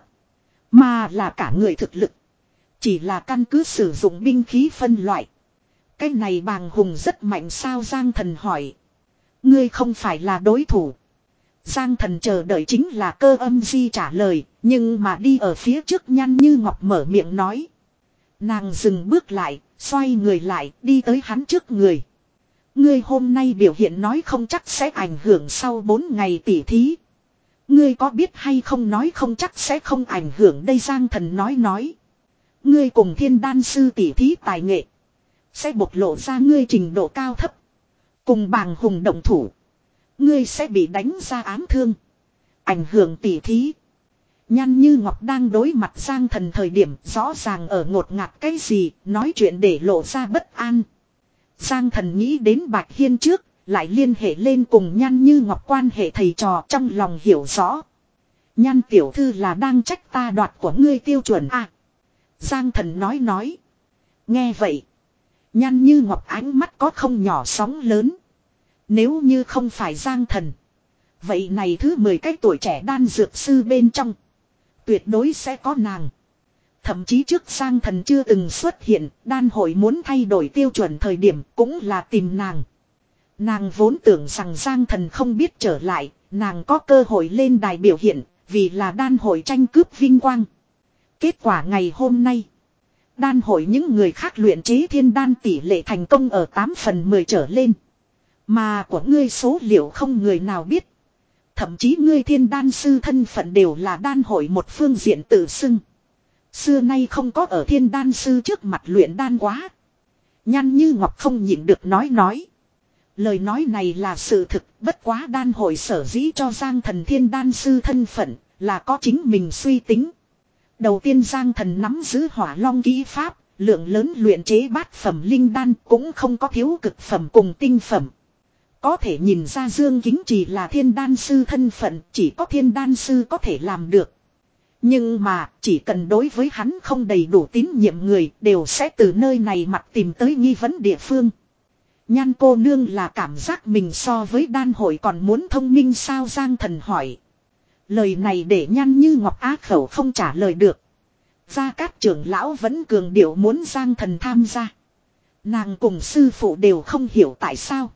Mà là cả người thực lực. Chỉ là căn cứ sử dụng binh khí phân loại. Cái này bàng hùng rất mạnh sao Giang Thần hỏi. Ngươi không phải là đối thủ. Giang Thần chờ đợi chính là Cơ Âm Di trả lời. Nhưng mà đi ở phía trước Nhan Như Ngọc mở miệng nói. Nàng dừng bước lại, xoay người lại, đi tới hắn trước người. Ngươi hôm nay biểu hiện nói không chắc sẽ ảnh hưởng sau bốn ngày tỉ thí. Ngươi có biết hay không nói không chắc sẽ không ảnh hưởng đây Giang Thần nói nói. Ngươi cùng thiên đan sư tỉ thí tài nghệ. Sẽ bộc lộ ra ngươi trình độ cao thấp. Cùng bàng hùng động thủ. Ngươi sẽ bị đánh ra ám thương. Ảnh hưởng tỉ thí. Nhan Như Ngọc đang đối mặt Giang Thần thời điểm rõ ràng ở ngột ngạt cái gì, nói chuyện để lộ ra bất an. Giang Thần nghĩ đến Bạch Hiên trước, lại liên hệ lên cùng Nhan Như Ngọc quan hệ thầy trò trong lòng hiểu rõ. Nhan tiểu thư là đang trách ta đoạt của ngươi tiêu chuẩn à. Giang Thần nói nói. Nghe vậy. Nhan Như Ngọc ánh mắt có không nhỏ sóng lớn. Nếu như không phải Giang Thần. Vậy này thứ mười cái tuổi trẻ đan dược sư bên trong. Tuyệt đối sẽ có nàng. Thậm chí trước Giang Thần chưa từng xuất hiện. Đan hội muốn thay đổi tiêu chuẩn thời điểm cũng là tìm nàng. Nàng vốn tưởng rằng Giang Thần không biết trở lại. Nàng có cơ hội lên đài biểu hiện. Vì là đan hội tranh cướp vinh quang. Kết quả ngày hôm nay. Đan hội những người khác luyện chế thiên đan tỷ lệ thành công ở tám phần mười trở lên. Mà của ngươi số liệu không người nào biết. Thậm chí ngươi thiên đan sư thân phận đều là đan hội một phương diện tự xưng. Xưa nay không có ở thiên đan sư trước mặt luyện đan quá. Nhan Như Ngọc không nhịn được nói nói. Lời nói này là sự thực, bất quá đan hội sở dĩ cho Giang Thần thiên đan sư thân phận là có chính mình suy tính. Đầu tiên Giang Thần nắm giữ hỏa long kỹ pháp, lượng lớn luyện chế bát phẩm linh đan cũng không có thiếu cực phẩm cùng tinh phẩm. Có thể nhìn ra Dương Kính Trì là thiên đan sư thân phận, chỉ có thiên đan sư có thể làm được. Nhưng mà chỉ cần đối với hắn không đầy đủ tín nhiệm người đều sẽ từ nơi này mặt tìm tới nghi vấn địa phương. Nhan cô nương là cảm giác mình so với đan hội còn muốn thông minh sao Giang Thần hỏi. Lời này để Nhan Như Ngọc á khẩu không trả lời được. Gia Cát trưởng lão vẫn cường điệu muốn Giang Thần tham gia. Nàng cùng sư phụ đều không hiểu tại sao.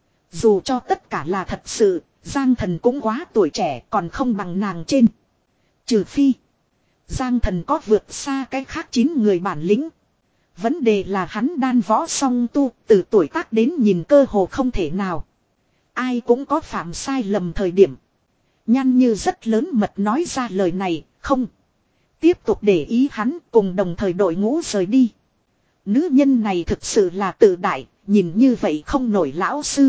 Dù cho tất cả là thật sự, Giang Thần cũng quá tuổi trẻ còn không bằng nàng trên. Trừ phi, Giang Thần có vượt xa cái khác chín người bản lĩnh. Vấn đề là hắn đan võ song tu, từ tuổi tác đến nhìn cơ hồ không thể nào. Ai cũng có phạm sai lầm thời điểm. Nhan Như rất lớn mật nói ra lời này, không. Tiếp tục để ý hắn cùng đồng thời đội ngũ rời đi. Nữ nhân này thực sự là tự đại, nhìn như vậy không nổi lão sư.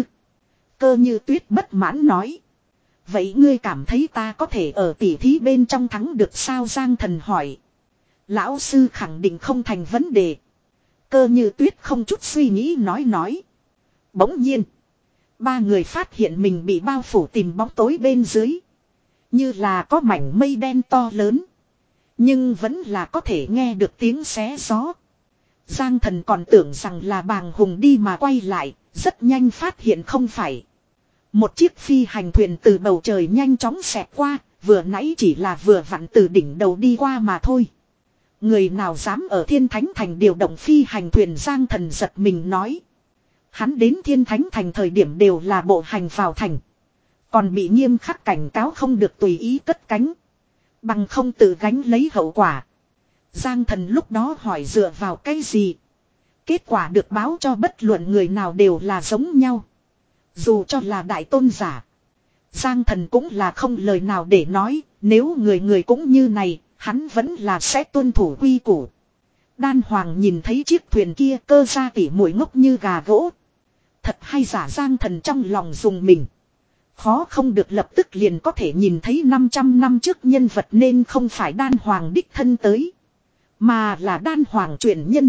Cơ Như Tuyết bất mãn nói. Vậy ngươi cảm thấy ta có thể ở tỉ thí bên trong thắng được sao? Giang Thần hỏi. Lão sư khẳng định không thành vấn đề. Cơ Như Tuyết không chút suy nghĩ nói nói. Bỗng nhiên. Ba người phát hiện mình bị bao phủ tìm bóng tối bên dưới. Như là có mảnh mây đen to lớn. Nhưng vẫn là có thể nghe được tiếng xé gió. Giang Thần còn tưởng rằng là bàng hùng đi mà quay lại. Rất nhanh phát hiện không phải. Một chiếc phi hành thuyền từ bầu trời nhanh chóng xẹt qua. Vừa nãy chỉ là vừa vặn từ đỉnh đầu đi qua mà thôi. Người nào dám ở Thiên Thánh Thành điều động phi hành thuyền? Giang Thần giật mình nói. Hắn đến Thiên Thánh Thành thời điểm đều là bộ hành vào thành. Còn bị nghiêm khắc cảnh cáo không được tùy ý cất cánh. Bằng không tự gánh lấy hậu quả. Giang Thần lúc đó hỏi dựa vào cái gì? Kết quả được báo cho bất luận người nào đều là giống nhau. Dù cho là đại tôn giả. Giang Thần cũng là không lời nào để nói. Nếu người người cũng như này, hắn vẫn là sẽ tuân thủ quy củ. Đan Hoàng nhìn thấy chiếc thuyền kia, Cơ gia tỉ muội ngốc như gà gỗ. Thật hay giả? Giang Thần trong lòng dùng mình. Khó không được lập tức liền có thể nhìn thấy năm trăm năm trước nhân vật, nên không phải Đan Hoàng đích thân tới. Mà là Đan Hoàng truyền nhân.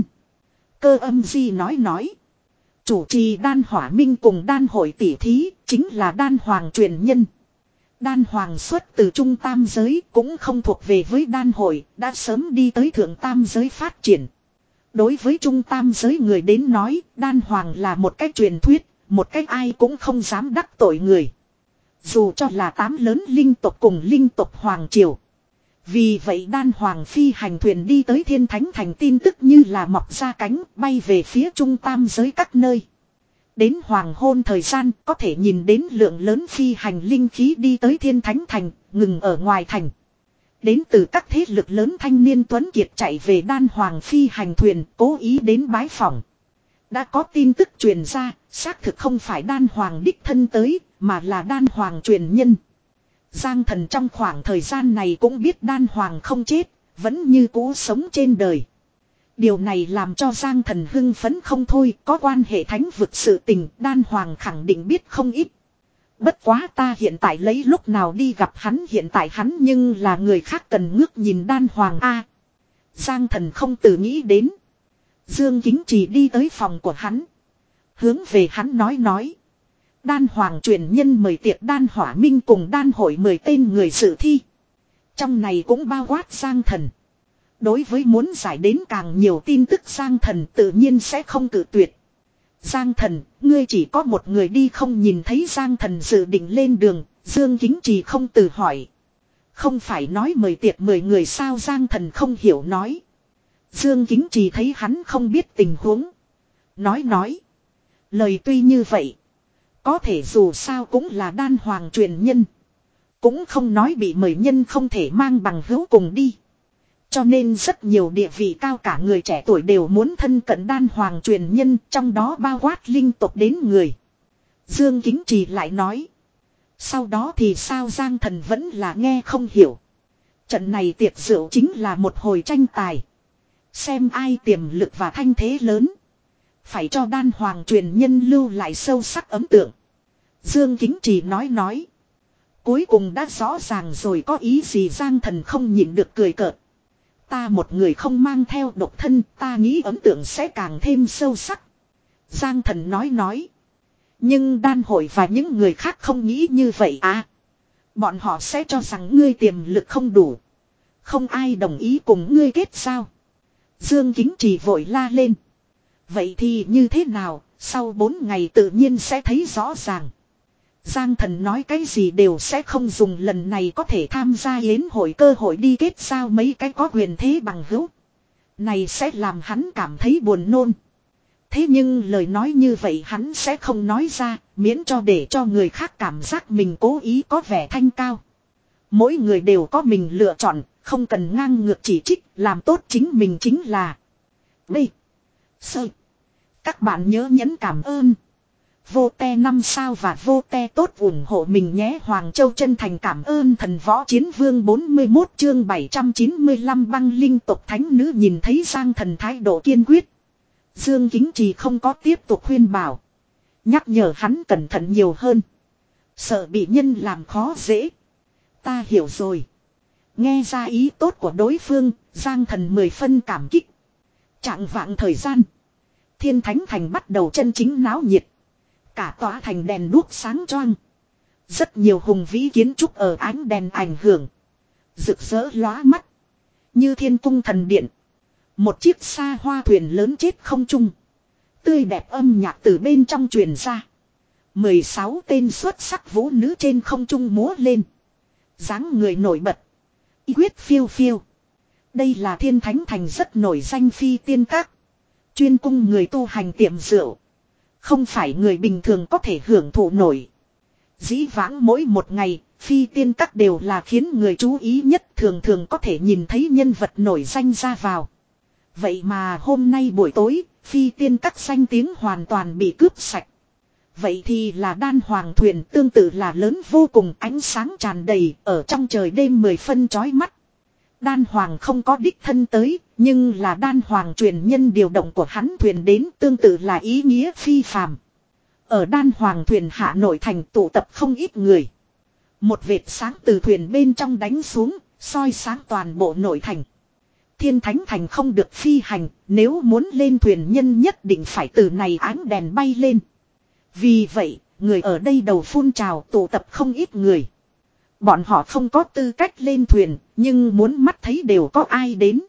Cơ Âm Di nói nói. Chủ trì Đan Hỏa Minh cùng Đan hội tỷ thí chính là Đan Hoàng truyền nhân. Đan Hoàng xuất từ Trung Tam giới, cũng không thuộc về với Đan hội, đã sớm đi tới Thượng Tam giới phát triển. Đối với Trung Tam giới người đến nói, Đan Hoàng là một cách truyền thuyết, một cách ai cũng không dám đắc tội người. Dù cho là tám lớn linh tộc cùng linh tộc Hoàng Triều. Vì vậy Đan Hoàng phi hành thuyền đi tới Thiên Thánh Thành, tin tức như là mọc ra cánh, bay về phía Trung Tam giới các nơi. Đến hoàng hôn thời gian có thể nhìn đến lượng lớn phi hành linh khí đi tới Thiên Thánh Thành, ngừng ở ngoài thành. Đến từ các thế lực lớn thanh niên tuấn kiệt chạy về Đan Hoàng phi hành thuyền, cố ý đến bái phỏng. Đã có tin tức truyền ra, xác thực không phải Đan Hoàng đích thân tới, mà là Đan Hoàng truyền nhân. Giang Thần trong khoảng thời gian này cũng biết Đan Hoàng không chết, vẫn như cũ sống trên đời. Điều này làm cho Giang Thần hưng phấn không thôi, có quan hệ thánh vực sự tình, Đan Hoàng khẳng định biết không ít. Bất quá ta hiện tại lấy lúc nào đi gặp hắn, hiện tại hắn nhưng là người khác cần ngước nhìn Đan Hoàng a. Giang Thần không tự nghĩ đến. Dương Kính Trì đi tới phòng của hắn. Hướng về hắn nói nói. Đan Hoàng truyền nhân mời tiệc Đan Hỏa Minh cùng Đan hội mời tên người dự thi. Trong này cũng bao quát Giang Thần. Đối với muốn giải đến càng nhiều tin tức, Giang Thần tự nhiên sẽ không cự tuyệt. Giang Thần, ngươi chỉ có một người đi không? Nhìn thấy Giang Thần dự định lên đường, Dương Kính Trì không từ hỏi. Không phải nói mời tiệc mười người sao? Giang Thần không hiểu nói. Dương Kính Trì thấy hắn không biết tình huống. Nói nói. Lời tuy như vậy. Có thể dù sao cũng là Đan Hoàng truyền nhân. Cũng không nói bị mời nhân không thể mang bằng hữu cùng đi. Cho nên rất nhiều địa vị cao cả người trẻ tuổi đều muốn thân cận Đan Hoàng truyền nhân, trong đó bao quát linh tộc đến người. Dương Kính Trì lại nói. Sau đó thì sao? Giang Thần vẫn là nghe không hiểu. Trận này tiệc rượu chính là một hồi tranh tài. Xem ai tiềm lực và thanh thế lớn. Phải cho Đan Hoàng truyền nhân lưu lại sâu sắc ấn tượng. Dương Kính Trì nói nói. Cuối cùng đã rõ ràng rồi có ý gì? Giang Thần không nhịn được cười cợt. Ta một người không mang theo độc thân, ta nghĩ ấn tượng sẽ càng thêm sâu sắc. Giang Thần nói nói. Nhưng Đan hội và những người khác không nghĩ như vậy à. Bọn họ sẽ cho rằng ngươi tiềm lực không đủ. Không ai đồng ý cùng ngươi kết giao. Dương Kính Trì vội la lên. Vậy thì như thế nào, sau bốn ngày tự nhiên sẽ thấy rõ ràng. Giang Thần nói cái gì đều sẽ không dùng lần này có thể tham gia yến hội cơ hội đi kết giao mấy cái có quyền thế bằng hữu. Này sẽ làm hắn cảm thấy buồn nôn. Thế nhưng lời nói như vậy hắn sẽ không nói ra, miễn cho để cho người khác cảm giác mình cố ý có vẻ thanh cao. Mỗi người đều có mình lựa chọn, không cần ngang ngược chỉ trích, làm tốt chính mình chính là. B. Sơ. Các bạn nhớ nhấn cảm ơn. Vô te năm sao và vô te tốt ủng hộ mình nhé. Hoàng Châu chân thành cảm ơn thần võ chiến vương. Bốn mươi mốt chương bảy trăm chín mươi lăm băng linh tộc thánh nữ nhìn thấy Giang Thần thái độ kiên quyết. Dương Kính Trì không có tiếp tục khuyên bảo. Nhắc nhở hắn cẩn thận nhiều hơn. Sợ bị nhân làm khó dễ. Ta hiểu rồi. Nghe ra ý tốt của đối phương, Giang Thần mười phân cảm kích. Trạng vạng thời gian. Thiên Thánh Thành bắt đầu chân chính náo nhiệt. Cả tòa thành đèn đuốc sáng choang. Rất nhiều hùng vĩ kiến trúc ở ánh đèn ảnh hưởng. Rực rỡ lóa mắt. Như thiên cung thần điện. Một chiếc xa hoa thuyền lớn chết không trung. Tươi đẹp âm nhạc từ bên trong truyền ra. mười sáu tên xuất sắc vũ nữ trên không trung múa lên. Dáng người nổi bật. Y quyết phiêu phiêu. Đây là Thiên Thánh Thành rất nổi danh phi tiên các. Chuyên cung người tu hành tiệm rượu. Không phải người bình thường có thể hưởng thụ nổi. Dĩ vãng mỗi một ngày, phi tiên các đều là khiến người chú ý nhất, thường thường có thể nhìn thấy nhân vật nổi danh ra vào. Vậy mà hôm nay buổi tối, phi tiên các danh tiếng hoàn toàn bị cướp sạch. Vậy thì là đan hoàng thuyền, tương tự là lớn vô cùng, ánh sáng tràn đầy, ở trong trời đêm mười phân chói mắt. Đan hoàng không có đích thân tới, nhưng là đan hoàng truyền nhân điều động của hắn thuyền đến, tương tự là ý nghĩa phi phàm. Ở đan hoàng thuyền hạ nội thành tụ tập không ít người. Một vệt sáng từ thuyền bên trong đánh xuống, soi sáng toàn bộ nội thành. Thiên Thánh Thành không được phi hành, nếu muốn lên thuyền nhân nhất định phải từ này ánh đèn bay lên. Vì vậy, người ở đây đầu phun trào tụ tập không ít người. Bọn họ không có tư cách lên thuyền, nhưng muốn mắt thấy đều có ai đến.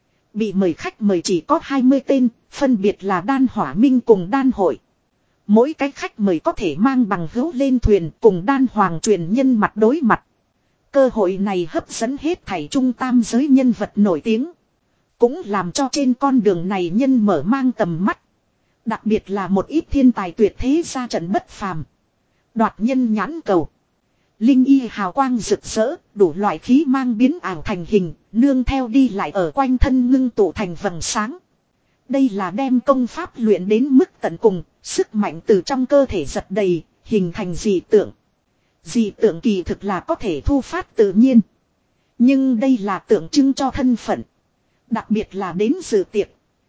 Bị mời khách mời chỉ có hai mươi tên, phân biệt là Đan Hỏa Minh cùng Đan Hội. Mỗi cái khách mời có thể mang bằng hữu lên thuyền cùng Đan Hoàng truyền nhân mặt đối mặt. Cơ hội này hấp dẫn hết thảy trung tam giới nhân vật nổi tiếng. Cũng làm cho trên con đường này nhân mở mang tầm mắt. Đặc biệt là một ít thiên tài tuyệt thế ra trận bất phàm. Đoạt nhân nhãn cầu. Linh y hào quang rực rỡ, đủ loại khí mang biến ảo thành hình, nương theo đi lại ở quanh thân ngưng tụ thành vầng sáng. Đây là đem công pháp luyện đến mức tận cùng, sức mạnh từ trong cơ thể giật đầy, hình thành dị tượng. Dị tượng kỳ thực là có thể thu phát tự nhiên. Nhưng đây là tượng trưng cho thân phận. Đặc biệt là đến dự tiệc.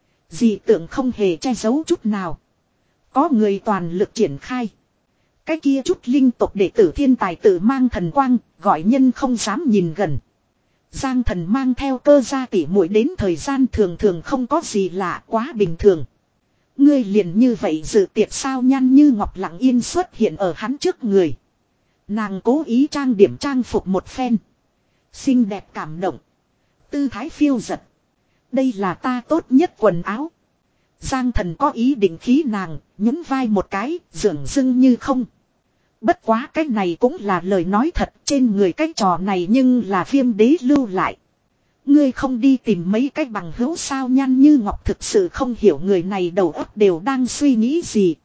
Dị tượng không hề che giấu chút nào. Có người toàn lực triển khai. Cái kia chút linh tộc đệ tử thiên tài tự mang thần quang, gọi nhân không dám nhìn gần. Giang Thần mang theo cơ gia tỷ muội đến thời gian thường thường không có gì lạ, quá bình thường. Ngươi liền như vậy dự tiệc sao? Nhan Như Ngọc lặng yên xuất hiện ở hắn trước người. Nàng cố ý trang điểm trang phục một phen. Xinh đẹp cảm động. Tư thái phiêu giật. Đây là ta tốt nhất quần áo. Giang Thần có ý định khí nàng, nhún vai một cái, dường dưng như không. Bất quá cái này cũng là lời nói thật, trên người cái trò này nhưng là Viêm Đế lưu lại. Ngươi không đi tìm mấy cái bằng hữu sao? Nhan Như Ngọc thực sự không hiểu người này đầu óc đều đang suy nghĩ gì.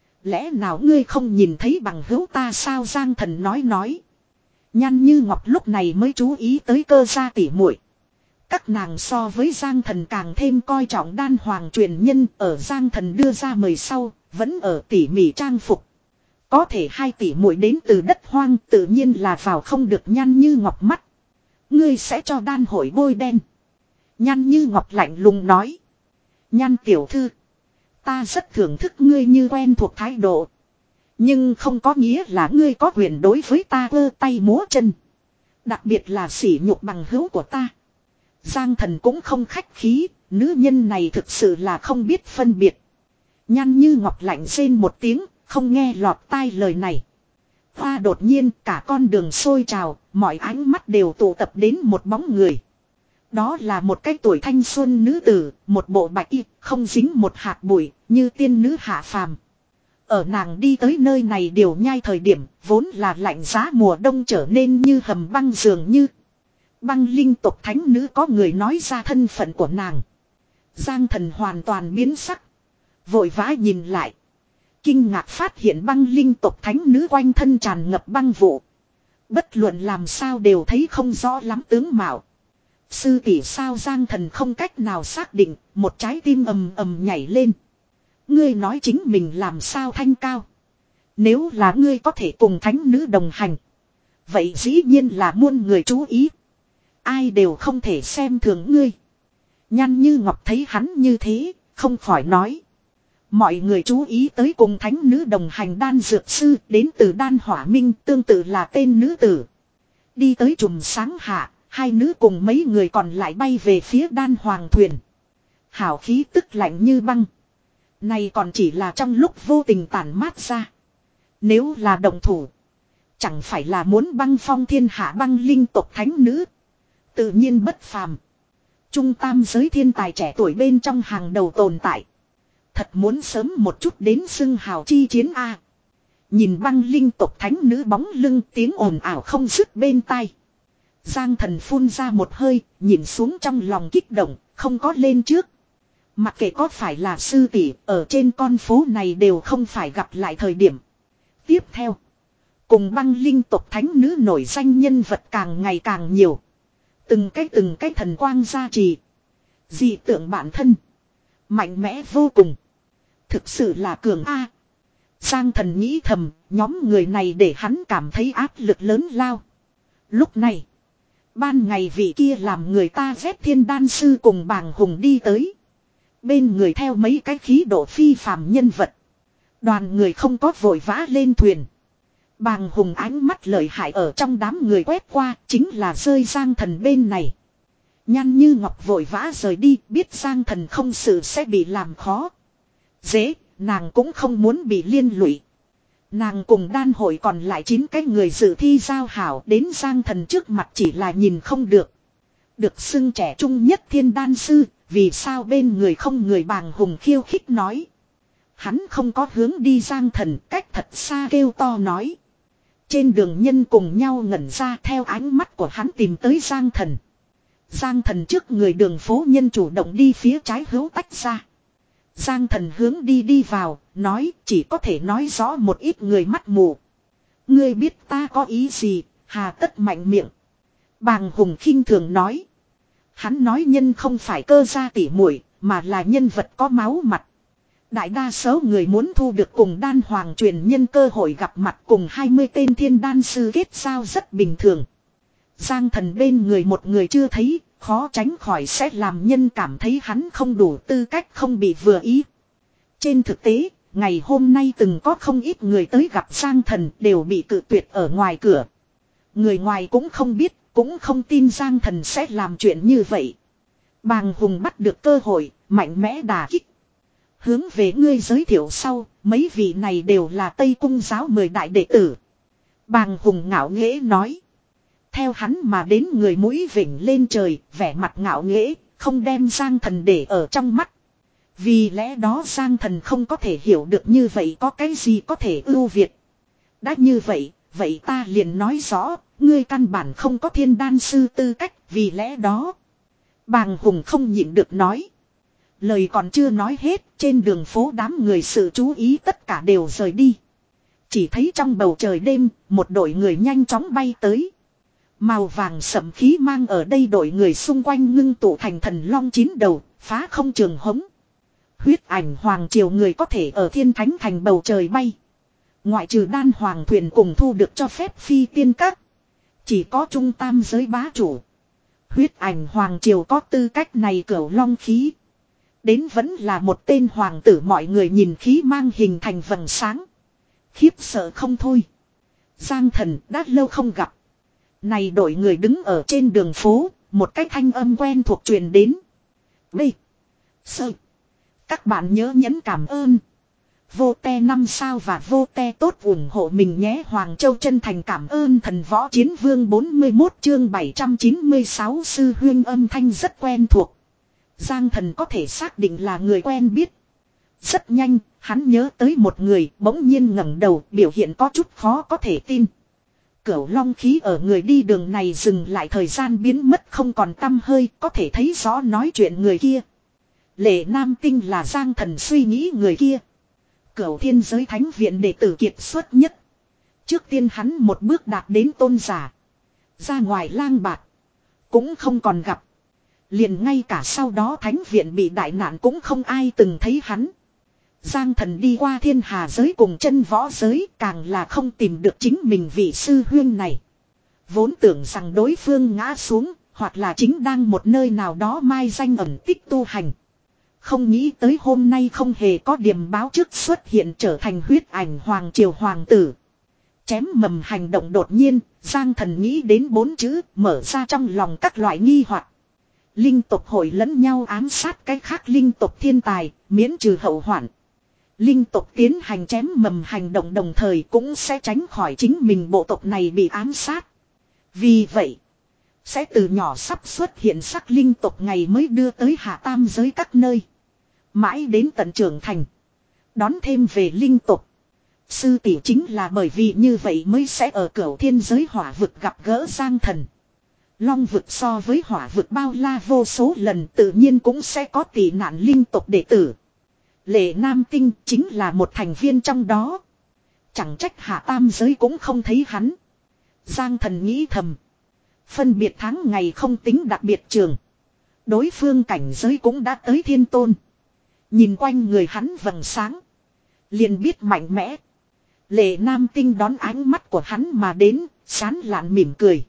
Lẽ nào ngươi không nhìn thấy bằng hữu ta sao? Giang Thần nói nói. Nhan Như Ngọc lúc này mới chú ý tới cơ gia tỷ muội. Các nàng so với Giang Thần càng thêm coi trọng Đan Hoàng truyền nhân, ở Giang Thần đưa ra mời sau, vẫn ở tỉ mỉ trang phục. Có thể hai tỷ muội đến từ đất hoang, tự nhiên là vào không được Nhan Như Ngọc mắt. Ngươi sẽ cho Đan Hội bôi đen. Nhan Như Ngọc lạnh lùng nói. Nhan tiểu thư, ta rất thưởng thức ngươi như quen thuộc thái độ. Nhưng không có nghĩa là ngươi có quyền đối với ta vơ tay múa chân. Đặc biệt là sỉ nhục bằng hữu của ta. Giang Thần cũng không khách khí, nữ nhân này thực sự là không biết phân biệt. Nhan Như Ngọc lạnh rên một tiếng, không nghe lọt tai lời này. Hoa đột nhiên cả con đường sôi trào, mọi ánh mắt đều tụ tập đến một bóng người. Đó là một cái tuổi thanh xuân nữ tử, một bộ bạch y, không dính một hạt bụi, như tiên nữ hạ phàm. Ở nàng đi tới nơi này điều nhai thời điểm, vốn là lạnh giá mùa đông trở nên như hầm băng dường như. Băng linh tộc thánh nữ có người nói ra thân phận của nàng. Giang Thần hoàn toàn biến sắc. Vội vã nhìn lại. Kinh ngạc phát hiện băng linh tộc thánh nữ quanh thân tràn ngập băng vụ. Bất luận làm sao đều thấy không rõ lắm tướng mạo. Sư tỷ sao? Giang Thần không cách nào xác định, một trái tim ầm ầm nhảy lên. Ngươi nói chính mình làm sao thanh cao. Nếu là ngươi có thể cùng thánh nữ đồng hành, vậy dĩ nhiên là muôn người chú ý. Ai đều không thể xem thường ngươi. Nhan Như Ngọc thấy hắn như thế, không khỏi nói. Mọi người chú ý tới cùng thánh nữ đồng hành đan dược sư đến từ đan hỏa minh, tương tự là tên nữ tử. Đi tới chùm sáng hạ, hai nữ cùng mấy người còn lại bay về phía đan hoàng thuyền. Hảo khí tức lạnh như băng. Này còn chỉ là trong lúc vô tình tản mát ra. Nếu là động thủ, chẳng phải là muốn băng phong thiên hạ băng linh tộc thánh nữ. Tự nhiên bất phàm. Trung tam giới thiên tài trẻ tuổi bên trong hàng đầu tồn tại. Thật muốn sớm một chút đến xưng hào chi chiến A. Nhìn băng linh tộc thánh nữ bóng lưng, tiếng ồn ào không dứt bên tai. Giang Thần phun ra một hơi, nhìn xuống trong lòng kích động, không có lên trước. Mặc kệ có phải là sư tỷ, ở trên con phố này đều không phải gặp lại thời điểm. Tiếp theo, cùng băng linh tộc thánh nữ nổi danh nhân vật càng ngày càng nhiều. Từng cái từng cái thần quang gia trì. Dị tượng bản thân. Mạnh mẽ vô cùng. Thực sự là cường A. Giang Thần nghĩ thầm, nhóm người này để hắn cảm thấy áp lực lớn lao. Lúc này, ban ngày vị kia làm người ta ghét thiên đan sư cùng bàng hùng đi tới. Bên người theo mấy cái khí độ phi phàm nhân vật. Đoàn người không có vội vã lên thuyền. Bàng hùng ánh mắt lợi hại ở trong đám người quét qua, chính là rơi Giang Thần bên này. Nhan như ngọc vội vã rời đi, biết Giang Thần không sự sẽ bị làm khó. Dễ, nàng cũng không muốn bị liên lụy. Nàng cùng đan hội còn lại chín cái người dự thi giao hảo đến Giang Thần trước mặt chỉ là nhìn không được. Được xưng trẻ trung nhất thiên đan sư, vì sao bên người không người bàng hùng khiêu khích nói. Hắn không có hướng đi Giang Thần, cách thật xa kêu to nói. Trên đường nhân cùng nhau ngẩn ra, theo ánh mắt của hắn tìm tới Giang Thần. Giang Thần trước người đường phố nhân chủ động đi phía trái hữu tách ra. Giang Thần hướng đi đi vào, nói chỉ có thể nói rõ một ít người mắt mù. Ngươi biết ta có ý gì, hà tất mạnh miệng. Bàng hùng khinh thường nói. Hắn nói nhân không phải cơ gia tỉ muội, mà là nhân vật có máu mặt. Đại đa số người muốn thu được cùng đan hoàng truyền nhân cơ hội gặp mặt cùng hai mươi tên thiên đan sư kết giao rất bình thường. Giang Thần bên người một người chưa thấy, khó tránh khỏi sẽ làm nhân cảm thấy hắn không đủ tư cách không bị vừa ý. Trên thực tế, ngày hôm nay từng có không ít người tới gặp Giang Thần đều bị cự tuyệt ở ngoài cửa. Người ngoài cũng không biết, cũng không tin Giang Thần sẽ làm chuyện như vậy. Bàng hùng bắt được cơ hội, mạnh mẽ đả kích. Hướng về ngươi giới thiệu sau, mấy vị này đều là Tây Cung giáo mười đại đệ tử. Bàng hùng ngạo nghễ nói. Theo hắn mà đến người mũi vỉnh lên trời, vẻ mặt ngạo nghễ, không đem Giang Thần để ở trong mắt. Vì lẽ đó Giang Thần không có thể hiểu được như vậy có cái gì có thể ưu việt. Đã như vậy, vậy ta liền nói rõ, ngươi căn bản không có thiên đan sư tư cách, vì lẽ đó. Bàng hùng không nhịn được nói. Lời còn chưa nói hết, trên đường phố đám người sự chú ý tất cả đều rời đi. Chỉ thấy trong bầu trời đêm, một đội người nhanh chóng bay tới. Màu vàng sẫm khí mang ở đây đội người xung quanh ngưng tụ thành thần long chín đầu, phá không trường hống. Huyết ảnh hoàng triều người có thể ở thiên thánh thành bầu trời bay. Ngoại trừ đan hoàng thuyền cùng thu được cho phép phi tiên các. Chỉ có trung tam giới bá chủ. Huyết ảnh hoàng triều có tư cách này cửu long khí. Đến vẫn là một tên hoàng tử mọi người nhìn khí mang hình thành vầng sáng. Khiếp sợ không thôi. Giang Thần đã lâu không gặp. Này đội người đứng ở trên đường phố, một cái thanh âm quen thuộc truyền đến. B. Sơ. Các bạn nhớ nhấn cảm ơn. Vô te năm sao và vô te tốt ủng hộ mình nhé. Hoàng Châu chân thành cảm ơn thần võ chiến vương bốn mươi mốt chương bảy trăm chín mươi sáu sư huyên âm thanh rất quen thuộc. Giang Thần có thể xác định là người quen biết. Rất nhanh, hắn nhớ tới một người bỗng nhiên ngẩng đầu biểu hiện có chút khó có thể tin. Cửu long khí ở người đi đường này dừng lại thời gian biến mất không còn tăm hơi có thể thấy rõ nói chuyện người kia. Lệ Nam Tinh là Giang Thần suy nghĩ người kia. Cửu thiên giới thánh viện đệ tử kiệt xuất nhất. Trước tiên hắn một bước đạt đến tôn giả. Ra ngoài lang bạt. Cũng không còn gặp. Liền ngay cả sau đó thánh viện bị đại nạn cũng không ai từng thấy hắn. Giang Thần đi qua thiên hà giới cùng chân võ giới càng là không tìm được chính mình vị sư huyên này. Vốn tưởng rằng đối phương ngã xuống, hoặc là chính đang một nơi nào đó mai danh ẩn tích tu hành. Không nghĩ tới hôm nay không hề có điểm báo trước xuất hiện trở thành huyết ảnh hoàng triều hoàng tử. Chém mầm hành động đột nhiên, Giang Thần nghĩ đến bốn chữ, mở ra trong lòng các loại nghi hoặc. Linh tộc hội lẫn nhau ám sát cái khác linh tộc thiên tài, miễn trừ hậu hoạn. Linh tộc tiến hành chém mầm hành động đồng thời cũng sẽ tránh khỏi chính mình bộ tộc này bị ám sát. Vì vậy, sẽ từ nhỏ sắp xuất hiện sắc linh tộc ngày mới đưa tới hạ tam giới các nơi. Mãi đến tận trưởng thành. Đón thêm về linh tộc. Sư tỷ chính là bởi vì như vậy mới sẽ ở cửu thiên giới hỏa vực gặp gỡ Giang Thần. Long vực so với hỏa vực bao la vô số lần tự nhiên cũng sẽ có tỷ nạn linh tộc đệ tử. Lệ Nam Tinh chính là một thành viên trong đó. Chẳng trách hạ tam giới cũng không thấy hắn. Giang Thần nghĩ thầm. Phân biệt tháng ngày không tính đặc biệt trường. Đối phương cảnh giới cũng đã tới thiên tôn. Nhìn quanh người hắn vầng sáng. Liền biết mạnh mẽ. Lệ Nam Tinh đón ánh mắt của hắn mà đến, sán lạn mỉm cười.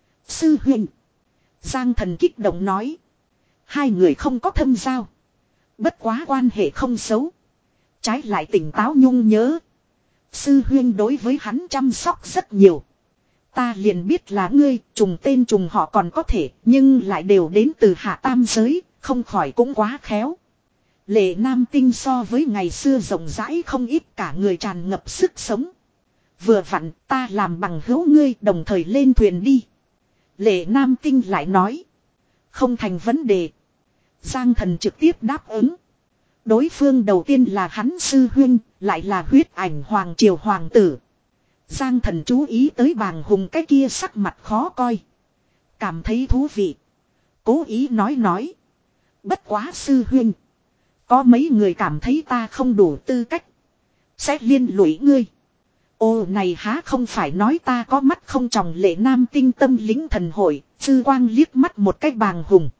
Sư huynh. Giang Thần kích động nói. Hai người không có thâm giao. Bất quá quan hệ không xấu. Trái lại tỉnh táo nhung nhớ. Sư huynh đối với hắn chăm sóc rất nhiều. Ta liền biết là ngươi, trùng tên trùng họ còn có thể, nhưng lại đều đến từ hạ tam giới, không khỏi cũng quá khéo. Lệ Nam Tinh so với ngày xưa rộng rãi không ít, cả người tràn ngập sức sống. Vừa vặn ta làm bằng hữu ngươi, đồng thời lên thuyền đi. Lệ Nam Tinh lại nói. Không thành vấn đề. Giang Thần trực tiếp đáp ứng. Đối phương đầu tiên là hắn sư huynh, lại là huyết ảnh hoàng triều hoàng tử. Giang Thần chú ý tới Bàng Hùng cái kia sắc mặt khó coi. Cảm thấy thú vị. Cố ý nói nói. Bất quá sư huynh. Có mấy người cảm thấy ta không đủ tư cách. Sẽ liên lụy ngươi. Ô này há không phải nói ta có mắt không tròng. Lệ Nam Tinh tâm lính thần hội. Sư quang liếc mắt một cách Bàng Hùng.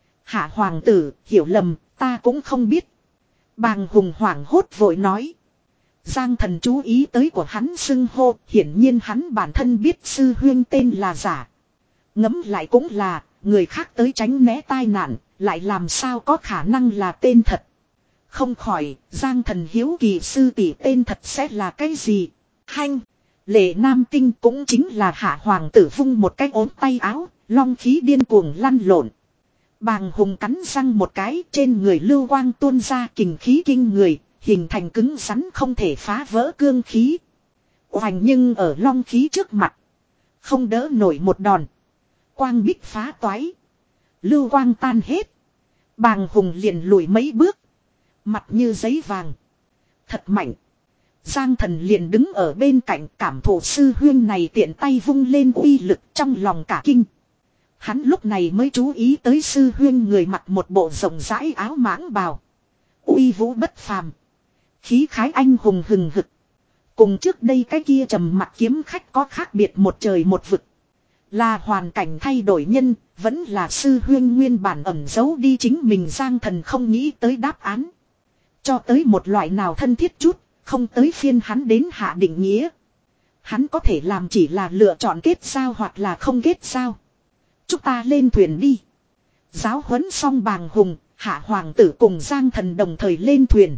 Hạ hoàng tử hiểu lầm ta cũng không biết. Bàng Hùng hoảng hốt vội nói. Giang Thần chú ý tới của hắn xưng hô. Hiển nhiên hắn bản thân biết sư huyên tên là giả. Ngẫm lại cũng là. Người khác tới tránh né tai nạn. Lại làm sao có khả năng là tên thật. Không khỏi, Giang Thần hiếu kỳ sư tỷ tên thật sẽ là cái gì? Hanh! Lệ Nam Tinh cũng chính là hạ hoàng tử vung một cái ốm tay áo, long khí điên cuồng lăn lộn. Bàng Hùng cắn răng một cái, trên người lưu quang tuôn ra kình khí kinh người, hình thành cứng rắn không thể phá vỡ cương khí. Hoành nhưng ở long khí trước mặt. Không đỡ nổi một đòn. Quang bích phá toái. Lưu quang tan hết. Bàng Hùng liền lùi mấy bước. Mặt như giấy vàng. Thật mạnh. Giang Thần liền đứng ở bên cạnh cảm thụ sư huyên này tiện tay vung lên uy lực trong lòng cả kinh. Hắn lúc này mới chú ý tới sư huyên người mặc một bộ rộng rãi áo mãng bào. Uy vũ bất phàm. Khí khái anh hùng hừng hực. Cùng trước đây cái kia trầm mặc kiếm khách có khác biệt một trời một vực. Là hoàn cảnh thay đổi nhân, vẫn là sư huyên nguyên bản ẩn giấu đi chính mình. Giang Thần không nghĩ tới đáp án. Cho tới một loại nào thân thiết chút, không tới phiên hắn đến hạ định nghĩa. Hắn có thể làm chỉ là lựa chọn kết giao hoặc là không kết giao. Chúng ta lên thuyền đi. Giáo huấn xong Bàng Hùng, hạ hoàng tử cùng Giang Thần đồng thời lên thuyền.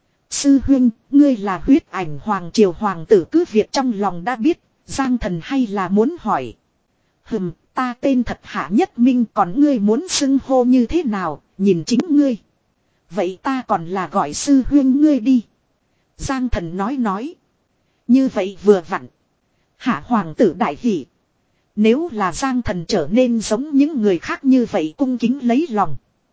Sư huynh, ngươi là huyết ảnh hoàng triều hoàng tử cứ việc trong lòng đã biết, Giang Thần hay là muốn hỏi. Hừm, ta tên thật Hạ Nhất Minh, còn ngươi muốn xưng hô như thế nào, nhìn chính ngươi. Vậy ta còn là gọi sư huyên ngươi đi. Giang Thần nói nói. Như vậy vừa vặn. Hạ hoàng tử đại hỷ. Nếu là Giang Thần trở nên giống những người khác như vậy cung kính lấy lòng.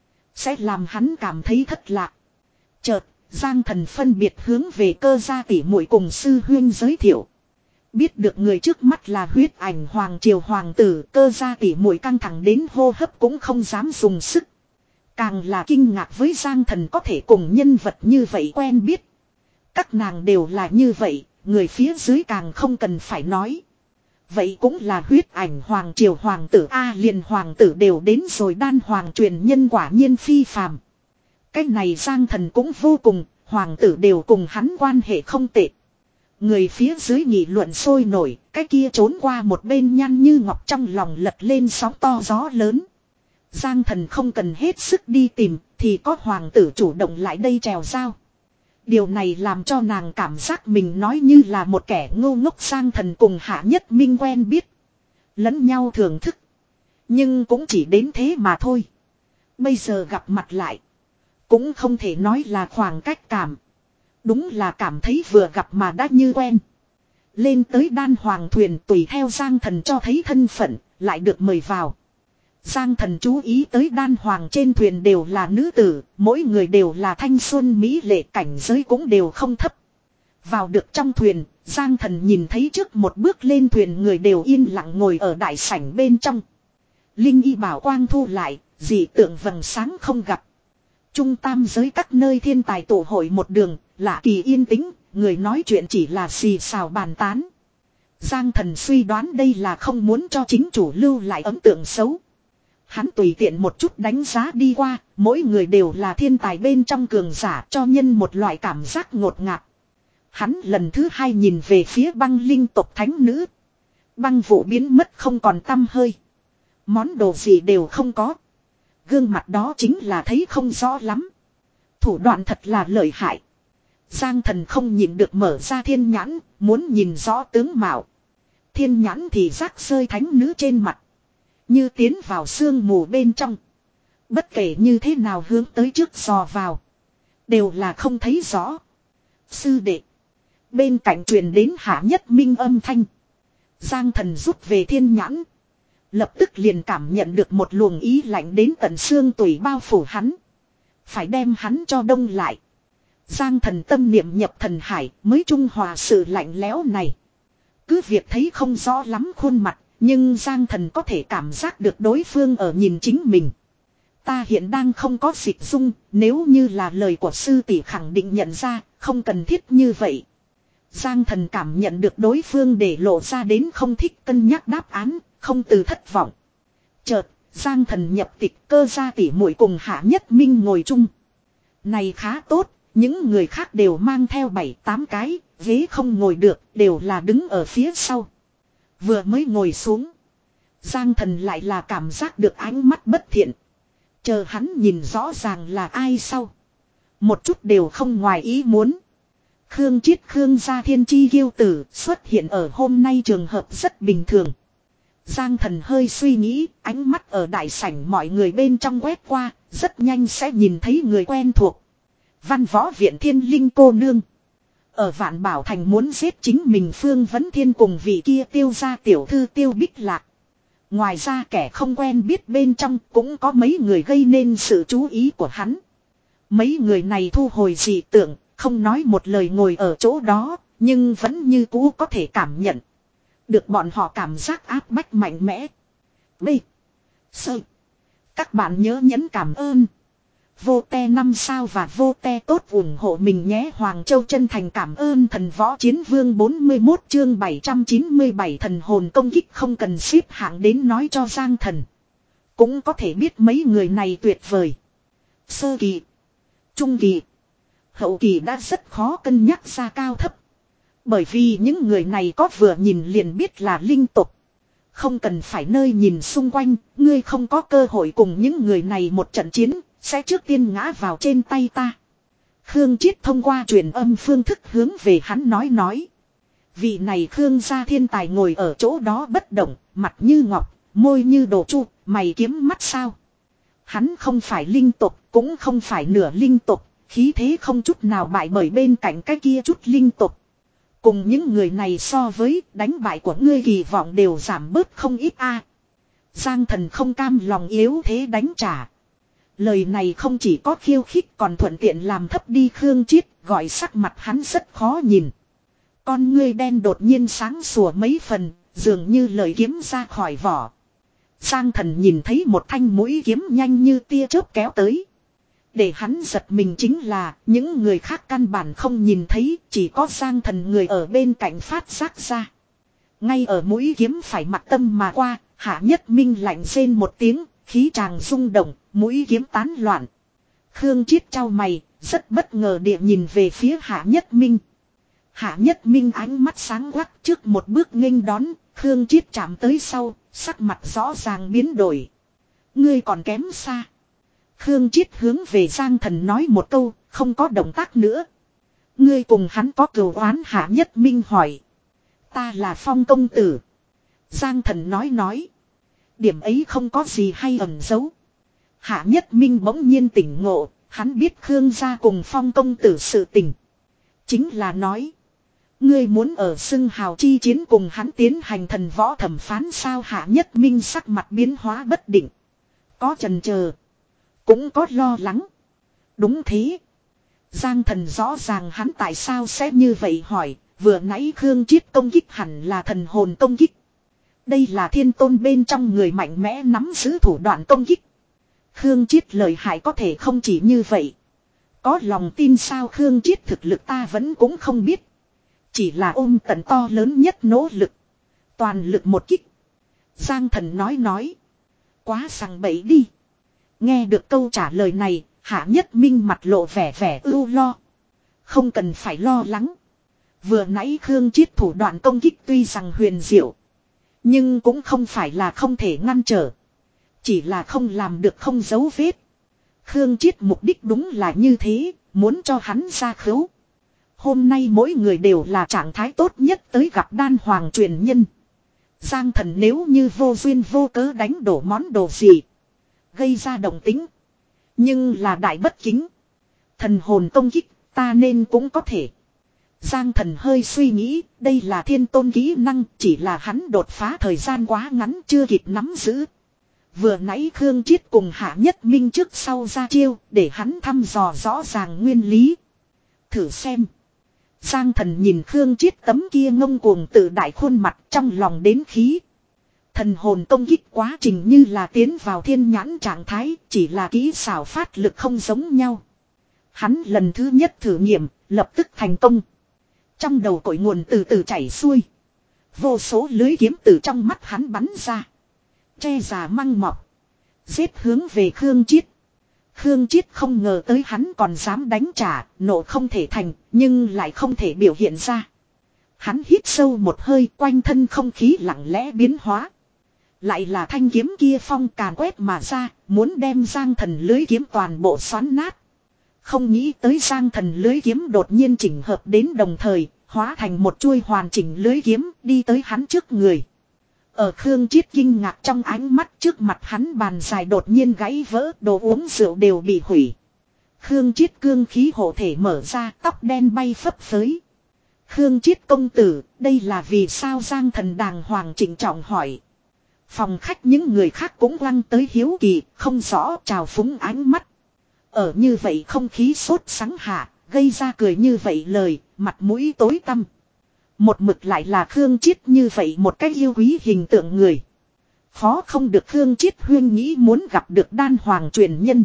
Sẽ làm hắn cảm thấy thất lạc. Chợt, Giang Thần phân biệt hướng về Cơ gia tỷ muội cùng sư huyên giới thiệu. Biết được người trước mắt là huyết ảnh hoàng triều hoàng tử, Cơ gia tỷ muội căng thẳng đến hô hấp cũng không dám dùng sức. Càng là kinh ngạc với Giang Thần có thể cùng nhân vật như vậy quen biết. Các nàng đều là như vậy, người phía dưới càng không cần phải nói. Vậy cũng là huyết ảnh hoàng triều hoàng tử A, liền hoàng tử đều đến rồi, đan hoàng truyền nhân quả nhiên phi phàm. Cái này Giang Thần cũng vô cùng, hoàng tử đều cùng hắn quan hệ không tệ. Người phía dưới nghị luận sôi nổi, cái kia trốn qua một bên Nhan Như Ngọc trong lòng lật lên sóng to gió lớn. Giang Thần không cần hết sức đi tìm, thì có hoàng tử chủ động lại đây trèo sao. Điều này làm cho nàng cảm giác mình nói như là một kẻ ngu ngốc. Giang Thần cùng Hạ Nhất Minh quen biết, lẫn nhau thưởng thức, nhưng cũng chỉ đến thế mà thôi. Bây giờ gặp mặt lại, cũng không thể nói là khoảng cách cảm. Đúng là cảm thấy vừa gặp mà đã như quen. Lên tới đan hoàng thuyền tùy theo Giang Thần cho thấy thân phận, lại được mời vào. Giang Thần chú ý tới đan hoàng trên thuyền đều là nữ tử, mỗi người đều là thanh xuân mỹ lệ, cảnh giới cũng đều không thấp. Vào được trong thuyền, Giang Thần nhìn thấy trước một bước lên thuyền người đều yên lặng ngồi ở đại sảnh bên trong. Linh y bảo quang thu lại, dị tượng vầng sáng không gặp. Trung tam giới các nơi thiên tài tổ hội một đường, lạ kỳ yên tĩnh, người nói chuyện chỉ là xì xào bàn tán. Giang Thần suy đoán đây là không muốn cho chính chủ lưu lại ấn tượng xấu. Hắn tùy tiện một chút đánh giá đi qua, mỗi người đều là thiên tài bên trong cường giả, cho nhân một loại cảm giác ngột ngạt. Hắn lần thứ hai nhìn về phía băng linh tộc thánh nữ. Băng vụ biến mất không còn tăm hơi. Món đồ gì đều không có. Gương mặt đó chính là thấy không rõ lắm. Thủ đoạn thật là lợi hại. Giang Thần không nhìn được mở ra thiên nhãn, muốn nhìn rõ tướng mạo. Thiên nhãn thì rác rơi thánh nữ trên mặt, như tiến vào sương mù bên trong. Bất kể như thế nào hướng tới trước dò vào, đều là không thấy rõ. Sư đệ. Bên cạnh truyền đến Hạ Nhất Minh âm thanh. Giang Thần rút về thiên nhãn, lập tức liền cảm nhận được một luồng ý lạnh đến tận xương tủy bao phủ hắn. Phải đem hắn cho đông lại. Giang Thần tâm niệm nhập thần hải mới trung hòa sự lạnh lẽo này. Cứ việc thấy không rõ lắm khuôn mặt, nhưng Giang Thần có thể cảm giác được đối phương ở nhìn chính mình. Ta hiện đang không có dịch dung, nếu như là lời của sư tỷ khẳng định nhận ra, không cần thiết như vậy. Giang Thần cảm nhận được đối phương để lộ ra đến không thích cân nhắc đáp án, không từ thất vọng. Chợt, Giang Thần nhập tịch cơ gia tỷ muội cùng Hạ Nhất Minh ngồi chung. Này khá tốt, những người khác đều mang theo bảy tám cái, ghế không ngồi được, đều là đứng ở phía sau. Vừa mới ngồi xuống, Giang Thần lại là cảm giác được ánh mắt bất thiện. Chờ hắn nhìn rõ ràng là ai sau, một chút đều không ngoài ý muốn. Khương Chiết Khương gia thiên chi kiêu tử xuất hiện ở hôm nay trường hợp rất bình thường. Giang Thần hơi suy nghĩ, ánh mắt ở đại sảnh mọi người bên trong quét qua, rất nhanh sẽ nhìn thấy người quen thuộc. Văn Võ Viện Thiên Linh cô nương. Ở Vạn Bảo Thành muốn giết chính mình Phương Vấn Thiên cùng vị kia Tiêu gia tiểu thư Tiêu Bích Lạc. Ngoài ra kẻ không quen biết bên trong cũng có mấy người gây nên sự chú ý của hắn. Mấy người này thu hồi dị tượng, không nói một lời ngồi ở chỗ đó, nhưng vẫn như cũ có thể cảm nhận được bọn họ cảm giác áp bách mạnh mẽ. B. Sơ. Các bạn nhớ nhấn cảm ơn. Vô te năm sao và vô te tốt ủng hộ mình nhé. Hoàng Châu chân thành cảm ơn. Thần Võ Chiến Vương bốn mươi mốt chương bảy trăm chín mươi bảy thần hồn công kích không cần xếp hạng đến nói cho Giang Thần. Cũng có thể biết mấy người này tuyệt vời. Sơ kỳ, trung kỳ, hậu kỳ đã rất khó cân nhắc ra cao thấp. Bởi vì những người này có vừa nhìn liền biết là linh tục. Không cần phải nơi nhìn xung quanh, ngươi không có cơ hội cùng những người này một trận chiến, sẽ trước tiên ngã vào trên tay ta. Khương Chiết thông qua truyền âm phương thức hướng về hắn nói nói. Vị này Khương gia thiên tài ngồi ở chỗ đó bất động, mặt như ngọc, môi như đồ chu, mày kiếm mắt sao. Hắn không phải linh tục, cũng không phải nửa linh tục, khí thế không chút nào bại bởi bên cạnh cái kia chút linh tục. Cùng những người này so với đánh bại của ngươi kỳ vọng đều giảm bớt không ít a. Giang Thần không cam lòng yếu thế đánh trả. Lời này không chỉ có khiêu khích còn thuận tiện làm thấp đi Khương Chiết, gọi sắc mặt hắn rất khó nhìn. Con ngươi đen đột nhiên sáng sủa mấy phần, dường như lời kiếm ra khỏi vỏ. Giang Thần nhìn thấy một thanh mũi kiếm nhanh như tia chớp kéo tới. Để hắn giật mình chính là những người khác căn bản không nhìn thấy, chỉ có Giang Thần người ở bên cạnh phát giác ra. Ngay ở mũi kiếm phải mặc tâm mà qua, Hạ Nhất Minh lạnh rên một tiếng, khí tràng rung động, mũi kiếm tán loạn. Khương Chiết trao mày, rất bất ngờ địa nhìn về phía Hạ Nhất Minh. Hạ Nhất Minh ánh mắt sáng quắc trước một bước nghênh đón, Khương Chiết chạm tới sau, sắc mặt rõ ràng biến đổi. Ngươi còn kém xa. Khương Chiết hướng về Giang Thần nói một câu, không có động tác nữa. Ngươi cùng hắn có cừu oán? Hạ Nhất Minh hỏi. Ta là Phong công tử. Giang Thần nói nói. Điểm ấy không có gì hay ẩn giấu. Hạ Nhất Minh bỗng nhiên tỉnh ngộ, hắn biết Khương gia cùng Phong công tử sự tình. Chính là nói. Ngươi muốn ở xưng hào chi chiến cùng hắn tiến hành thần võ thẩm phán sao? Hạ Nhất Minh sắc mặt biến hóa bất định. Có chần chờ, cũng có lo lắng. Đúng thế. Giang Thần rõ ràng hắn tại sao sẽ như vậy hỏi. Vừa nãy Khương Chiết công kích hẳn là thần hồn công kích. Đây là thiên tôn bên trong người mạnh mẽ nắm giữ thủ đoạn công kích. Khương Chiết lợi hại có thể không chỉ như vậy. Có lòng tin sao? Khương Chiết thực lực ta vẫn cũng không biết. Chỉ là ôm tận to lớn nhất nỗ lực. Toàn lực một kích. Giang Thần nói nói. Quá sằng bậy đi. Nghe được câu trả lời này, Hạ Nhất Minh mặt lộ vẻ vẻ ưu lo. Không cần phải lo lắng. Vừa nãy Khương Chiết thủ đoạn công kích tuy rằng huyền diệu, nhưng cũng không phải là không thể ngăn trở. Chỉ là không làm được không dấu vết. Khương Chiết mục đích đúng là như thế, muốn cho hắn ra khứu. Hôm nay mỗi người đều là trạng thái tốt nhất tới gặp Đan Hoàng truyền nhân. Giang Thần nếu như vô duyên vô cớ đánh đổ món đồ gì, gây ra động tính, nhưng là đại bất kính. Thần hồn công kích ta nên cũng có thể. Giang Thần hơi suy nghĩ, đây là thiên tôn kỹ năng, chỉ là hắn đột phá thời gian quá ngắn chưa kịp nắm giữ. Vừa nãy Khương Chiết cùng Hạ Nhất Minh trước sau ra chiêu, để hắn thăm dò rõ ràng nguyên lý. Thử xem. Giang Thần nhìn Khương Chiết tấm kia ngông cuồng tự đại khuôn mặt, trong lòng đến khí. Thần hồn công kích quá trình như là tiến vào thiên nhãn trạng thái, chỉ là kỹ xảo phát lực không giống nhau. Hắn lần thứ nhất thử nghiệm, lập tức thành công. Trong đầu cội nguồn từ từ chảy xuôi. Vô số lưới kiếm từ trong mắt hắn bắn ra. Che già măng mọc. Giết hướng về Khương Chiết. Khương Chiết không ngờ tới hắn còn dám đánh trả, nộ không thể thành, nhưng lại không thể biểu hiện ra. Hắn hít sâu một hơi, quanh thân không khí lặng lẽ biến hóa. Lại là thanh kiếm kia phong càn quét mà ra, muốn đem Giang Thần lưới kiếm toàn bộ xoắn nát. Không nghĩ tới Giang Thần lưới kiếm đột nhiên chỉnh hợp đến đồng thời, hóa thành một chuôi hoàn chỉnh lưới kiếm đi tới hắn trước người. Ở Khương Chiết kinh ngạc trong ánh mắt, trước mặt hắn bàn dài đột nhiên gãy vỡ, đồ uống rượu đều bị hủy. Khương Chiết cương khí hộ thể mở ra, tóc đen bay phấp phới. Khương Chiết công tử, đây là vì sao? Giang Thần đàng hoàng trịnh trọng hỏi. Phòng khách những người khác cũng lăng tới hiếu kỳ, không rõ trào phúng ánh mắt. Ở như vậy không khí sốt sắng hạ, gây ra cười như vậy lời, mặt mũi tối tăm. Một mực lại là Khương Chiết như vậy một cách yêu quý hình tượng người. Khó không được Khương Chiết huyên nghĩ muốn gặp được Đan Hoàng truyền nhân.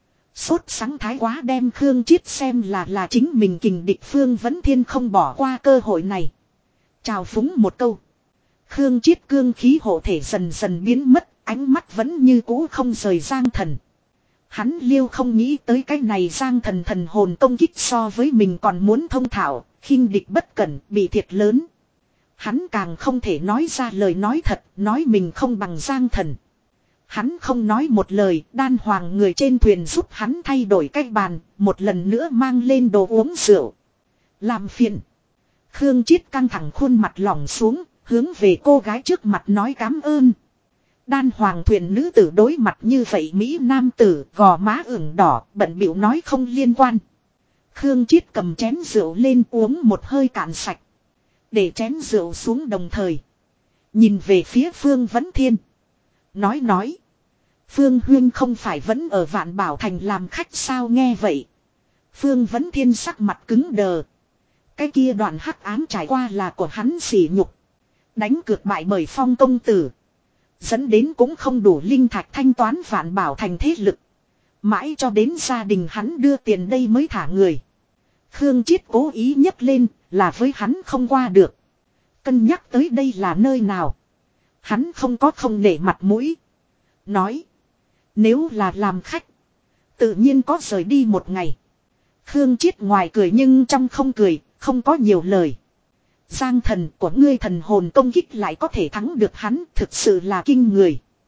Sốt sắng thái quá đem Khương Chiết xem là là chính mình kình địch. Phương Vấn Thiên không bỏ qua cơ hội này. Chào phúng một câu. Khương Chiết cương khí hộ thể dần dần biến mất, ánh mắt vẫn như cũ không rời Giang Thần. Hắn liêu không nghĩ tới cái này Giang Thần thần hồn công kích so với mình còn muốn thông thạo, khinh địch bất cẩn, bị thiệt lớn. Hắn càng không thể nói ra lời nói thật, nói mình không bằng Giang Thần. Hắn không nói một lời, Đan Hoàng người trên thuyền giúp hắn thay đổi cách bàn, một lần nữa mang lên đồ uống rượu. Làm phiền. Khương Chiết căng thẳng khuôn mặt lỏng xuống, hướng về cô gái trước mặt nói cám ơn. Đan Hoàng thuyền nữ tử đối mặt như vậy Mỹ nam tử, gò má ửng đỏ, bận bịu nói không liên quan. Khương Chiết cầm chén rượu lên uống một hơi cạn sạch. Để chén rượu xuống đồng thời. Nhìn về phía Phương Vấn Thiên. Nói nói. Phương Huyên không phải vẫn ở Vạn Bảo Thành làm khách sao? Nghe vậy. Phương Vấn Thiên sắc mặt cứng đờ. Cái kia đoạn hắc ám trải qua là của hắn sỉ nhục. Đánh cược bại bởi Phong công tử. Dẫn đến cũng không đủ linh thạch thanh toán Vạn Bảo Thành thế lực. Mãi cho đến gia đình hắn đưa tiền đây mới thả người. Khương Chiết cố ý nhấc lên là với hắn không qua được. Cân nhắc tới đây là nơi nào. Hắn không có không nể mặt mũi. Nói. Nếu là làm khách. Tự nhiên có rời đi một ngày. Khương Chiết ngoài cười nhưng trong không cười. Không có nhiều lời. Giang Thần của ngươi thần hồn công kích lại có thể thắng được hắn. Thực sự là kinh người.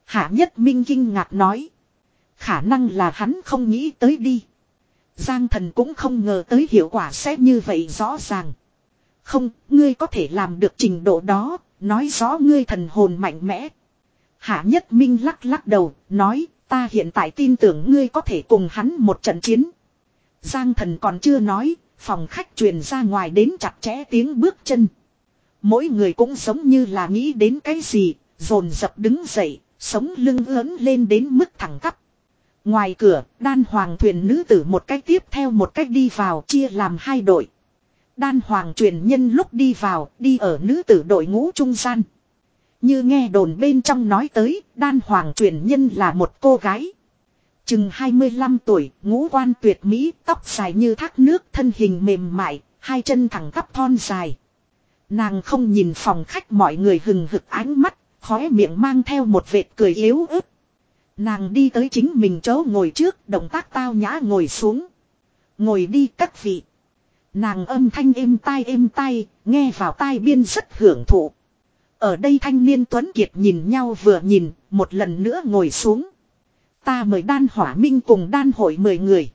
Hạ Nhất Minh kinh ngạc nói. Khả năng là hắn không nghĩ tới đi. Giang Thần cũng không ngờ tới hiệu quả sẽ như vậy rõ ràng. Không, ngươi có thể làm được trình độ đó, nói rõ ngươi thần hồn mạnh mẽ. Hạ Nhất Minh lắc lắc đầu, nói, ta hiện tại tin tưởng ngươi có thể cùng hắn một trận chiến. Giang Thần còn chưa nói, phòng khách truyền ra ngoài đến chặt chẽ tiếng bước chân. Mỗi người cũng giống như là nghĩ đến cái gì, dồn dập đứng dậy, sống lưng ướn lên đến mức thẳng tắp. Ngoài cửa, đan hoàng thuyền nữ tử một cách tiếp theo một cách đi vào, chia làm hai đội. Đan hoàng truyền nhân lúc đi vào, đi ở nữ tử đội ngũ trung gian. Như nghe đồn bên trong nói tới, đan hoàng truyền nhân là một cô gái. Chừng hai mươi lăm tuổi, ngũ quan tuyệt mỹ, tóc dài như thác nước, thân hình mềm mại, hai chân thẳng tắp thon dài. Nàng không nhìn phòng khách mọi người hừng hực ánh mắt, khóe miệng mang theo một vệt cười yếu ớt. Nàng đi tới chính mình chỗ ngồi trước, động tác tao nhã ngồi xuống. Ngồi đi các vị. Nàng âm thanh êm tai êm tai, nghe vào tai biên rất hưởng thụ. Ở đây thanh niên tuấn kiệt nhìn nhau vừa nhìn, một lần nữa ngồi xuống. Ta mời đan hỏa minh cùng đan hội mười người.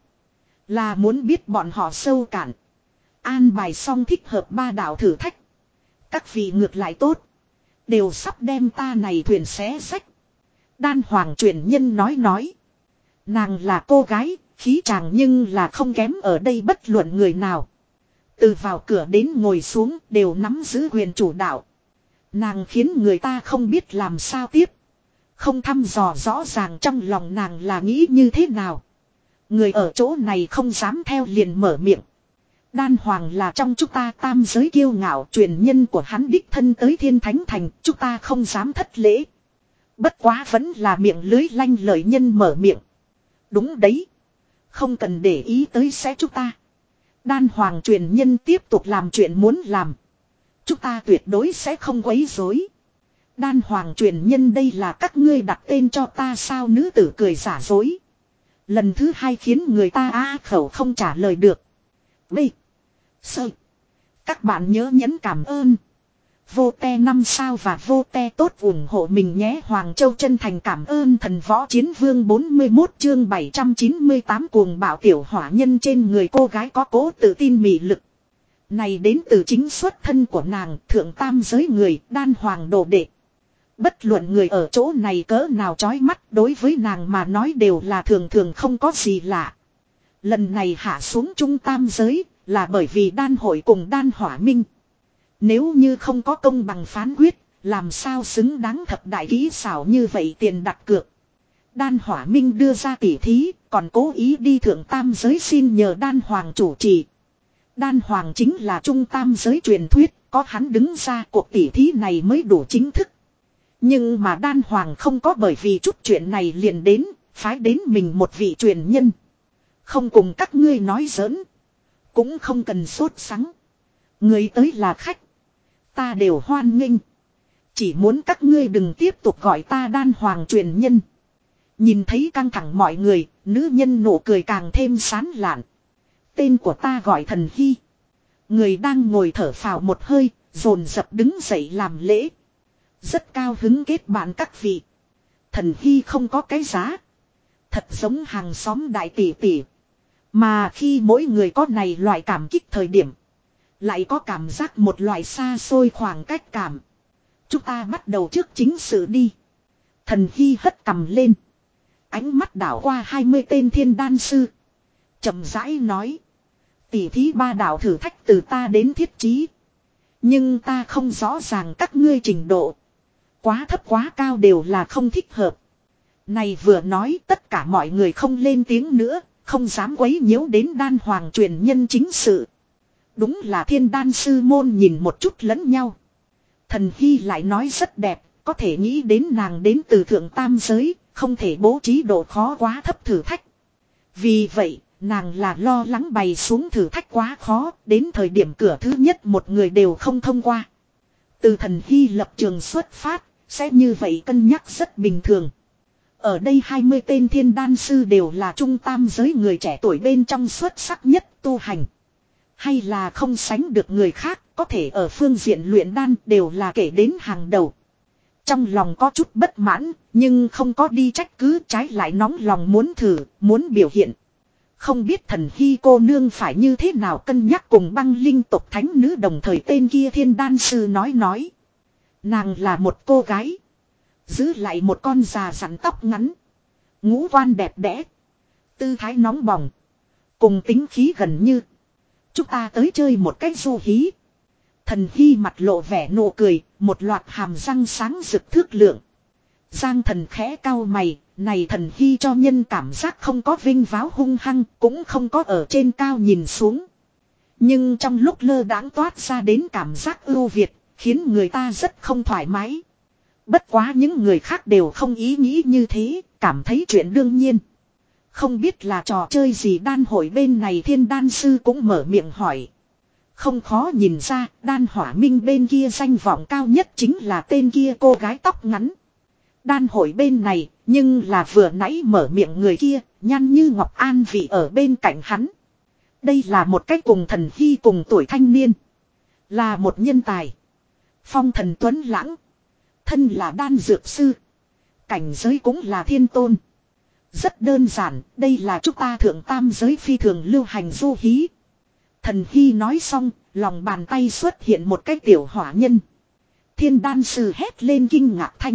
Là muốn biết bọn họ sâu cạn. An bài xong thích hợp ba đạo thử thách. Các vị ngược lại tốt. Đều sắp đem ta này thuyền xé sách. Đan hoàng truyền nhân nói nói. Nàng là cô gái, khí chàng nhưng là không kém ở đây bất luận người nào. Từ vào cửa đến ngồi xuống đều nắm giữ quyền chủ đạo. Nàng khiến người ta không biết làm sao tiếp. Không thăm dò rõ ràng trong lòng nàng là nghĩ như thế nào. Người ở chỗ này không dám theo liền mở miệng. Đan hoàng là trong chúng ta tam giới kiêu ngạo, truyền nhân của hắn đích thân tới Thiên Thánh Thành, chúng ta không dám thất lễ. Bất quá vẫn là miệng lưới lanh lợi nhân mở miệng. Đúng đấy. Không cần để ý tới sẽ chúng ta. Đan hoàng truyền nhân tiếp tục làm chuyện muốn làm. Chúng ta tuyệt đối sẽ không quấy rối. Đan hoàng truyền nhân đây là các ngươi đặt tên cho ta sao, nữ tử cười giả dối. Lần thứ hai khiến người ta á khẩu không trả lời được. B. Sơ. Các bạn nhớ nhấn cảm ơn. Vô te năm sao và vô te tốt ủng hộ mình nhé. Hoàng Châu chân thành cảm ơn thần võ chiến vương bốn mươi mốt chương bảy trăm chín mươi tám cuồng bạo tiểu hỏa nhân trên người cô gái có cố tự tin mị lực. Này đến từ chính xuất thân của nàng, thượng tam giới người, đan hoàng đồ đệ. Bất luận người ở chỗ này cỡ nào chói mắt, đối với nàng mà nói đều là thường thường không có gì lạ. Lần này hạ xuống trung tam giới, là bởi vì đan hội cùng đan hỏa minh. Nếu như không có công bằng phán quyết, làm sao xứng đáng thập đại kỹ xảo như vậy tiền đặt cược. Đan hỏa minh đưa ra tỉ thí, còn cố ý đi thượng tam giới xin nhờ đan hoàng chủ trì. Đan hoàng chính là trung tam giới truyền thuyết, có hắn đứng ra cuộc tỉ thí này mới đủ chính thức. Nhưng mà đan hoàng không có bởi vì chút chuyện này liền đến, phái đến mình một vị truyền nhân. Không cùng các ngươi nói giỡn. Cũng không cần sốt sắng. Người tới là khách. Ta đều hoan nghênh. Chỉ muốn các ngươi đừng tiếp tục gọi ta đan hoàng truyền nhân. Nhìn thấy căng thẳng mọi người, nữ nhân nụ cười càng thêm sán lạn. Tên của ta gọi Thần Hy. Người đang ngồi thở phào một hơi, dồn dập đứng dậy làm lễ. Rất cao hứng kết bạn các vị. Thần Hy không có cái giá. Thật giống hàng xóm đại tỷ tỷ. Mà khi mỗi người có này loại cảm kích thời điểm, lại có cảm giác một loại xa xôi khoảng cách cảm. Chúng ta bắt đầu trước chính sự đi. Thần Hy hất cằm lên. Ánh mắt đảo qua hai mươi tên thiên đan sư. Chậm rãi nói. Tỷ thí ba đạo thử thách từ ta đến thiết trí. Nhưng ta không rõ ràng các ngươi trình độ. Quá thấp quá cao đều là không thích hợp. Này vừa nói tất cả mọi người không lên tiếng nữa. Không dám quấy nhiễu đến đan hoàng truyền nhân chính sự. Đúng là thiên đan sư môn nhìn một chút lẫn nhau. Thần Hy lại nói rất đẹp. Có thể nghĩ đến nàng đến từ thượng tam giới. Không thể bố trí độ khó quá thấp thử thách. Vì vậy nàng là lo lắng bày xuống thử thách quá khó. Đến thời điểm cửa thứ nhất một người đều không thông qua. Từ Thần Hy lập trường xuất phát. Sẽ như vậy cân nhắc rất bình thường. Ở đây hai mươi tên thiên đan sư đều là trung tam giới người trẻ tuổi bên trong xuất sắc nhất tu hành. Hay là không sánh được người khác, có thể ở phương diện luyện đan đều là kể đến hàng đầu. trong lòng có chút bất mãn, nhưng không có đi trách cứ, trái lại nóng lòng muốn thử, muốn biểu hiện. Không biết thần hy cô nương phải như thế nào cân nhắc cùng băng linh tộc thánh nữ đồng thời tên kia thiên đan sư nói nói. Nàng là một cô gái. Giữ lại một con già rắn tóc ngắn. Ngũ quan đẹp đẽ. Tư thái nóng bỏng. Cùng tính khí gần như. Chúng ta tới chơi một cách du hí. Thần hy mặt lộ vẻ nụ cười. Một loạt hàm răng sáng rực thước lượng. Giang thần khẽ cau mày. Này thần hy cho nhân cảm giác không có vinh váo hung hăng. Cũng không có ở trên cao nhìn xuống. Nhưng trong lúc lơ đãng toát ra đến cảm giác ưu việt. Khiến người ta rất không thoải mái. Bất quá những người khác đều không ý nghĩ như thế. Cảm thấy chuyện đương nhiên. Không biết là trò chơi gì đan hội bên này thiên đan sư cũng mở miệng hỏi. Không khó nhìn ra đan hỏa minh bên kia danh vọng cao nhất chính là tên kia cô gái tóc ngắn. Đan hội bên này nhưng là vừa nãy mở miệng người kia nhăn như ngọc an vị ở bên cạnh hắn. Đây là một cái cùng thần hy cùng tuổi thanh niên. Là một nhân tài. Phong thần tuấn lãng. Thân là đan dược sư. Cảnh giới cũng là thiên tôn. Rất đơn giản, đây là chúng ta thượng tam giới phi thường lưu hành du hí. Thần hy nói xong, lòng bàn tay xuất hiện một cái tiểu hỏa nhân. Thiên đan sư hét lên kinh ngạc thanh.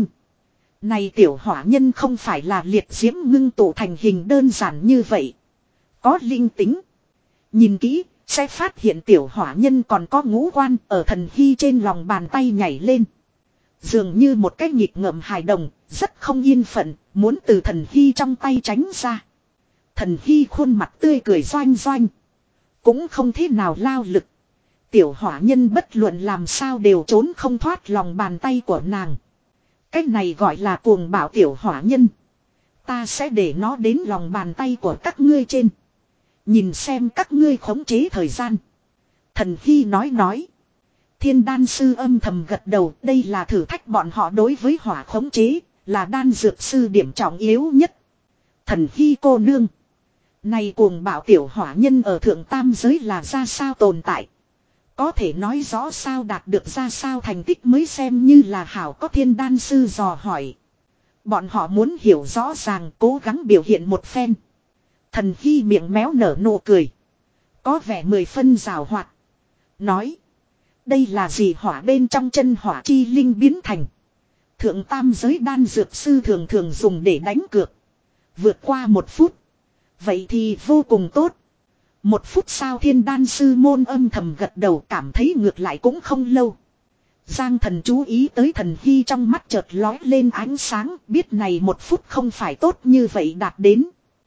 Này tiểu hỏa nhân không phải là liệt diễm ngưng tụ thành hình đơn giản như vậy. Có linh tính. Nhìn kỹ, sẽ phát hiện tiểu hỏa nhân còn có ngũ quan ở thần hy trên lòng bàn tay nhảy lên. Dường như một cái nhịp ngợm hài đồng, rất không yên phận, muốn từ thần hy trong tay tránh ra. Thần hy khuôn mặt tươi cười doanh doanh. Cũng không thế nào lao lực. Tiểu hỏa nhân bất luận làm sao đều trốn không thoát lòng bàn tay của nàng. Cái này gọi là cuồng bạo tiểu hỏa nhân. Ta sẽ để nó đến lòng bàn tay của các ngươi trên. Nhìn xem các ngươi khống chế thời gian. Thần hy nói nói. Thiên đan sư âm thầm gật đầu, đây là thử thách bọn họ đối với hỏa khống chế, là đan dược sư điểm trọng yếu nhất. Thần hy cô nương. Này cuồng bạo tiểu hỏa nhân ở thượng tam giới là ra sao tồn tại. Có thể nói rõ sao đạt được ra sao thành tích mới xem như là hảo có thiên đan sư dò hỏi. Bọn họ muốn hiểu rõ ràng cố gắng biểu hiện một phen. Thần hy miệng méo nở nụ cười. Có vẻ mười phân rào hoạt. Nói. Đây là gì hỏa bên trong chân hỏa chi linh biến thành. Thượng tam giới đan dược sư thường thường dùng để đánh cược. Vượt qua một phút. Vậy thì vô cùng tốt. Một phút sau thiên đan sư môn âm thầm gật đầu cảm thấy ngược lại cũng không lâu. Giang thần chú ý tới thần hy trong mắt chợt lói lên ánh sáng. Biết này một phút không phải tốt như vậy đạt đến.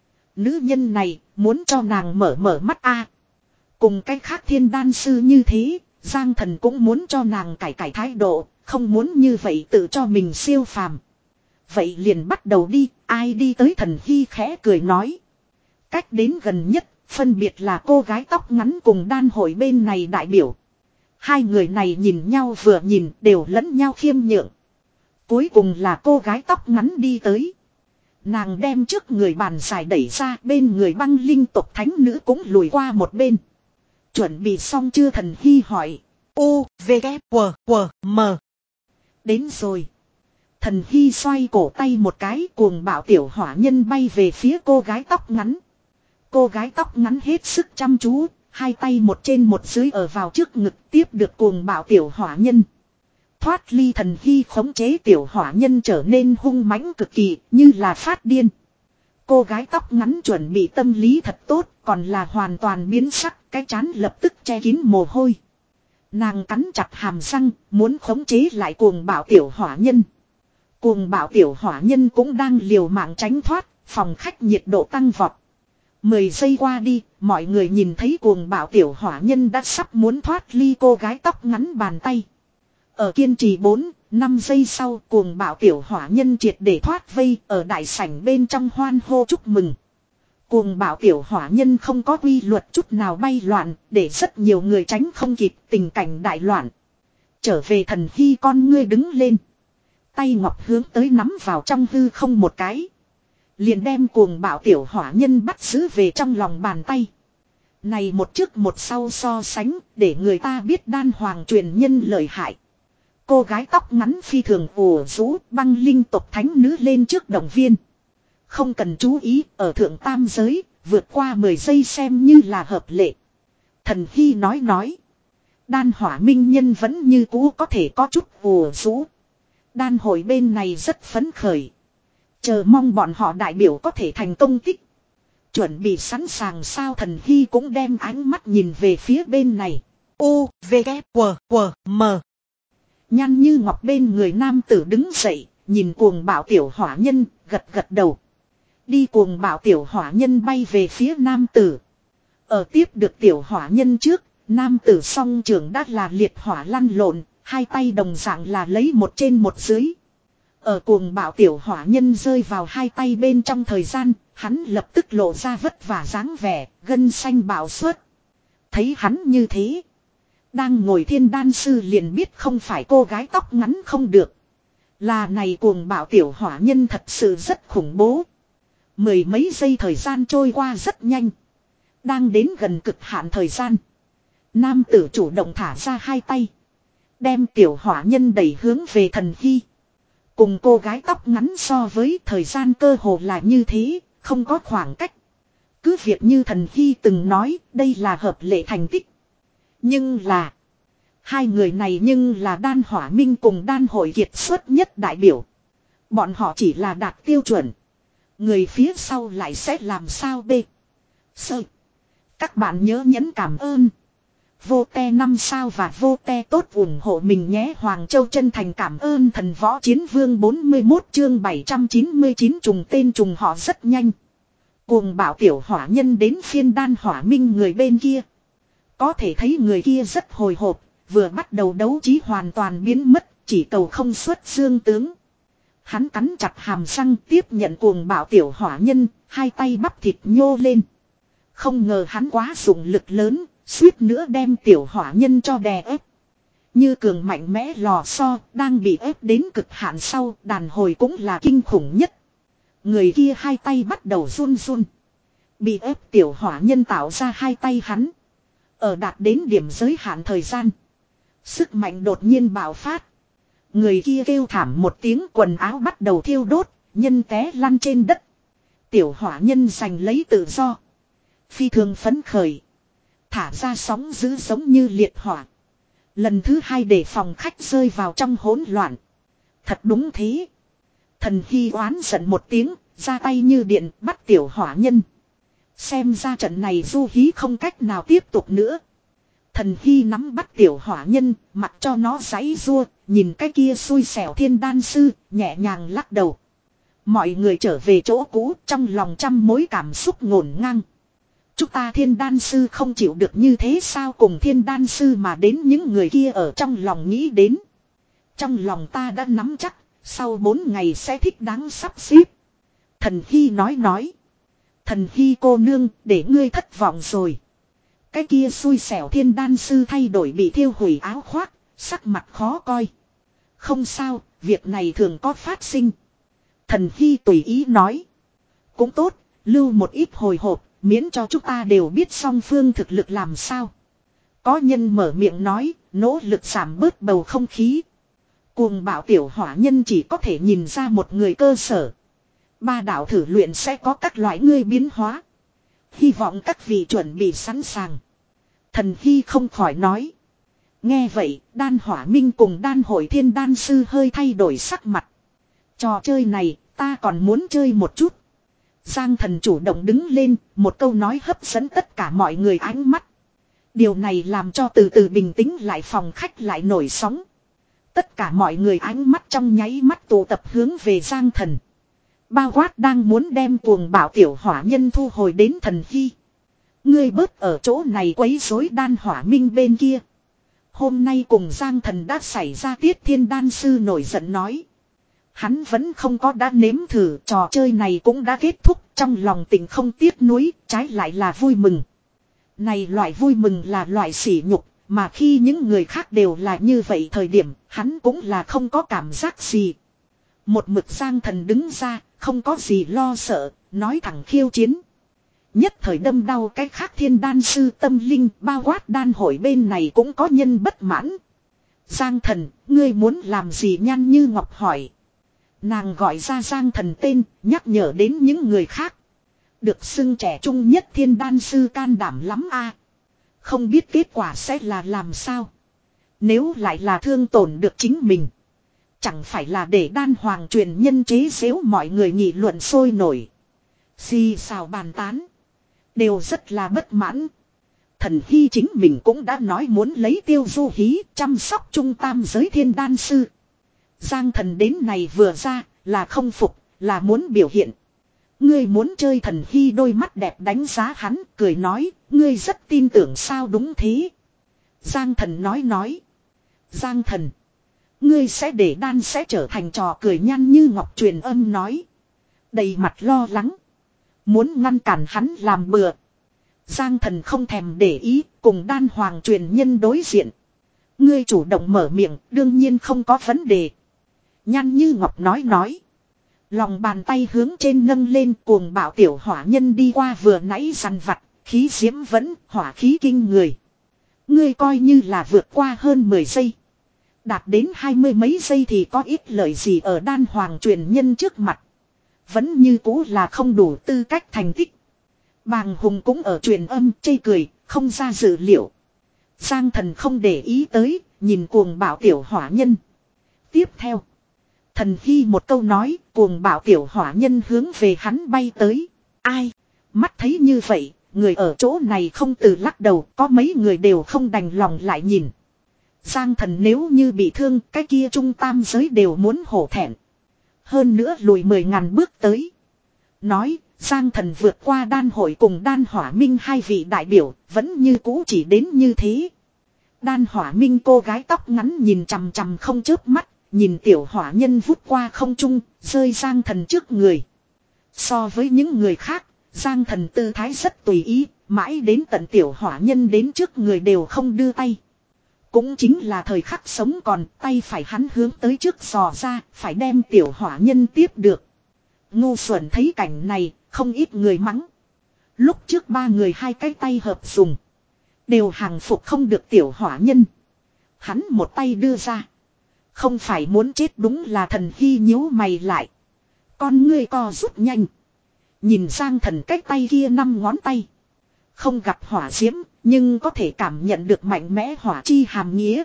Nữ nhân này muốn cho nàng mở mở mắt a. Cùng cái khác thiên đan sư như thế. Giang thần cũng muốn cho nàng cải cải thái độ, không muốn như vậy tự cho mình siêu phàm. Vậy liền bắt đầu đi, ai đi tới thần hy khẽ cười nói. Cách đến gần nhất, phân biệt là cô gái tóc ngắn cùng đan hội bên này đại biểu. Hai người này nhìn nhau vừa nhìn đều lẫn nhau khiêm nhượng. Cuối cùng là cô gái tóc ngắn đi tới. Nàng đem trước người bàn giải đẩy ra bên người băng linh tộc thánh nữ cũng lùi qua một bên. Chuẩn bị xong chưa thần hy hỏi. U, V, K, W, W, M. Đến rồi. Thần hy xoay cổ tay một cái cuồng bạo tiểu hỏa nhân bay về phía cô gái tóc ngắn. Cô gái tóc ngắn hết sức chăm chú. Hai tay một trên một dưới ở vào trước ngực tiếp được cuồng bạo tiểu hỏa nhân. Thoát ly thần hy khống chế tiểu hỏa nhân trở nên hung mãnh cực kỳ như là phát điên. Cô gái tóc ngắn chuẩn bị tâm lý thật tốt, còn là hoàn toàn biến sắc, cái trán lập tức che kín mồ hôi. Nàng cắn chặt hàm răng, muốn khống chế lại cuồng bạo tiểu hỏa nhân. Cuồng bạo tiểu hỏa nhân cũng đang liều mạng tránh thoát, phòng khách nhiệt độ tăng vọt. Mười giây qua đi, mọi người nhìn thấy cuồng bạo tiểu hỏa nhân đã sắp muốn thoát ly cô gái tóc ngắn bàn tay. Ở kiên trì bốn, năm giây sau cuồng bạo tiểu hỏa nhân triệt để thoát vây ở đại sảnh bên trong hoan hô chúc mừng. Cuồng bạo tiểu hỏa nhân không có quy luật chút nào bay loạn để rất nhiều người tránh không kịp tình cảnh đại loạn. Trở về thần hy con ngươi đứng lên. Tay ngọc hướng tới nắm vào trong hư không một cái. Liền đem cuồng bạo tiểu hỏa nhân bắt giữ về trong lòng bàn tay. Này một trước một sau so sánh để người ta biết đan hoàng truyền nhân lợi hại. Cô gái tóc ngắn phi thường ủ rũ băng linh tộc thánh nữ lên trước động viên. Không cần chú ý ở thượng tam giới, vượt qua mười giây xem như là hợp lệ. Thần Hy nói nói. Đan hỏa minh nhân vẫn như cũ có thể có chút ủ rũ. Đan hội bên này rất phấn khởi. Chờ mong bọn họ đại biểu có thể thành công tích. Chuẩn bị sẵn sàng sao Thần Hy cũng đem ánh mắt nhìn về phía bên này. U, V, K, W, W, M. Nhăn như ngọc bên người nam tử đứng dậy, nhìn cuồng bạo tiểu hỏa nhân, gật gật đầu. Đi cuồng bạo tiểu hỏa nhân bay về phía nam tử. Ở tiếp được tiểu hỏa nhân trước, nam tử song trưởng đã là liệt hỏa lăn lộn, hai tay đồng dạng là lấy một trên một dưới. Ở cuồng bạo tiểu hỏa nhân rơi vào hai tay bên trong thời gian, hắn lập tức lộ ra vất vả dáng vẻ, gân xanh bạo suất. Thấy hắn như thế. Đang ngồi thiên đan sư liền biết không phải cô gái tóc ngắn không được. Là này cuồng bạo tiểu hỏa nhân thật sự rất khủng bố. Mười mấy giây thời gian trôi qua rất nhanh. Đang đến gần cực hạn thời gian. Nam tử chủ động thả ra hai tay. Đem tiểu hỏa nhân đẩy hướng về Thần Hy. Cùng cô gái tóc ngắn so với thời gian cơ hồ là như thế, không có khoảng cách. Cứ việc như Thần Hy từng nói, đây là hợp lệ thành tích. Nhưng là, hai người này nhưng là đan hỏa minh cùng đan hội kiệt xuất nhất đại biểu. Bọn họ chỉ là đạt tiêu chuẩn. Người phía sau lại sẽ làm sao bê. Sơ. Các bạn nhớ nhấn cảm ơn. Vô te năm sao và vô te tốt ủng hộ mình nhé. Hoàng Châu chân thành cảm ơn thần võ chiến vương bốn mươi mốt chương bảy trăm chín mươi chín trùng tên trùng họ rất nhanh. Cuồng bảo tiểu hỏa nhân đến phiên đan hỏa minh người bên kia. Có thể thấy người kia rất hồi hộp, vừa bắt đầu đấu trí hoàn toàn biến mất, chỉ cầu không xuất dương tướng. Hắn cắn chặt hàm răng tiếp nhận cuồng bảo tiểu hỏa nhân, hai tay bắp thịt nhô lên. Không ngờ hắn quá dụng lực lớn, suýt nữa đem tiểu hỏa nhân cho đè ép. Như cường mạnh mẽ lò xo, đang bị ép đến cực hạn sau, đàn hồi cũng là kinh khủng nhất. Người kia hai tay bắt đầu run run. Bị ép tiểu hỏa nhân tạo ra hai tay hắn. Ở đạt đến điểm giới hạn thời gian. Sức mạnh đột nhiên bạo phát. Người kia kêu thảm một tiếng, quần áo bắt đầu thiêu đốt, nhân té lăn trên đất. Tiểu hỏa nhân giành lấy tự do. Phi thường phấn khởi. Thả ra sóng dữ giống như liệt hỏa. Lần thứ hai để phòng khách rơi vào trong hỗn loạn. Thật đúng thế. Thần Hy oán giận một tiếng, ra tay như điện bắt tiểu hỏa nhân. Xem ra trận này du hí không cách nào tiếp tục nữa. Thần Hy nắm bắt tiểu hỏa nhân, mặc cho nó giãy rua, nhìn cái kia xui xẻo thiên đan sư, nhẹ nhàng lắc đầu. Mọi người trở về chỗ cũ, trong lòng trăm mối cảm xúc ngổn ngang. Chúng ta thiên đan sư không chịu được như thế sao, cùng thiên đan sư mà đến những người kia ở trong lòng nghĩ đến. Trong lòng ta đã nắm chắc, sau bốn ngày sẽ thích đáng sắp xếp. Thần Hy nói nói. Thần Hy cô nương, để ngươi thất vọng rồi. Cái kia xui xẻo thiên đan sư thay đổi bị thiêu hủy áo khoác, sắc mặt khó coi. Không sao, việc này thường có phát sinh. Thần Hy tùy ý nói. Cũng tốt, lưu một ít hồi hộp, miễn cho chúng ta đều biết song phương thực lực làm sao. Có nhân mở miệng nói, nỗ lực giảm bớt bầu không khí. Cuồng bạo tiểu hỏa nhân chỉ có thể nhìn ra một người cơ sở. Ba đạo thử luyện sẽ có các loại ngươi biến hóa. Hy vọng các vị chuẩn bị sẵn sàng. Thần Hy không khỏi nói. Nghe vậy, đan hỏa minh cùng đan hội thiên đan sư hơi thay đổi sắc mặt. Trò chơi này, ta còn muốn chơi một chút. Giang thần chủ động đứng lên, một câu nói hấp dẫn tất cả mọi người ánh mắt. Điều này làm cho từ từ bình tĩnh lại phòng khách lại nổi sóng. Tất cả mọi người ánh mắt trong nháy mắt tụ tập hướng về Giang thần. Bao quát đang muốn đem cuồng bảo tiểu hỏa nhân thu hồi đến Thần Hy. Ngươi bớt ở chỗ này quấy rối đan hỏa minh bên kia. Hôm nay cùng Giang thần đã xảy ra tiết thiên đan sư nổi giận nói. Hắn vẫn không có đã nếm thử, trò chơi này cũng đã kết thúc, trong lòng tình không tiếc nuối, trái lại là vui mừng. Này loại vui mừng là loại sỉ nhục, mà khi những người khác đều là như vậy thời điểm, hắn cũng là không có cảm giác gì. Một mực Giang thần đứng ra, không có gì lo sợ, nói thẳng khiêu chiến. Nhất thời đâm đau cái khác thiên đan sư tâm linh, bao quát đan hội bên này cũng có nhân bất mãn. Giang Thần, ngươi muốn làm gì Nhan Như Ngọc hỏi. Nàng gọi ra Giang Thần tên, nhắc nhở đến những người khác. Được xưng trẻ trung nhất thiên đan sư can đảm lắm a. Không biết kết quả sẽ là làm sao. Nếu lại là thương tổn được chính mình. Chẳng phải là để đan hoàng truyền nhân chế giễu mọi người nghị luận sôi nổi. Xì xào bàn tán. Đều rất là bất mãn. Thần Hy chính mình cũng đã nói muốn lấy Tiêu Du Hí chăm sóc trung tam giới thiên đan sư. Giang Thần đến này vừa ra là không phục, là muốn biểu hiện. Ngươi muốn chơi Thần Hy đôi mắt đẹp đánh giá hắn, cười nói, ngươi rất tin tưởng sao đúng thế. Giang Thần nói nói. Giang Thần, ngươi sẽ để đan sẽ trở thành trò cười Nhan Như Ngọc truyền âm nói. Đầy mặt lo lắng. Muốn ngăn cản hắn làm bừa. Giang Thần không thèm để ý, cùng đan hoàng truyền nhân đối diện. Ngươi chủ động mở miệng, đương nhiên không có vấn đề. Nhan Như Ngọc nói nói. Lòng bàn tay hướng trên nâng lên, cuồng bạo tiểu hỏa nhân đi qua vừa nãy dằn vặt, khí diễm vẫn, hỏa khí kinh người. Ngươi coi như là vượt qua hơn mười giây. Đạt đến hai mươi mấy giây thì có ít lợi gì ở đan hoàng truyền nhân trước mặt. Vẫn như cũ là không đủ tư cách thành tích. Bàng Hùng cũng ở truyền âm chê cười, không ra dự liệu. Giang Thần không để ý tới, nhìn cuồng bạo tiểu hỏa nhân. Tiếp theo, Thần Hy một câu nói, cuồng bạo tiểu hỏa nhân hướng về hắn bay tới. Ai? Mắt thấy như vậy, người ở chỗ này không từ lắc đầu, có mấy người đều không đành lòng lại nhìn. Giang Thần nếu như bị thương, cái kia trung tam giới đều muốn hổ thẹn. Hơn nữa lùi mười ngàn bước tới. Nói, Giang Thần vượt qua đan hội cùng đan hỏa minh hai vị đại biểu, vẫn như cũ chỉ đến như thế. Đan hỏa minh cô gái tóc ngắn nhìn chằm chằm không chớp mắt, nhìn tiểu hỏa nhân vút qua không trung, rơi Giang Thần trước người. So với những người khác, Giang Thần tư thái rất tùy ý, mãi đến tận tiểu hỏa nhân đến trước người đều không đưa tay. Cũng chính là thời khắc sống còn, tay phải hắn hướng tới trước dò ra, phải đem tiểu hỏa nhân tiếp được. Ngu xuẩn thấy cảnh này, không ít người mắng. Lúc trước ba người hai cái tay hợp dùng, đều hàng phục không được tiểu hỏa nhân. Hắn một tay đưa ra. Không phải muốn chết đúng là Thần Hy nhíu mày lại. Con ngươi co rút nhanh. Nhìn Giang Thần cái tay kia năm ngón tay. Không gặp hỏa diễm, nhưng có thể cảm nhận được mạnh mẽ hỏa chi hàm nghĩa.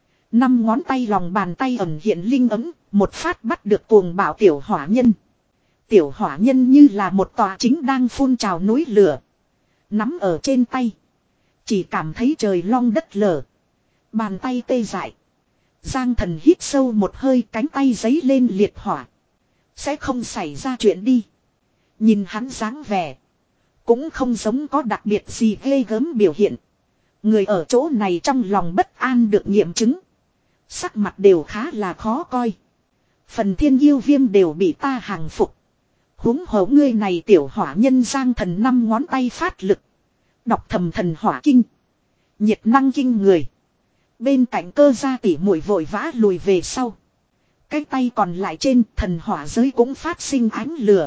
Năm ngón tay lòng bàn tay ẩn hiện linh ấm, một phát bắt được cuồng bạo tiểu hỏa nhân. Tiểu hỏa nhân như là một tòa chính đang phun trào núi lửa. Nắm ở trên tay. Chỉ cảm thấy trời long đất lở. Bàn tay tê dại. Giang Thần hít sâu một hơi, cánh tay giấy lên liệt hỏa. Sẽ không xảy ra chuyện đi. Nhìn hắn dáng vẻ. Cũng không giống có đặc biệt gì ghê gớm biểu hiện. Người ở chỗ này trong lòng bất an được nghiệm chứng. Sắc mặt đều khá là khó coi. Phần thiên yêu viêm đều bị ta hàng phục. Huống hồ ngươi này tiểu hỏa nhân. Giang Thần năm ngón tay phát lực. Đọc thầm thần hỏa kinh. Nhiệt năng kinh người. Bên cạnh cơ gia tỉ muội vội vã lùi về sau. Cái tay còn lại trên thần hỏa giới cũng phát sinh ánh lửa.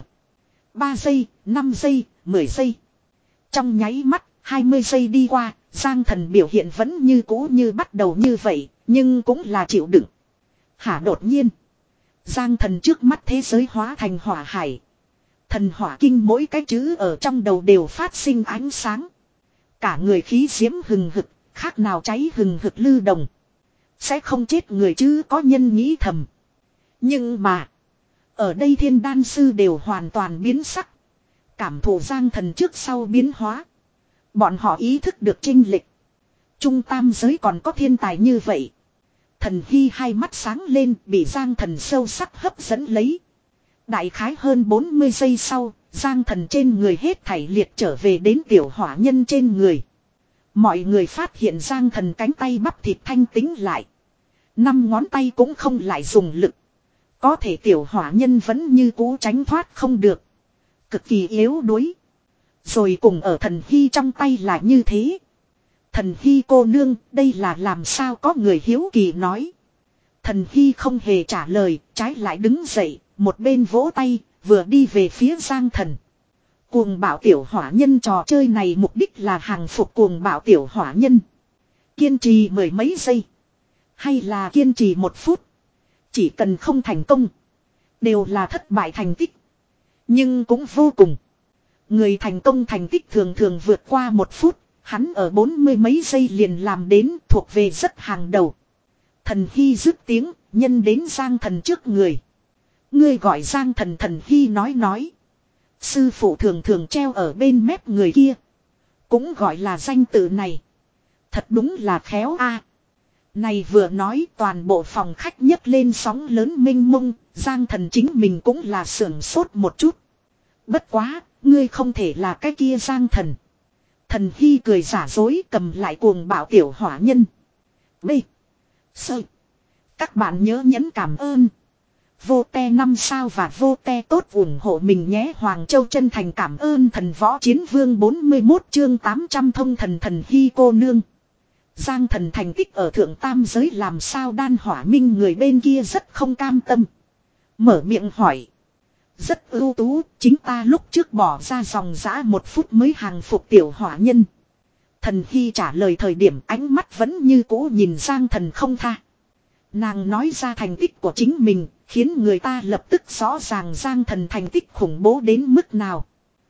ba giây, năm giây, mười giây. Trong nháy mắt, hai mươi giây đi qua, Giang Thần biểu hiện vẫn như cũ như bắt đầu như vậy, nhưng cũng là chịu đựng. Hả đột nhiên. Giang Thần trước mắt thế giới hóa thành hỏa hải. Thần hỏa kinh mỗi cái chữ ở trong đầu đều phát sinh ánh sáng. Cả người khí diễm hừng hực, khác nào cháy hừng hực lư đồng. Sẽ không chết người chứ có nhân nghĩ thầm. Nhưng mà, ở đây thiên đan sư đều hoàn toàn biến sắc. Cảm thụ Giang Thần trước sau biến hóa. Bọn họ ý thức được chênh lệch. Trung tam giới còn có thiên tài như vậy. Thần Hy hai mắt sáng lên, bị Giang Thần sâu sắc hấp dẫn lấy. Đại khái hơn bốn mươi giây sau, Giang Thần trên người hết thảy liệt trở về đến tiểu hỏa nhân trên người. Mọi người phát hiện Giang Thần cánh tay bắp thịt thanh tính lại. Năm ngón tay cũng không lại dùng lực. Có thể tiểu hỏa nhân vẫn như cũ tránh thoát không được. Cực kỳ yếu đuối. Rồi cùng ở Thần Hy trong tay là như thế. Thần Hy cô nương, đây là làm sao có người hiếu kỳ nói. Thần Hy không hề trả lời, trái lại đứng dậy, một bên vỗ tay, vừa đi về phía Giang Thần. Cuồng bạo tiểu hỏa nhân trò chơi này mục đích là hàng phục cuồng bạo tiểu hỏa nhân. Kiên trì mười mấy giây. Hay là kiên trì một phút. Chỉ cần không thành công. Đều là thất bại thành tích. Nhưng cũng vô cùng. Người thành công thành tích thường thường vượt qua một phút. Hắn ở bốn mươi mấy giây liền làm đến, thuộc về rất hàng đầu. Thần Hy dứt tiếng, nhân đến Giang Thần trước người. Ngươi gọi Giang Thần. Thần Hy nói nói. Sư phụ thường thường treo ở bên mép người kia. Cũng gọi là danh tự này. Thật đúng là khéo a. Này vừa nói toàn bộ phòng khách nhấc lên sóng lớn mênh mông. Giang Thần chính mình cũng là sưởng sốt một chút. Bất quá, ngươi không thể là cái kia Giang Thần. Thần Hy cười giả dối, cầm lại cuồng bạo tiểu hỏa nhân. B. Sơ. Các bạn nhớ nhấn cảm ơn. Vô te năm sao và vô te tốt ủng hộ mình nhé. Hoàng Châu chân thành cảm ơn. Thần Võ Chiến Vương bốn mươi mốt chương tám trăm thông thần. Thần Hy cô nương. Giang Thần thành tích ở thượng tam giới làm sao? Đan Hỏa Minh người bên kia rất không cam tâm. Mở miệng hỏi. Rất ưu tú, chính ta lúc trước bỏ ra dòng dã một phút mới hàng phục tiểu hỏa nhân. Thần Hy trả lời thời điểm ánh mắt vẫn như cũ nhìn Giang Thần không tha. Nàng nói ra thành tích của chính mình, khiến người ta lập tức rõ ràng Giang Thần thành tích khủng bố đến mức nào.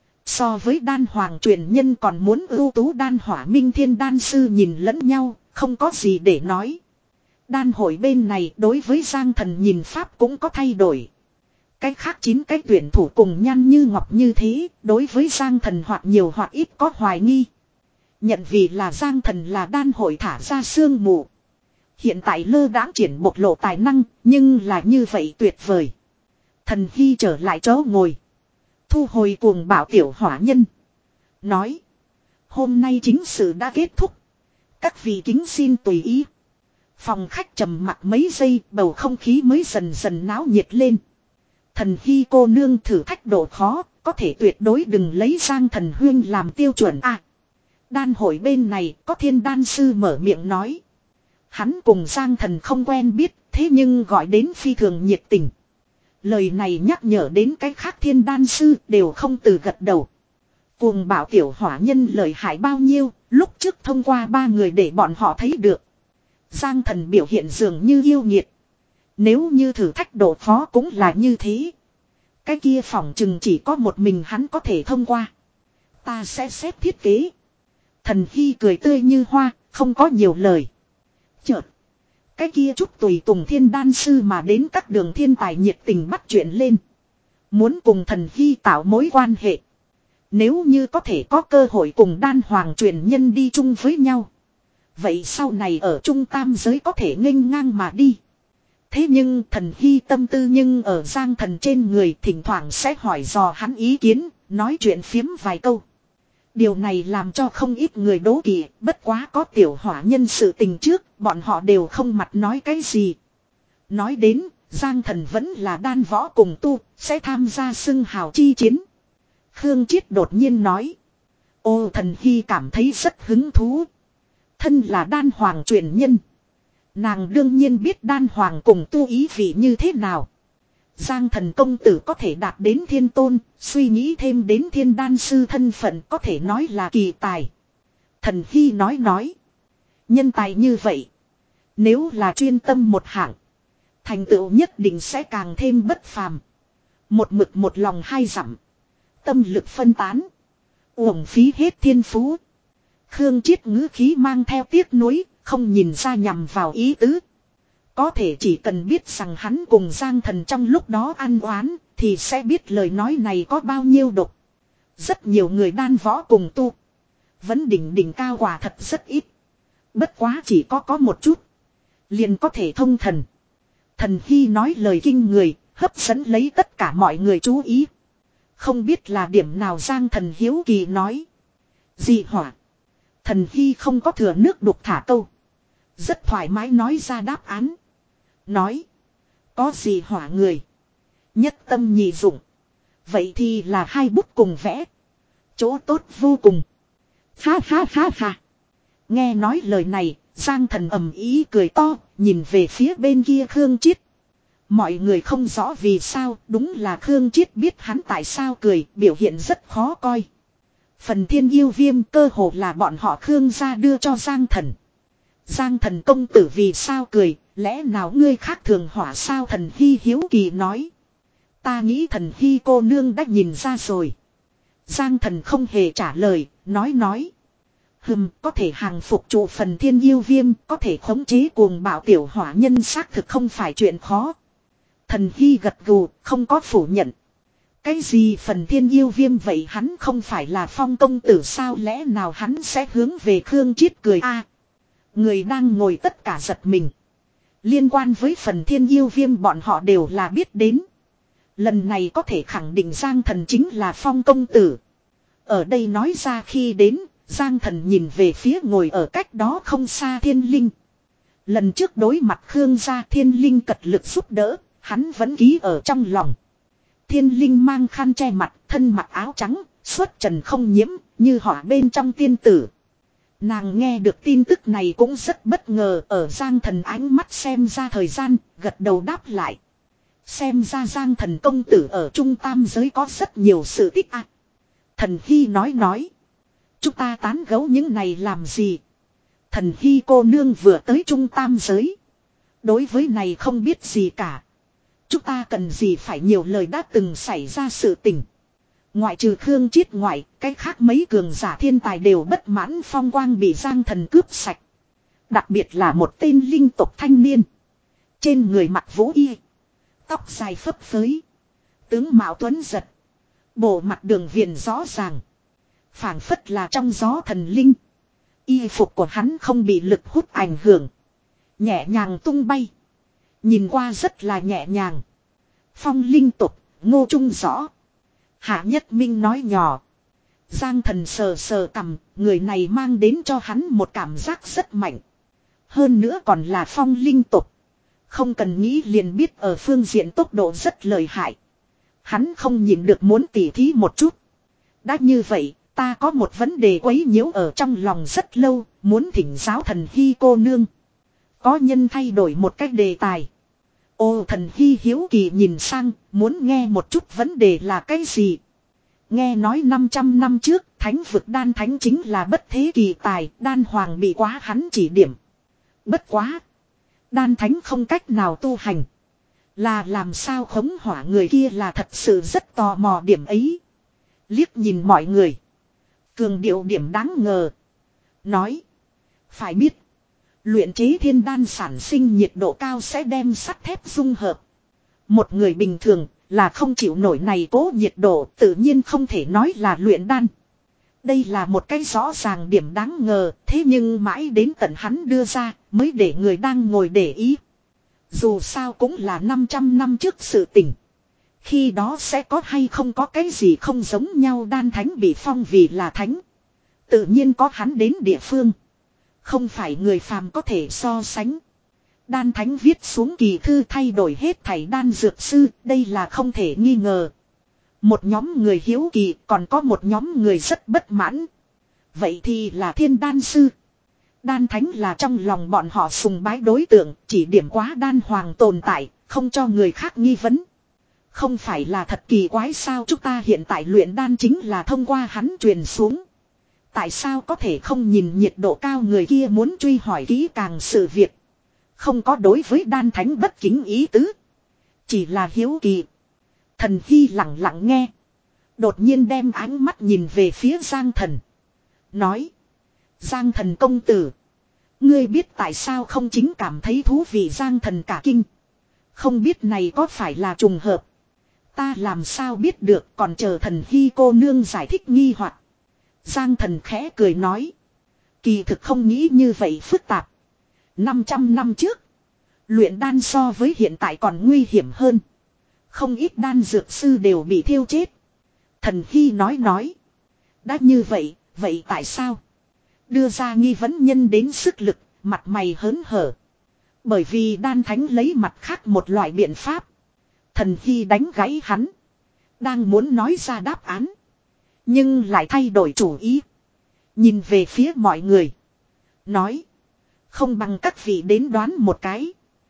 So với đan hoàng truyền nhân còn muốn ưu tú. Đan Hỏa Minh thiên đan sư nhìn lẫn nhau, không có gì để nói. Đan hội bên này đối với Giang Thần nhìn pháp cũng có thay đổi. Cái khác chín cái tuyển thủ cùng Nhan Như Ngọc như thế, đối với Giang Thần hoặc nhiều hoặc ít có hoài nghi. Nhận vì là Giang Thần là đan hội thả ra sương mù. Hiện tại lơ đãng triển bộc lộ tài năng, nhưng là như vậy tuyệt vời. Thần Hy trở lại chỗ ngồi. Thu hồi cuồng bạo tiểu hỏa nhân. Nói. Hôm nay chính sự đã kết thúc. Các vị kính xin tùy ý. Phòng khách trầm mặc mấy giây, bầu không khí mới dần dần náo nhiệt lên. Thần Hy cô nương thử thách độ khó, có thể tuyệt đối đừng lấy Giang Thần huyên làm tiêu chuẩn à. Đan hội bên này có thiên đan sư mở miệng nói. Hắn cùng Giang Thần không quen biết, thế nhưng gọi đến phi thường nhiệt tình. Lời này nhắc nhở đến cái khác thiên đan sư đều không từ gật đầu. Cuồng bảo tiểu hỏa nhân lợi hại bao nhiêu, lúc trước thông qua ba người để bọn họ thấy được. Giang Thần biểu hiện dường như yêu nghiệt. Nếu như thử thách độ khó cũng là như thế. Cái kia phỏng chừng chỉ có một mình hắn có thể thông qua. Ta sẽ xét thiết kế. Thần Hy cười tươi như hoa, không có nhiều lời. Chợt. Cái kia chút tùy tùng thiên đan sư mà đến các đường thiên tài nhiệt tình bắt chuyện lên. Muốn cùng Thần Hy tạo mối quan hệ. Nếu như có thể có cơ hội cùng đan hoàng truyền nhân đi chung với nhau. Vậy sau này ở trung tam giới có thể nghênh ngang mà đi. Thế nhưng Thần Hy tâm tư nhưng ở Giang Thần trên người, thỉnh thoảng sẽ hỏi dò hắn ý kiến, nói chuyện phiếm vài câu. Điều này làm cho không ít người đố kỵ, bất quá có tiểu hỏa nhân sự tình trước, bọn họ đều không mặt nói cái gì. Nói đến, Giang Thần vẫn là đan võ cùng tu, sẽ tham gia xưng hào chi chiến. Khương Chiết đột nhiên nói. Ô, Thần Hy cảm thấy rất hứng thú. Thân là đan hoàng truyền nhân. Nàng đương nhiên biết đan hoàng cùng tu ý vị như thế nào. Giang Thần công tử có thể đạt đến thiên tôn, suy nghĩ thêm đến thiên đan sư thân phận có thể nói là kỳ tài. Thần Hy nói nói. Nhân tài như vậy. Nếu là chuyên tâm một hạng. Thành tựu nhất định sẽ càng thêm bất phàm. Một mực một lòng hai dặm. Tâm lực phân tán. Uổng phí hết thiên phú. Khương Chiết ngữ khí mang theo tiếc nuối, không nhìn ra nhằm vào ý tứ. Có thể chỉ cần biết rằng hắn cùng Giang Thần trong lúc đó ăn oán, thì sẽ biết lời nói này có bao nhiêu độc. Rất nhiều người đan võ cùng tu. Vẫn đỉnh đỉnh cao quả thật rất ít. Bất quá chỉ có có một chút. Liền có thể thông thần. Thần Hy nói lời kinh người, hấp dẫn lấy tất cả mọi người chú ý. Không biết là điểm nào Giang Thần hiếu kỳ nói. Dị hỏa. Thần Hy không có thừa nước đục thả câu. Rất thoải mái nói ra đáp án. Nói. Có gì hỏa người. Nhất tâm nhị dụng. Vậy thì là hai bút cùng vẽ. Chỗ tốt vô cùng. Ha ha ha ha. Nghe nói lời này, Giang Thần ầm ý cười to, nhìn về phía bên kia Khương Chiết. Mọi người không rõ vì sao, đúng là Khương Chiết biết hắn tại sao cười, biểu hiện rất khó coi. Phần thiên yêu viêm cơ hồ là bọn họ Khương gia đưa cho Giang Thần. Giang thần công tử vì sao cười, lẽ nào ngươi khác thường hỏa sao? Thần Hy hiếu kỳ nói. Ta nghĩ Thần Hy cô nương đã nhìn ra rồi. Giang thần không hề trả lời, nói nói. Hừm, có thể hàng phục trụ phần thiên yêu viêm, có thể khống chế cuồng bạo tiểu hỏa nhân xác thực không phải chuyện khó. Thần Hy gật gù, không có phủ nhận. Cái gì phần thiên yêu viêm vậy, hắn không phải là Phong công tử sao, lẽ nào hắn sẽ hướng về Khương Triết cười a? Người đang ngồi tất cả giật mình. Liên quan với phần thiên yêu viêm bọn họ đều là biết đến. Lần này có thể khẳng định Giang thần chính là Phong công tử. Ở đây nói ra khi đến, Giang thần nhìn về phía ngồi ở cách đó không xa Thiên Linh. Lần trước đối mặt Khương gia, Thiên Linh cật lực giúp đỡ, hắn vẫn ký ở trong lòng. Thiên Linh mang khăn che mặt, thân mặc áo trắng, xuất trần không nhiễm, như họa bên trong tiên tử. Nàng nghe được tin tức này cũng rất bất ngờ, ở Giang thần ánh mắt xem ra thời gian, gật đầu đáp lại. Xem ra Giang thần công tử ở Trung Tam giới có rất nhiều sự tích ạ. À. Thần Hy nói nói. Chúng ta tán gẫu những này làm gì? Thần Hy cô nương vừa tới Trung Tam giới. Đối với này không biết gì cả. Chúng ta cần gì phải nhiều lời, đã từng xảy ra sự tình. Ngoại trừ Khương Triết ngoại, cái khác mấy cường giả thiên tài đều bất mãn phong quang bị Giang thần cướp sạch. Đặc biệt là một tên linh tộc thanh niên. Trên người mặc vũ y. Tóc dài phấp phới. Tướng mạo tuấn giật. Bộ mặt đường viền rõ ràng. Phảng phất là trong gió thần linh. Y phục của hắn không bị lực hút ảnh hưởng. Nhẹ nhàng tung bay. Nhìn qua rất là nhẹ nhàng. Phong linh tục, Ngô Trung rõ. Hạ Nhất Minh nói nhỏ. Giang thần sờ sờ cằm, người này mang đến cho hắn một cảm giác rất mạnh. Hơn nữa còn là phong linh tục. Không cần nghĩ liền biết ở phương diện tốc độ rất lợi hại. Hắn không nhịn được muốn tỉ thí một chút. Đã như vậy, ta có một vấn đề quấy nhiễu ở trong lòng rất lâu, muốn thỉnh giáo Thần Hy cô nương. Có nhân thay đổi một cách đề tài. Ô, Thần Hy hiếu kỳ nhìn sang, muốn nghe một chút vấn đề là cái gì. Nghe nói năm trăm năm trước, thánh vực đan thánh chính là bất thế kỳ tài, đan hoàng bị quá hắn chỉ điểm. Bất quá. Đan thánh không cách nào tu hành. Là làm sao khống hỏa người kia là thật sự rất tò mò điểm ấy. Liếc nhìn mọi người. Cường điệu điểm đáng ngờ. Nói. Phải biết. Luyện chế thiên đan sản sinh nhiệt độ cao sẽ đem sắt thép dung hợp. Một người bình thường là không chịu nổi này cố nhiệt độ, tự nhiên không thể nói là luyện đan. Đây là một cái rõ ràng điểm đáng ngờ, thế nhưng mãi đến tận hắn đưa ra mới để người đang ngồi để ý. Dù sao cũng là năm trăm năm trước sự tình. Khi đó sẽ có hay không có cái gì không giống nhau, đan thánh bị phong vì là thánh. Tự nhiên có hắn đến địa phương. Không phải người phàm có thể so sánh. Đan thánh viết xuống kỳ thư thay đổi hết thảy đan dược sư, đây là không thể nghi ngờ. Một nhóm người hiếu kỳ, còn có một nhóm người rất bất mãn. Vậy thì là thiên đan sư. Đan thánh là trong lòng bọn họ sùng bái đối tượng, chỉ điểm quá đan hoàng tồn tại, không cho người khác nghi vấn. Không phải là thật kỳ quái sao, chúng ta hiện tại luyện đan chính là thông qua hắn truyền xuống. Tại sao có thể không nhìn nhiệt độ cao, người kia muốn truy hỏi kỹ càng sự việc. Không có đối với đan thánh bất kính ý tứ. Chỉ là hiếu kỳ. Thần Hy lặng lặng nghe. Đột nhiên đem ánh mắt nhìn về phía Giang thần. Nói. Giang thần công tử. Ngươi biết tại sao không chính cảm thấy thú vị? Giang thần cả kinh. Không biết này có phải là trùng hợp. Ta làm sao biết được, còn chờ Thần Hy cô nương giải thích nghi hoặc. Giang thần khẽ cười nói. Kỳ thực không nghĩ như vậy phức tạp. năm trăm năm trước. Luyện đan so với hiện tại còn nguy hiểm hơn. Không ít đan dược sư đều bị thiêu chết. Thần Hy nói nói. Đã như vậy, vậy tại sao? Đưa ra nghi vấn nhân đến sức lực, mặt mày hớn hở. Bởi vì đan thánh lấy mặt khác một loại biện pháp. Thần Hy đánh gãy hắn. Đang muốn nói ra đáp án. Nhưng lại thay đổi chủ ý. Nhìn về phía mọi người. Nói. Không bằng các vị đến đoán một cái.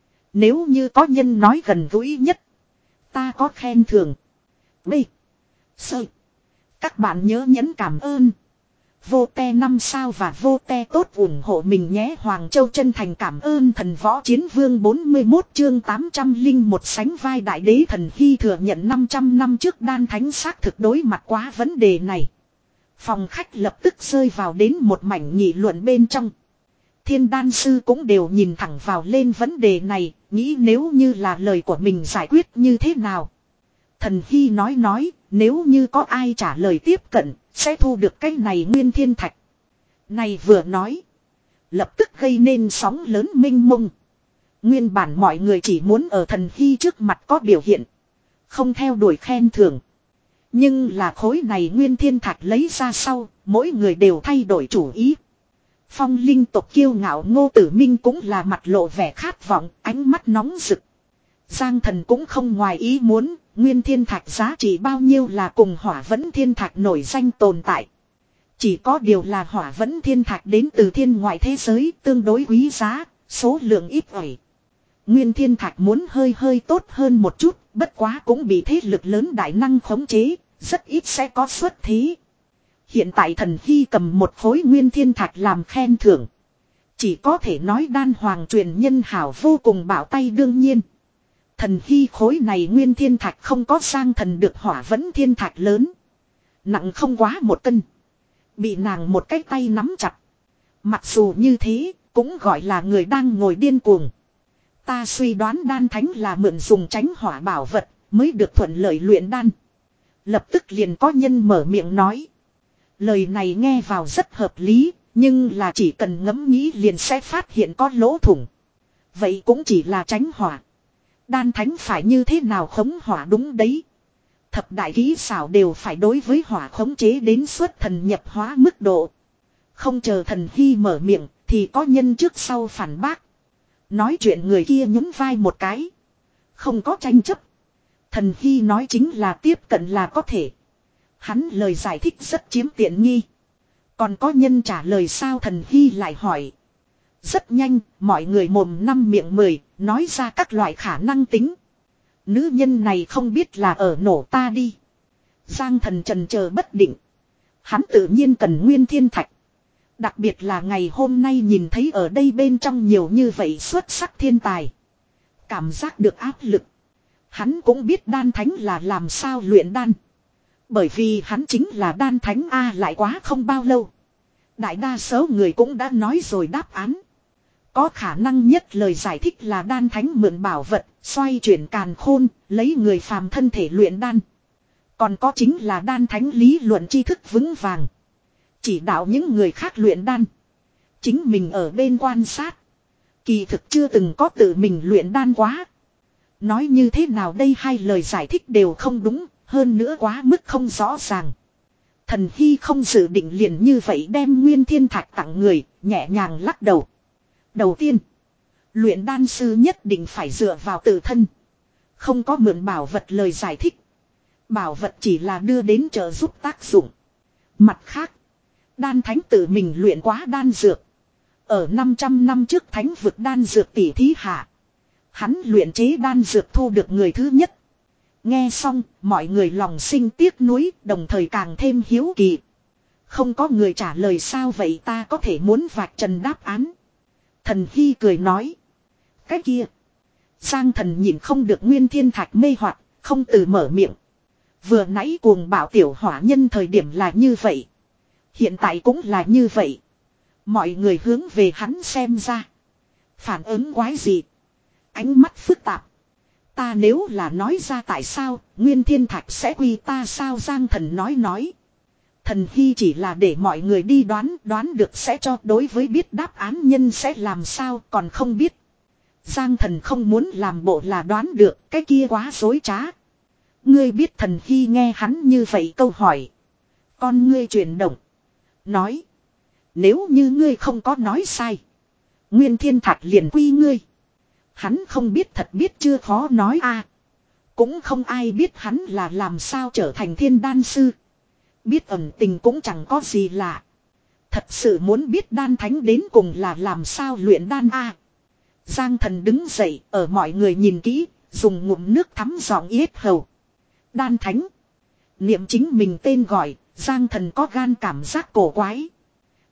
Nếu như có nhân nói gần gũi nhất. Ta có khen thưởng. B. Sơ. Các bạn nhớ nhấn cảm ơn. Vô te năm sao và vô te tốt ủng hộ mình nhé. Hoàng Châu chân thành cảm ơn thần võ chiến vương bốn mươi mốt chương tám trăm linh một sánh vai đại đế. Thần Hy thừa nhận năm trăm năm trước đan thánh xác thực đối mặt quá vấn đề này. Phòng khách lập tức rơi vào đến một mảnh nghị luận bên trong. Thiên đan sư cũng đều nhìn thẳng vào lên vấn đề này, nghĩ nếu như là lời của mình giải quyết như thế nào. Thần Hy nói nói, nếu như có ai trả lời tiếp cận, sẽ thu được cái này nguyên thiên thạch. Này vừa nói, lập tức gây nên sóng lớn mênh mông. Nguyên bản mọi người chỉ muốn ở Thần Hy trước mặt có biểu hiện, không theo đuổi khen thưởng. Nhưng là khối này nguyên thiên thạch lấy ra sau, mỗi người đều thay đổi chủ ý. Phong linh tộc kiêu ngạo Ngô Tử Minh cũng là mặt lộ vẻ khát vọng, ánh mắt nóng rực. Giang Thần cũng không ngoài ý muốn, nguyên thiên thạch giá trị bao nhiêu là cùng hỏa vẫn thiên thạch nổi danh tồn tại. Chỉ có điều là hỏa vẫn thiên thạch đến từ thiên ngoại thế giới tương đối quý giá, số lượng ít ỏi. Nguyên thiên thạch muốn hơi hơi tốt hơn một chút, bất quá cũng bị thế lực lớn đại năng khống chế, rất ít sẽ có xuất thí. Hiện tại Thần Hy cầm một khối nguyên thiên thạch làm khen thưởng. Chỉ có thể nói đan hoàng truyền nhân hảo vô cùng bảo tay đương nhiên. Thần Hy khối này nguyên thiên thạch không có Giang Thần được hỏa vẫn thiên thạch lớn. Nặng không quá một cân. Bị nàng một cái tay nắm chặt. Mặc dù như thế, cũng gọi là người đang ngồi điên cuồng. Ta suy đoán đan thánh là mượn dùng tránh hỏa bảo vật, mới được thuận lợi luyện đan. Lập tức liền có nhân mở miệng nói. Lời này nghe vào rất hợp lý, nhưng là chỉ cần ngẫm nghĩ liền sẽ phát hiện có lỗ thủng. Vậy cũng chỉ là tránh hỏa. Đan thánh phải như thế nào khống hỏa đúng đấy. Thập đại kỹ xảo đều phải đối với hỏa khống chế đến xuất thần nhập hóa mức độ. Không chờ Thần Hy mở miệng thì có nhân trước sau phản bác. Nói chuyện người kia nhún vai một cái. Không có tranh chấp. Thần Hy nói chính là tiếp cận là có thể. Hắn lời giải thích rất chiếm tiện nghi. Còn có nhân trả lời sao Thần Hy lại hỏi. Rất nhanh, mọi người mồm năm miệng mười, nói ra các loại khả năng tính. Nữ nhân này không biết là ở nổ ta đi. Giang Thần trần chờ bất định. Hắn tự nhiên cần nguyên thiên thạch. Đặc biệt là ngày hôm nay nhìn thấy ở đây bên trong nhiều như vậy xuất sắc thiên tài. Cảm giác được áp lực. Hắn cũng biết đan thánh là làm sao luyện đan. Bởi vì hắn chính là đan thánh A lại quá không bao lâu. Đại đa số người cũng đã nói rồi đáp án. Có khả năng nhất lời giải thích là đan thánh mượn bảo vật, xoay chuyển càn khôn, lấy người phàm thân thể luyện đan. Còn có chính là đan thánh lý luận tri thức vững vàng. Chỉ đạo những người khác luyện đan. Chính mình ở bên quan sát. Kỳ thực chưa từng có tự mình luyện đan quá. Nói như thế nào đây hai lời giải thích đều không đúng, hơn nữa quá mức không rõ ràng. Thần Hy không dự định liền như vậy đem nguyên thiên thạch tặng người, nhẹ nhàng lắc đầu. Đầu tiên, luyện đan sư nhất định phải dựa vào tự thân. Không có mượn bảo vật lời giải thích. Bảo vật chỉ là đưa đến trợ giúp tác dụng. Mặt khác, đan thánh tự mình luyện quá đan dược. Ở năm trăm năm trước thánh vực đan dược tỷ thí hạ. Hắn luyện chế đan dược thu được người thứ nhất. Nghe xong, mọi người lòng sinh tiếc nuối, đồng thời càng thêm hiếu kỳ. Không có người trả lời sao vậy ta có thể muốn vạch trần đáp án. Thần Hy cười nói. Cái kia. Giang Thần nhìn không được nguyên thiên thạch mê hoặc, không từ mở miệng. Vừa nãy cuồng bảo tiểu hỏa nhân thời điểm là như vậy. Hiện tại cũng là như vậy. Mọi người hướng về hắn xem ra. Phản ứng quái gì. Ánh mắt phức tạp. Ta nếu là nói ra tại sao, nguyên thiên thạch sẽ quy ta sao Giang Thần nói nói. Thần Hy chỉ là để mọi người đi đoán, đoán được sẽ cho đối với biết đáp án nhân sẽ làm sao còn không biết. Giang Thần không muốn làm bộ là đoán được, cái kia quá dối trá. Ngươi biết Thần Hy nghe hắn như vậy câu hỏi. Con ngươi chuyển động. Nói. Nếu như ngươi không có nói sai. Nguyên thiên thạch liền quy ngươi. Hắn không biết thật biết chưa khó nói a. À, cũng không ai biết hắn là làm sao trở thành thiên đan sư. Biết ẩn tình cũng chẳng có gì lạ. Thật sự muốn biết đan thánh đến cùng là làm sao luyện đan a. À, Giang Thần đứng dậy ở mọi người nhìn kỹ. Dùng ngụm nước thắm giọng yết hầu. Đan thánh. Niệm chính mình tên gọi. Giang Thần có gan cảm giác cổ quái.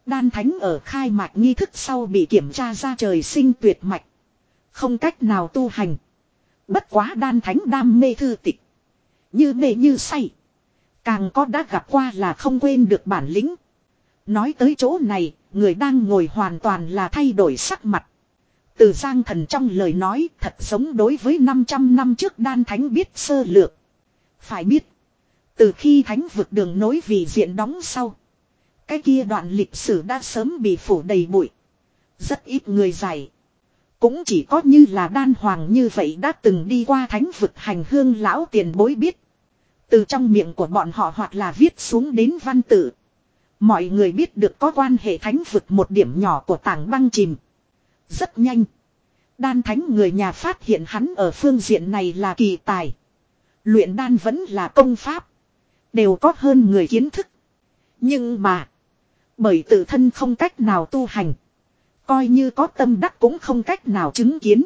Đan thánh ở khai mạch nghi thức sau bị kiểm tra ra trời sinh tuyệt mạch. Không cách nào tu hành. Bất quá đan thánh đam mê thư tịch. Như mê như say. Càng có đã gặp qua là không quên được bản lĩnh. Nói tới chỗ này, người đang ngồi hoàn toàn là thay đổi sắc mặt. Từ Giang Thần trong lời nói thật giống đối với năm trăm năm trước đan thánh biết sơ lược. Phải biết, từ khi thánh vực đường nối vì diện đóng sau. Cái kia đoạn lịch sử đã sớm bị phủ đầy bụi. Rất ít người giải. Cũng chỉ có như là đan hoàng như vậy đã từng đi qua thánh vực hành hương lão tiền bối biết. Từ trong miệng của bọn họ hoặc là viết xuống đến văn tự. Mọi người biết được có quan hệ thánh vực một điểm nhỏ của tảng băng chìm. Rất nhanh. Đan thánh người nhà phát hiện hắn ở phương diện này là kỳ tài. Luyện đan vẫn là công pháp. Đều có hơn người kiến thức. Nhưng mà. Bởi tự thân không cách nào tu hành. Coi như có tâm đắc cũng không cách nào chứng kiến.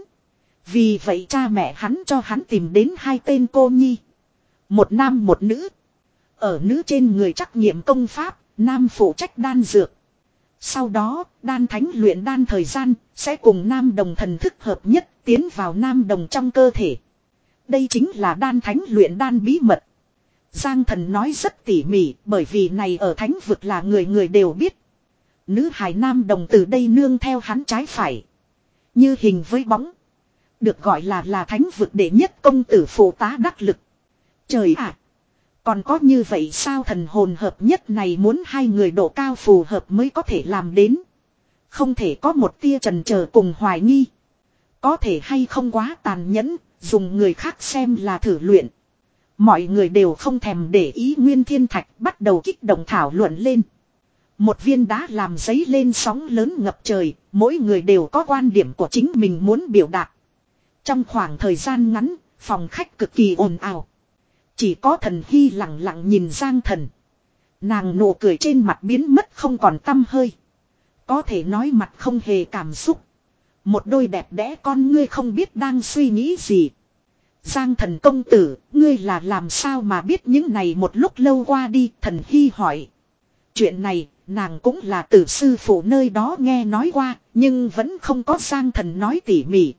Vì vậy cha mẹ hắn cho hắn tìm đến hai tên cô nhi. Một nam một nữ. Ở nữ trên người trắc nghiệm công pháp. Nam phụ trách đan dược. Sau đó đan thánh luyện đan thời gian. Sẽ cùng nam đồng thần thức hợp nhất. Tiến vào nam đồng trong cơ thể. Đây chính là đan thánh luyện đan bí mật. Giang Thần nói rất tỉ mỉ. Bởi vì này ở thánh vực là người người đều biết. Nữ hài nam đồng từ đây nương theo hắn trái phải. Như hình với bóng. Được gọi là là thánh vực đệ nhất công tử phụ tá đắc lực. Trời ạ! Còn có như vậy sao thần hồn hợp nhất này muốn hai người độ cao phù hợp mới có thể làm đến. Không thể có một tia trần chờ cùng hoài nghi. Có thể hay không quá tàn nhẫn, dùng người khác xem là thử luyện. Mọi người đều không thèm để ý Nguyên Thiên Thạch bắt đầu kích động thảo luận lên. Một viên đá làm giấy lên sóng lớn ngập trời, mỗi người đều có quan điểm của chính mình muốn biểu đạt. Trong khoảng thời gian ngắn, phòng khách cực kỳ ồn ào. Chỉ có Thần Hy lặng lặng nhìn Giang Thần. Nàng nụ cười trên mặt biến mất không còn tăm hơi. Có thể nói mặt không hề cảm xúc. Một đôi đẹp đẽ con ngươi không biết đang suy nghĩ gì. Giang Thần công tử, ngươi là làm sao mà biết những này một lúc lâu qua đi, Thần Hy hỏi. Chuyện này, nàng cũng là từ sư phụ nơi đó nghe nói qua, nhưng vẫn không có Giang Thần nói tỉ mỉ.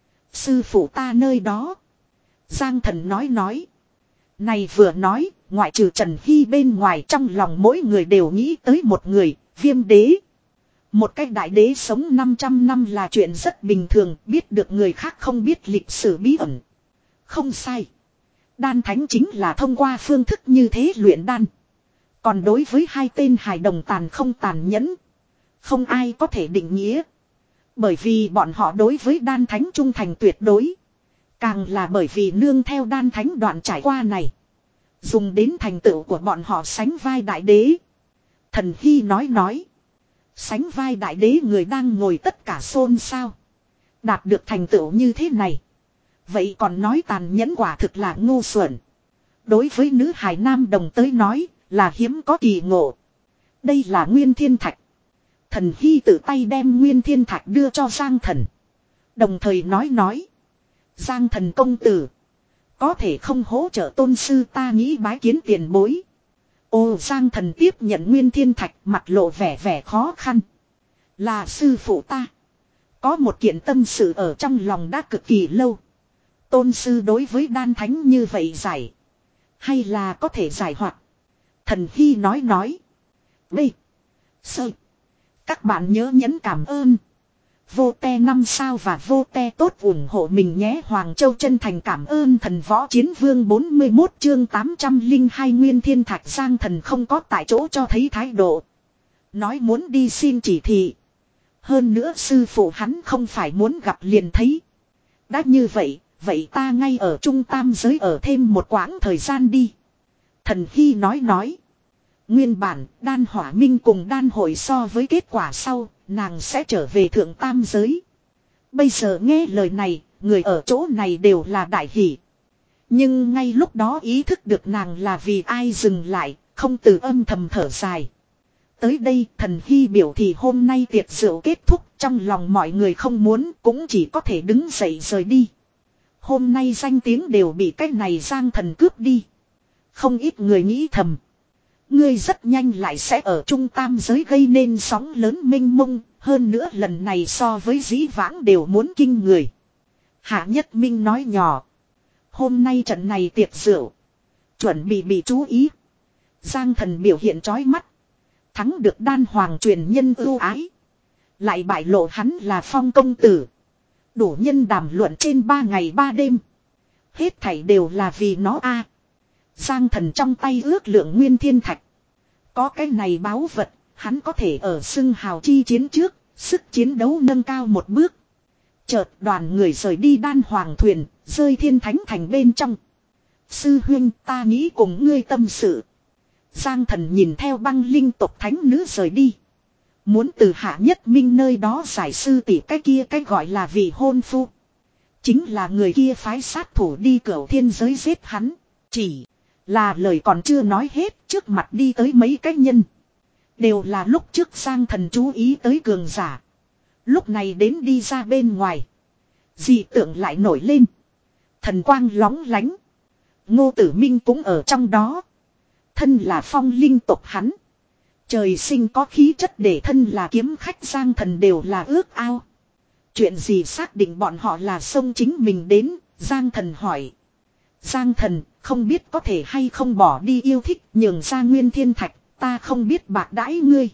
Sư phụ ta nơi đó. Giang Thần nói nói. Này vừa nói, ngoại trừ Trần Hy bên ngoài trong lòng mỗi người đều nghĩ tới một người, Viêm Đế. Một cái đại đế sống năm trăm năm là chuyện rất bình thường, biết được người khác không biết lịch sử bí ẩn. Không sai. Đan thánh chính là thông qua phương thức như thế luyện đan. Còn đối với hai tên hài đồng tàn không tàn nhẫn. Không ai có thể định nghĩa. Bởi vì bọn họ đối với đan thánh trung thành tuyệt đối. Càng là bởi vì nương theo đan thánh đoạn trải qua này. Dùng đến thành tựu của bọn họ sánh vai đại đế. Thần Hy nói nói. Sánh vai đại đế người đang ngồi tất cả xôn xao. Đạt được thành tựu như thế này. Vậy còn nói tàn nhẫn quả thực là ngu xuẩn. Đối với nữ hài nam đồng tới nói là hiếm có kỳ ngộ. Đây là Nguyên Thiên Thạch. Thần Hy tự tay đem Nguyên Thiên Thạch đưa cho Giang Thần. Đồng thời nói nói. Giang Thần công tử. Có thể không hỗ trợ tôn sư ta nghĩ bái kiến tiền bối. Ô Giang Thần tiếp nhận Nguyên Thiên Thạch mặt lộ vẻ vẻ khó khăn. Là sư phụ ta. Có một kiện tâm sự ở trong lòng đã cực kỳ lâu. Tôn sư đối với đan thánh như vậy giải. Hay là có thể giải hoạt. Thần Hy nói nói. B. Sơ. Các bạn nhớ nhấn cảm ơn. Vô te năm sao và vô te tốt ủng hộ mình nhé. Hoàng Châu chân thành cảm ơn thần võ chiến vương bốn mươi mốt chương tám trăm linh hai Nguyên Thiên Thạch. Giang Thần không có tại chỗ cho thấy thái độ. Nói muốn đi xin chỉ thị. Hơn nữa sư phụ hắn không phải muốn gặp liền thấy. Đã như vậy, vậy ta ngay ở trung tam giới ở thêm một quãng thời gian đi. Thần Hy nói nói. Nguyên bản, đan hỏa minh cùng đan hội so với kết quả sau, nàng sẽ trở về thượng tam giới. Bây giờ nghe lời này, người ở chỗ này đều là đại hỷ. Nhưng ngay lúc đó ý thức được nàng là vì ai dừng lại, không từ âm thầm thở dài. Tới đây Thần Hy biểu thì hôm nay tiệc rượu kết thúc, trong lòng mọi người không muốn cũng chỉ có thể đứng dậy rời đi. Hôm nay danh tiếng đều bị cái này Giang Thần cướp đi. Không ít người nghĩ thầm. Ngươi rất nhanh lại sẽ ở trung tam giới gây nên sóng lớn mênh mông, hơn nữa lần này so với dĩ vãng đều muốn kinh người. Hạ Nhất Minh nói nhỏ. Hôm nay trận này tiệc rượu. Chuẩn bị bị chú ý. Giang Thần biểu hiện chói mắt. Thắng được đan hoàng truyền nhân ưu ái. Lại bại lộ hắn là Phong công tử. Đủ nhân đàm luận trên ba ngày ba đêm. Hết thảy đều là vì nó a. Giang Thần trong tay ước lượng nguyên thiên thạch. Có cái này báu vật, hắn có thể ở xưng hào chi chiến trước, sức chiến đấu nâng cao một bước. Chợt đoàn người rời đi đan hoàng thuyền, rơi thiên thánh thành bên trong. Sư huynh, ta nghĩ cùng ngươi tâm sự. Giang Thần nhìn theo băng linh tộc thánh nữ rời đi. Muốn từ Hạ Nhất Minh nơi đó giải sư tỷ cái kia cái gọi là vị hôn phu. Chính là người kia phái sát thủ đi cửu thiên giới giết hắn. Chỉ là lời còn chưa nói hết, trước mặt đi tới mấy cái nhân. Đều là lúc trước Giang Thần chú ý tới cường giả. Lúc này đến đi ra bên ngoài. Dị tượng lại nổi lên. Thần quang lóng lánh. Ngô Tử Minh cũng ở trong đó. Thân là phong linh tộc hắn. Trời sinh có khí chất để thân là kiếm khách Giang Thần đều là ước ao. Chuyện gì xác định bọn họ là sông chính mình đến, Giang Thần hỏi. Giang Thần, không biết có thể hay không bỏ đi yêu thích nhường ra nguyên thiên thạch, ta không biết bạc đãi ngươi.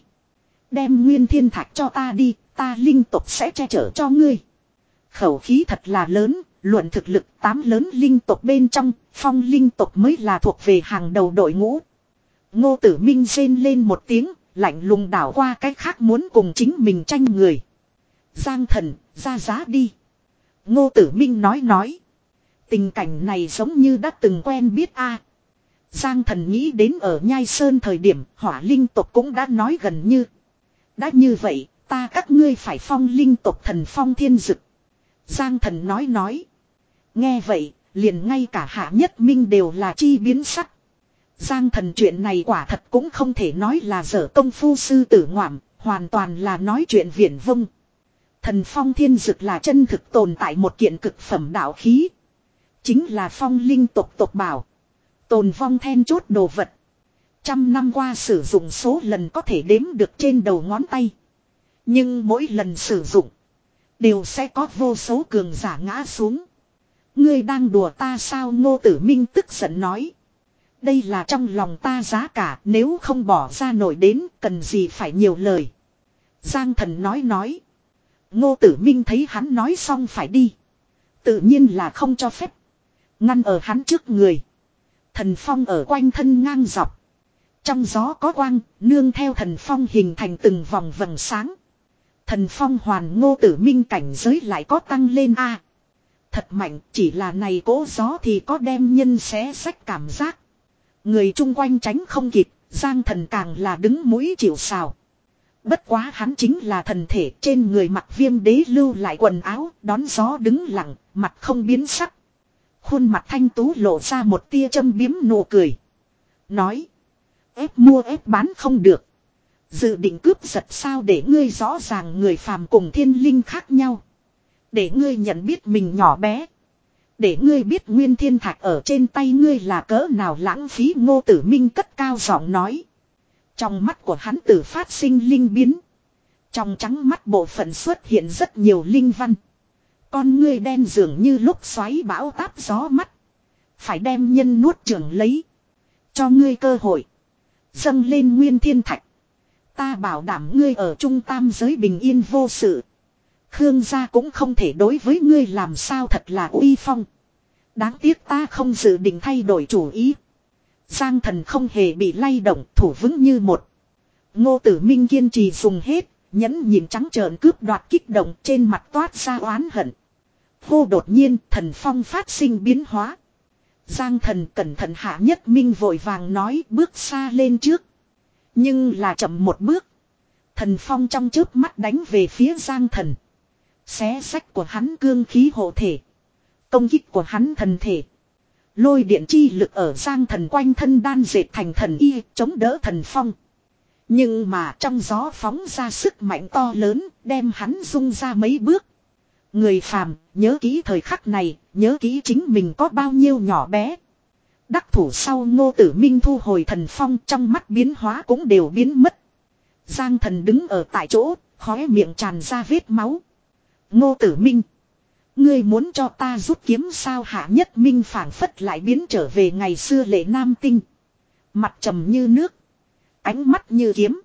Đem nguyên thiên thạch cho ta đi, ta linh tộc sẽ che chở cho ngươi. Khẩu khí thật là lớn, luận thực lực tám lớn linh tộc bên trong, phong linh tộc mới là thuộc về hàng đầu đội ngũ. Ngô Tử Minh rên lên một tiếng, lạnh lùng đảo qua cái khác muốn cùng chính mình tranh người. Giang Thần, ra giá đi. Ngô Tử Minh nói nói. Tình cảnh này giống như đã từng quen biết a. Giang Thần nghĩ đến ở Nhai Sơn thời điểm hỏa linh tộc cũng đã nói gần như. Đã như vậy, ta các ngươi phải phong linh tộc thần phong thiên dực. Giang Thần nói nói. Nghe vậy, liền ngay cả Hạ Nhất Minh đều là chi biến sắc. Giang Thần chuyện này quả thật cũng không thể nói là dở công phu sư tử ngoạm, hoàn toàn là nói chuyện viển vông. Thần phong thiên dực là chân thực tồn tại một kiện cực phẩm đạo khí. Chính là phong linh tộc tộc bảo. Tồn vong then chốt đồ vật. Trăm năm qua sử dụng số lần có thể đếm được trên đầu ngón tay. Nhưng mỗi lần sử dụng, đều sẽ có vô số cường giả ngã xuống. Ngươi đang đùa ta sao? Ngô Tử Minh tức giận nói. Đây là trong lòng ta giá cả, nếu không bỏ ra nổi đến, cần gì phải nhiều lời. Giang Thần nói nói. Ngô Tử Minh thấy hắn nói xong phải đi. Tự nhiên là không cho phép. Ngăn ở hắn trước người. Thần phong ở quanh thân ngang dọc. Trong gió có quang, nương theo thần phong hình thành từng vòng vầng sáng. Thần phong hoàn Ngô Tử Minh cảnh giới lại có tăng lên a. Thật mạnh, chỉ là này cỗ gió thì có đem nhân xé sách cảm giác. Người chung quanh tránh không kịp, Giang Thần càng là đứng mũi chịu sào. Bất quá hắn chính là thần thể, trên người mặc viêm đế lưu lại quần áo, đón gió đứng lặng, mặt không biến sắc. Khuôn mặt thanh tú lộ ra một tia châm biếm nụ cười. Nói, ép mua ép bán không được. Dự định cướp giật sao? Để ngươi rõ ràng người phàm cùng thiên linh khác nhau. Để ngươi nhận biết mình nhỏ bé. Để ngươi biết nguyên thiên thạch ở trên tay ngươi là cỡ nào lãng phí. Ngô Tử Minh cất cao giọng nói. Trong mắt của hắn tử phát sinh linh biến. Trong trắng mắt bộ phận xuất hiện rất nhiều linh văn. Con ngươi đen dường như lúc xoáy bão táp gió mắt. Phải đem nhân nuốt chửng lấy. Cho ngươi cơ hội. Dâng lên nguyên thiên thạch. Ta bảo đảm ngươi ở trung tam giới bình yên vô sự. Khương gia cũng không thể đối với ngươi làm sao, thật là uy phong. Đáng tiếc ta không dự định thay đổi chủ ý. Giang Thần không hề bị lay động, thủ vững như một. Ngô Tử Minh kiên trì dùng hết, nhẫn nhìn trắng trợn cướp đoạt kích động, trên mặt toát ra oán hận. Hô, đột nhiên thần phong phát sinh biến hóa. Giang Thần cẩn thận. Hạ Nhất Minh vội vàng nói, bước xa lên trước. Nhưng là chậm một bước. Thần phong trong chớp mắt đánh về phía Giang Thần. Xé sách của hắn cương khí hộ thể. Công kích của hắn thần thể. Lôi điện chi lực ở Giang Thần quanh thân đan dệt thành thần y, chống đỡ thần phong. Nhưng mà trong gió phóng ra sức mạnh to lớn, đem hắn rung ra mấy bước. Người phàm, nhớ kỹ thời khắc này, nhớ kỹ chính mình có bao nhiêu nhỏ bé. Đắc thủ sau Ngô Tử Minh thu hồi thần phong, trong mắt biến hóa cũng đều biến mất. Giang Thần đứng ở tại chỗ, khóe miệng tràn ra vết máu. Ngô Tử Minh, ngươi muốn cho ta rút kiếm sao? Hạ Nhất Minh phảng phất lại biến trở về ngày xưa lệ nam tinh. Mặt trầm như nước, ánh mắt như kiếm.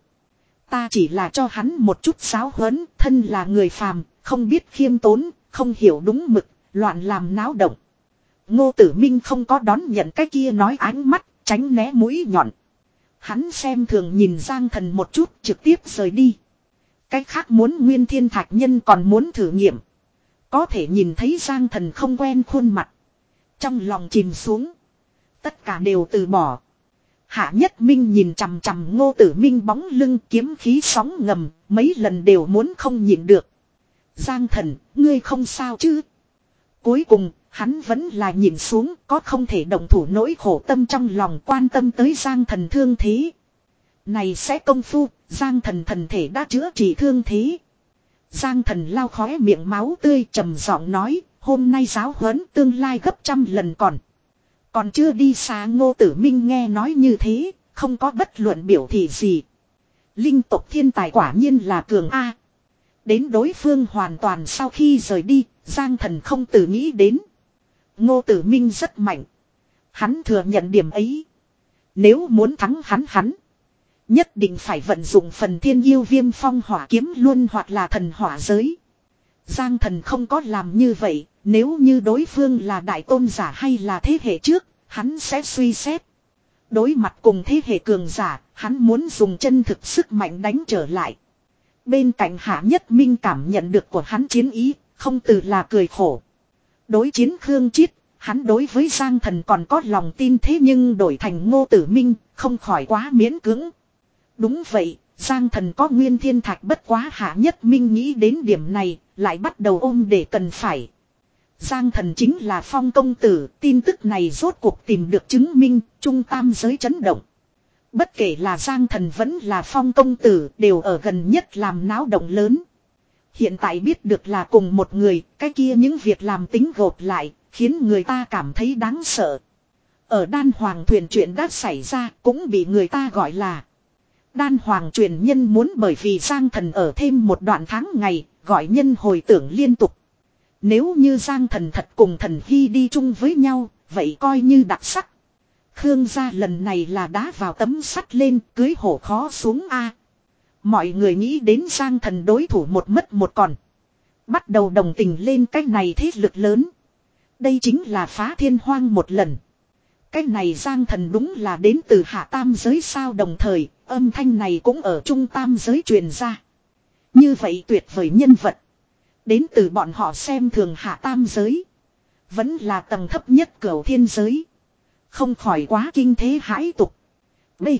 Ta chỉ là cho hắn một chút giáo huấn, thân là người phàm, không biết khiêm tốn, không hiểu đúng mực, loạn làm náo động. Ngô Tử Minh không có đón nhận cái kia nói ánh mắt, tránh né mũi nhọn. Hắn xem thường nhìn Giang Thần một chút, trực tiếp rời đi. Cái khác muốn Nguyên Thiên Thạch Nhân còn muốn thử nghiệm. Có thể nhìn thấy Giang Thần không quen khuôn mặt, trong lòng chìm xuống. Tất cả đều từ bỏ. Hạ Nhất Minh nhìn chằm chằm Ngô Tử Minh bóng lưng, kiếm khí sóng ngầm, mấy lần đều muốn không nhịn được. Giang Thần, ngươi không sao chứ? Cuối cùng, hắn vẫn là nhìn xuống, có không thể động thủ nỗi khổ tâm trong lòng, quan tâm tới Giang Thần thương thế. Này sẽ công phu, Giang Thần thần thể đã chữa trị thương thế. Giang Thần lau khóe miệng máu tươi, trầm giọng nói, hôm nay giáo huấn tương lai gấp trăm lần còn. Còn chưa đi xa. Ngô Tử Minh nghe nói như thế, không có bất luận biểu thị gì. Linh tộc thiên tài quả nhiên là cường A. Đến đối phương hoàn toàn sau khi rời đi, Giang Thần không tự nghĩ đến. Ngô Tử Minh rất mạnh. Hắn thừa nhận điểm ấy. Nếu muốn thắng hắn hắn, nhất định phải vận dụng phần thiên yêu viêm phong hỏa kiếm luân hoặc là thần hỏa giới. Giang Thần không có làm như vậy, nếu như đối phương là đại tôn giả hay là thế hệ trước, hắn sẽ suy xét. Đối mặt cùng thế hệ cường giả, hắn muốn dùng chân thực sức mạnh đánh trở lại. Bên cạnh Hạ Nhất Minh cảm nhận được của hắn chiến ý, không từ là cười khổ. Đối chiến Khương Chiết, hắn đối với Giang Thần còn có lòng tin, thế nhưng đổi thành Ngô Tử Minh, không khỏi quá miễn cưỡng. Đúng vậy, Giang Thần có Nguyên Thiên Thạch, bất quá Hạ Nhất Minh nghĩ đến điểm này, lại bắt đầu ôm để cần phải. Giang Thần chính là Phong công tử, tin tức này rốt cuộc tìm được chứng minh, trung tam giới chấn động. Bất kể là Giang Thần vẫn là Phong công tử, đều ở gần nhất làm náo động lớn. Hiện tại biết được là cùng một người, cái kia những việc làm tính gộp lại, khiến người ta cảm thấy đáng sợ. Ở Đan Hoàng thuyền chuyện đã xảy ra, cũng bị người ta gọi là Đan Hoàng truyền nhân, muốn bởi vì Giang Thần ở thêm một đoạn tháng ngày, gọi nhân hồi tưởng liên tục. Nếu như Giang Thần thật cùng Thần Hy đi chung với nhau, vậy coi như đặc sắc. Khương gia lần này là đá vào tấm sắt lên, cưới hổ khó xuống a. Mọi người nghĩ đến Giang Thần đối thủ một mất một còn, bắt đầu đồng tình lên cái này thế lực lớn. Đây chính là phá thiên hoang một lần. Cái này Giang Thần đúng là đến từ hạ tam giới sao? Đồng thời, âm thanh này cũng ở trung tam giới truyền ra. Như vậy tuyệt vời nhân vật, đến từ bọn họ xem thường hạ tam giới, vẫn là tầng thấp nhất cửu thiên giới, không khỏi quá kinh thế hãi tục. B.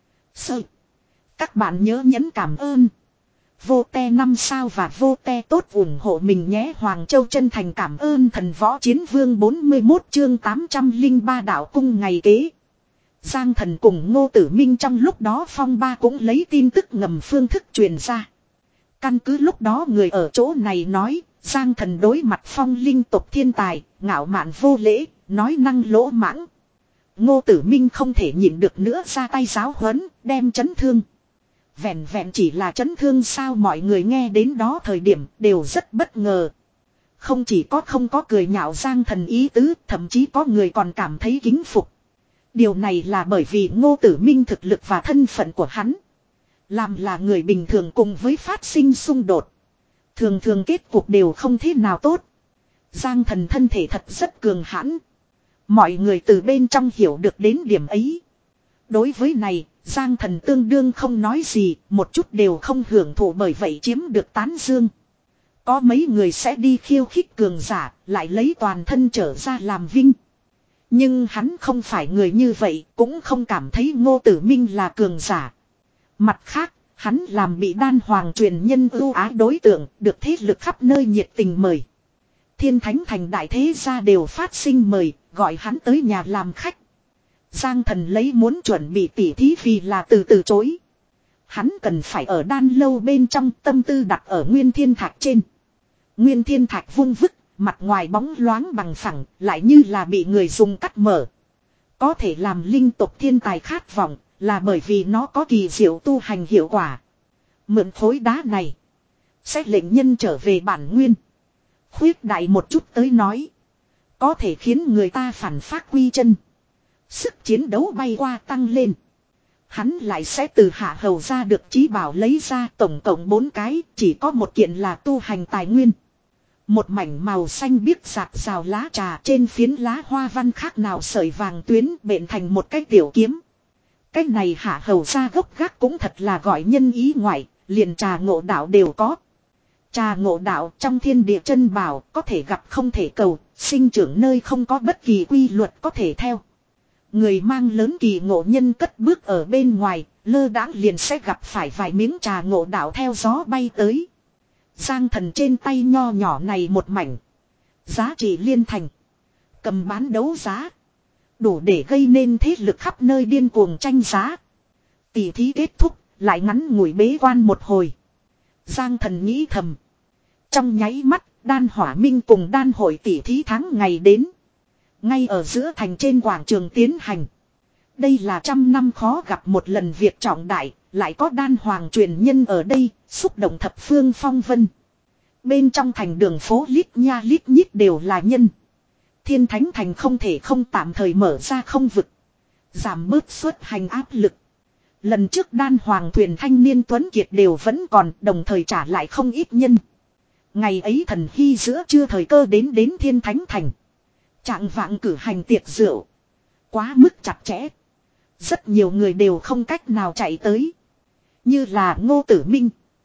Sơ. Các bạn nhớ nhấn cảm ơn vô te năm sao và vô te tốt ủng hộ mình nhé. Hoàng Châu chân thành cảm ơn Thần Võ Chiến Vương. Bốn mươi mốt chương tám trăm lẻ ba đạo cung ngày kế. Giang Thần cùng Ngô Tử Minh trong lúc đó phong ba cũng lấy tin tức ngầm phương thức truyền ra. Căn cứ lúc đó người ở chỗ này nói, Giang Thần đối mặt phong linh tộc thiên tài, ngạo mạn vô lễ, nói năng lỗ mãng. Ngô Tử Minh không thể nhịn được nữa, ra tay giáo huấn, đem chấn thương. Vẹn vẹn chỉ là chấn thương sao? Mọi người nghe đến đó thời điểm đều rất bất ngờ. Không chỉ có không có cười nhạo Giang Thần ý tứ, thậm chí có người còn cảm thấy kính phục. Điều này là bởi vì Ngô Tử Minh thực lực và thân phận của hắn, làm là người bình thường cùng với phát sinh xung đột, thường thường kết cục đều không thế nào tốt. Giang Thần thân thể thật rất cường hãn. Mọi người từ bên trong hiểu được đến điểm ấy. Đối với này, Giang Thần tương đương không nói gì, một chút đều không hưởng thụ, bởi vậy chiếm được tán dương. Có mấy người sẽ đi khiêu khích cường giả, lại lấy toàn thân trở ra làm vinh. Nhưng hắn không phải người như vậy, cũng không cảm thấy Ngô Tử Minh là cường giả. Mặt khác, hắn làm bị Đan Hoàng truyền nhân ưu ái đối tượng, được thế lực khắp nơi nhiệt tình mời. Thiên Thánh thành đại thế gia đều phát sinh mời, gọi hắn tới nhà làm khách. Giang Thần lấy muốn chuẩn bị tỉ thí vì là từ từ chối. Hắn cần phải ở đan lâu bên trong, tâm tư đặt ở Nguyên Thiên Thạch trên. Nguyên Thiên Thạch vung vức, mặt ngoài bóng loáng bằng phẳng, lại như là bị người dùng cắt mở. Có thể làm linh tộc thiên tài khát vọng là bởi vì nó có kỳ diệu tu hành hiệu quả. Mượn khối đá này sẽ lệnh nhân trở về bản nguyên. Khuyết đại một chút tới nói, có thể khiến người ta phản phát quy chân. Sức chiến đấu bay qua tăng lên. Hắn lại sẽ từ hạ hầu ra được chí bảo lấy ra tổng cộng bốn cái, chỉ có một kiện là tu hành tài nguyên. Một mảnh màu xanh biếc rạc rào lá trà, trên phiến lá hoa văn khác nào sợi vàng tuyến bện thành một cái tiểu kiếm. Cái này hạ hầu ra gốc gác cũng thật là gọi nhân ý ngoại, liền trà ngộ đạo đều có. Trà ngộ đạo trong thiên địa chân bảo có thể gặp không thể cầu, sinh trưởng nơi không có bất kỳ quy luật có thể theo. Người mang lớn kỳ ngộ nhân cất bước ở bên ngoài, lơ đãng liền sẽ gặp phải vài miếng trà ngộ đạo theo gió bay tới. Giang Thần trên tay nho nhỏ này một mảnh. Giá trị liên thành. Cầm bán đấu giá. Đủ để gây nên thế lực khắp nơi điên cuồng tranh giá. Tỷ thí kết thúc, lại ngắn ngủi bế quan một hồi. Giang Thần nghĩ thầm. Trong nháy mắt, đan hỏa minh cùng đan hội tỷ thí tháng ngày đến. Ngay ở giữa thành trên quảng trường tiến hành. Đây là trăm năm khó gặp một lần việc trọng đại, lại có đan hoàng truyền nhân ở đây, xúc động thập phương phong vân. Bên trong thành đường phố lít nha lít nhít đều là nhân. Thiên Thánh Thành không thể không tạm thời mở ra không vực. Giảm bớt xuất hành áp lực. Lần trước đan hoàng thuyền thanh niên tuấn kiệt đều vẫn còn, đồng thời trả lại không ít nhân. Ngày ấy thần hy giữa trưa thời cơ đến đến Thiên Thánh Thành. Trạng vạng cử hành tiệc rượu. Quá mức chặt chẽ. Rất nhiều người đều không cách nào chạy tới. Như là Ngô Tử Minh.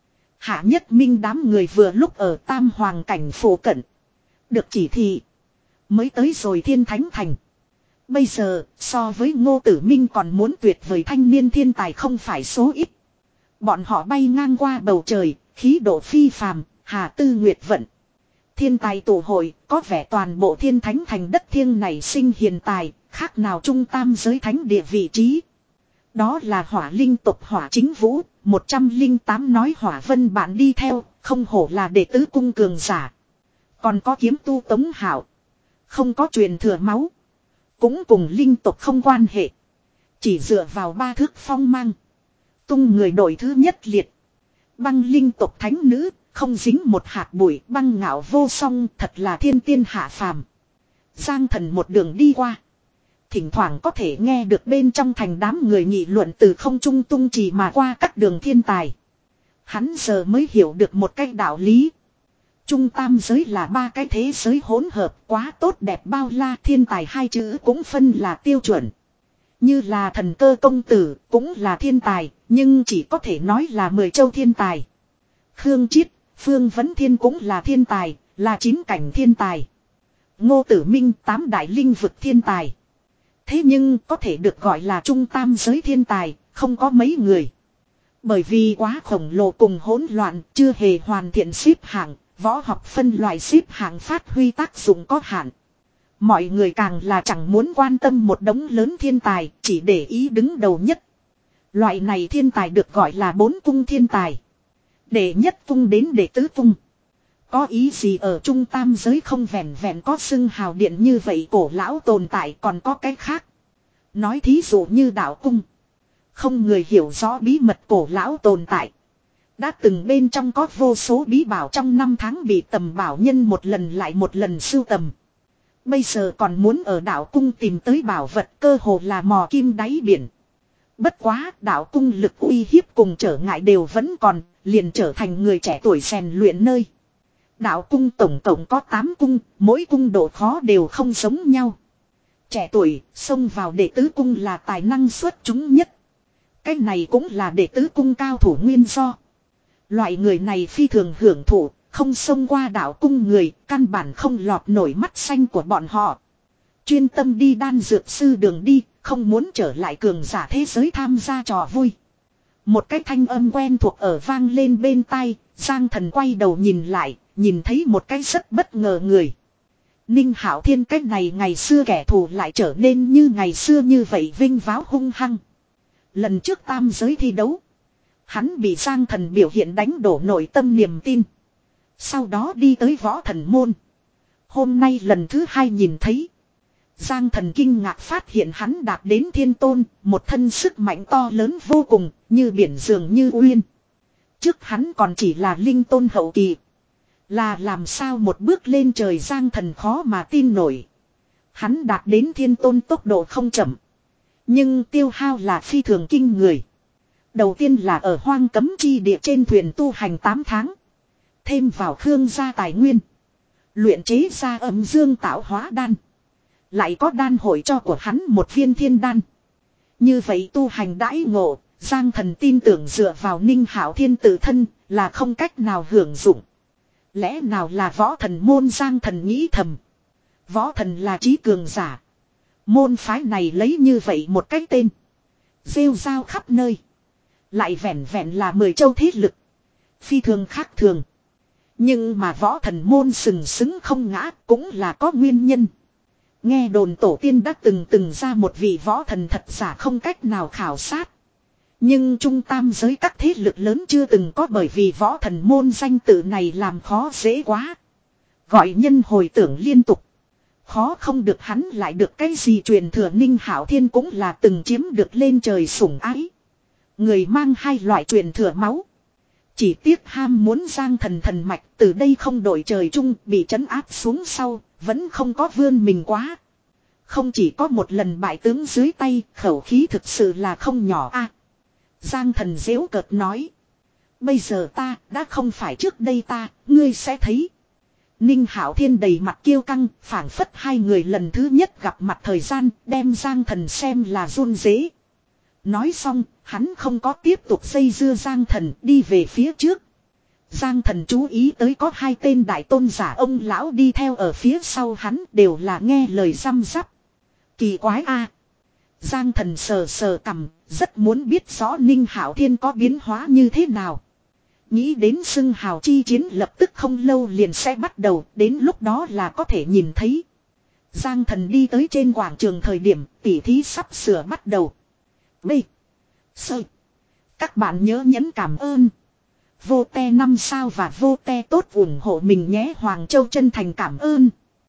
Hạ Nhất Minh đám người vừa lúc ở Tam Hoàng cảnh phủ cận. Được chỉ thị. Mới tới rồi Thiên Thánh Thành. Bây giờ so với Ngô Tử Minh còn muốn tuyệt vời thanh niên thiên tài không phải số ít. Bọn họ bay ngang qua bầu trời, khí độ phi phàm, hà tư nguyệt vận. Thiên tài tụ hội, có vẻ toàn bộ Thiên Thánh Thành đất thiêng này sinh hiền tài, khác nào trung tam giới thánh địa vị trí. Đó là hỏa linh tộc Hỏa Chính Vũ, một trăm lẻ tám nói hỏa vân bạn đi theo, không hổ là đệ tứ cung cường giả. Còn có kiếm tu Tống Hạo, không có truyền thừa máu, cũng cùng linh tộc không quan hệ. Chỉ dựa vào ba thước phong mang, tung người đội thứ nhất liệt. Băng linh tộc thánh nữ, không dính một hạt bụi, băng ngạo vô song, thật là thiên tiên hạ phàm. Giang Thần một đường đi qua. Thỉnh thoảng có thể nghe được bên trong thành đám người nghị luận từ không trung tung chỉ mà qua các đường thiên tài. Hắn giờ mới hiểu được một cái đạo lý. Trung tam giới là ba cái thế giới hỗn hợp, quá tốt đẹp bao la, thiên tài hai chữ cũng phân là tiêu chuẩn. Như là thần cơ công tử cũng là thiên tài, nhưng chỉ có thể nói là mười châu thiên tài. Khương Chiết, Phương Vấn Thiên cũng là thiên tài, là chín cảnh thiên tài. Ngô Tử Minh tám đại linh vực thiên tài. Thế nhưng có thể được gọi là trung tam giới thiên tài, không có mấy người. Bởi vì quá khổng lồ cùng hỗn loạn, chưa hề hoàn thiện xếp hạng, võ học phân loại xếp hạng phát huy tác dụng có hạn. Mọi người càng là chẳng muốn quan tâm một đống lớn thiên tài, chỉ để ý đứng đầu nhất. Loại này thiên tài được gọi là bốn cung thiên tài. Đệ nhất cung đến đệ tứ cung. Có ý gì ở trung tam giới không vẹn vẹn có xưng hào điện như vậy cổ lão tồn tại, còn có cái khác. Nói thí dụ như đạo cung. Không người hiểu rõ bí mật cổ lão tồn tại. Đã từng bên trong có vô số bí bảo trong năm tháng bị tầm bảo nhân một lần lại một lần sưu tầm. Bây giờ còn muốn ở đạo cung tìm tới bảo vật, cơ hồ là mò kim đáy biển. Bất quá đạo cung lực uy hiếp cùng trở ngại đều vẫn còn, liền trở thành người trẻ tuổi rèn luyện nơi. Đạo cung tổng cộng có tám cung, mỗi cung độ khó đều không giống nhau. Trẻ tuổi, xông vào đệ tứ cung là tài năng xuất chúng nhất. Cái này cũng là đệ tứ cung cao thủ nguyên do. Loại người này phi thường hưởng thụ, không xông qua đạo cung người, căn bản không lọt nổi mắt xanh của bọn họ. Chuyên tâm đi đan dược sư đường đi, không muốn trở lại cường giả thế giới tham gia trò vui. Một cái thanh âm quen thuộc ở vang lên bên tai, Giang Thần quay đầu nhìn lại, nhìn thấy một cái rất bất ngờ người. Ninh Hạo Thiên cách này ngày xưa kẻ thù lại trở nên như ngày xưa như vậy vinh váo hung hăng. Lần trước tam giới thi đấu, hắn bị Giang Thần biểu hiện đánh đổ nội tâm niềm tin. Sau đó đi tới võ thần môn. Hôm nay lần thứ hai nhìn thấy. Giang Thần kinh ngạc phát hiện hắn đạt đến thiên tôn, một thân sức mạnh to lớn vô cùng, như biển dường như uyên. Trước hắn còn chỉ là linh tôn hậu kỳ. Là làm sao một bước lên trời Giang Thần khó mà tin nổi. Hắn đạt đến thiên tôn tốc độ không chậm. Nhưng tiêu hao là phi thường kinh người. Đầu tiên là ở hoang cấm chi địa trên thuyền tu hành tám tháng. Thêm vào Khương gia tài nguyên. Luyện chế ra âm dương tạo hóa đan. Lại có đan hội cho của hắn một viên thiên đan. Như vậy tu hành đãi ngộ, Giang Thần tin tưởng dựa vào Ninh Hạo Thiên tự thân là không cách nào hưởng dụng. Lẽ nào là võ thần môn Giang Thần nghĩ thầm. Võ thần là trí cường giả. Môn phái này lấy như vậy một cái tên. Rêu rao khắp nơi. Lại vẹn vẹn là mười châu thế lực. Phi thường khác thường. Nhưng mà võ thần môn sừng sững không ngã cũng là có nguyên nhân. Nghe đồn tổ tiên đã từng từng ra một vị võ thần thật giả không cách nào khảo sát. Nhưng trung tam giới các thế lực lớn chưa từng có bởi vì võ thần môn danh tự này làm khó dễ quá. Gọi nhân hồi tưởng liên tục. Khó không được hắn lại được cái gì truyền thừa Ninh Hạo Thiên cũng là từng chiếm được lên trời sủng ái. Người mang hai loại truyền thừa máu. Chỉ tiếc ham muốn Giang Thần thần mạch từ đây không đổi trời chung bị trấn áp xuống sau, vẫn không có vươn mình quá. Không chỉ có một lần bại tướng dưới tay, khẩu khí thực sự là không nhỏ a. Giang Thần giễu cợt nói. Bây giờ ta đã không phải trước đây ta, ngươi sẽ thấy. Ninh Hạo Thiên đầy mặt kiêu căng, phảng phất hai người lần thứ nhất gặp mặt thời gian, đem Giang Thần xem là run rế. Nói xong, hắn không có tiếp tục dây dưa Giang Thần đi về phía trước. Giang Thần chú ý tới có hai tên đại tôn giả ông lão đi theo ở phía sau hắn đều là nghe lời răm rắp. Kỳ quái a. Giang Thần sờ sờ cằm, rất muốn biết rõ Ninh Hạo Thiên có biến hóa như thế nào. Nghĩ đến xưng hào chi chiến lập tức không lâu liền sẽ bắt đầu, đến lúc đó là có thể nhìn thấy. Giang Thần đi tới trên quảng trường thời điểm tỉ thí sắp sửa bắt đầu. B. Sơ. Các bạn nhớ nhấn cảm ơn. Vô te năm sao và vô te tốt ủng hộ mình nhé. Hoàng Châu chân thành cảm ơn.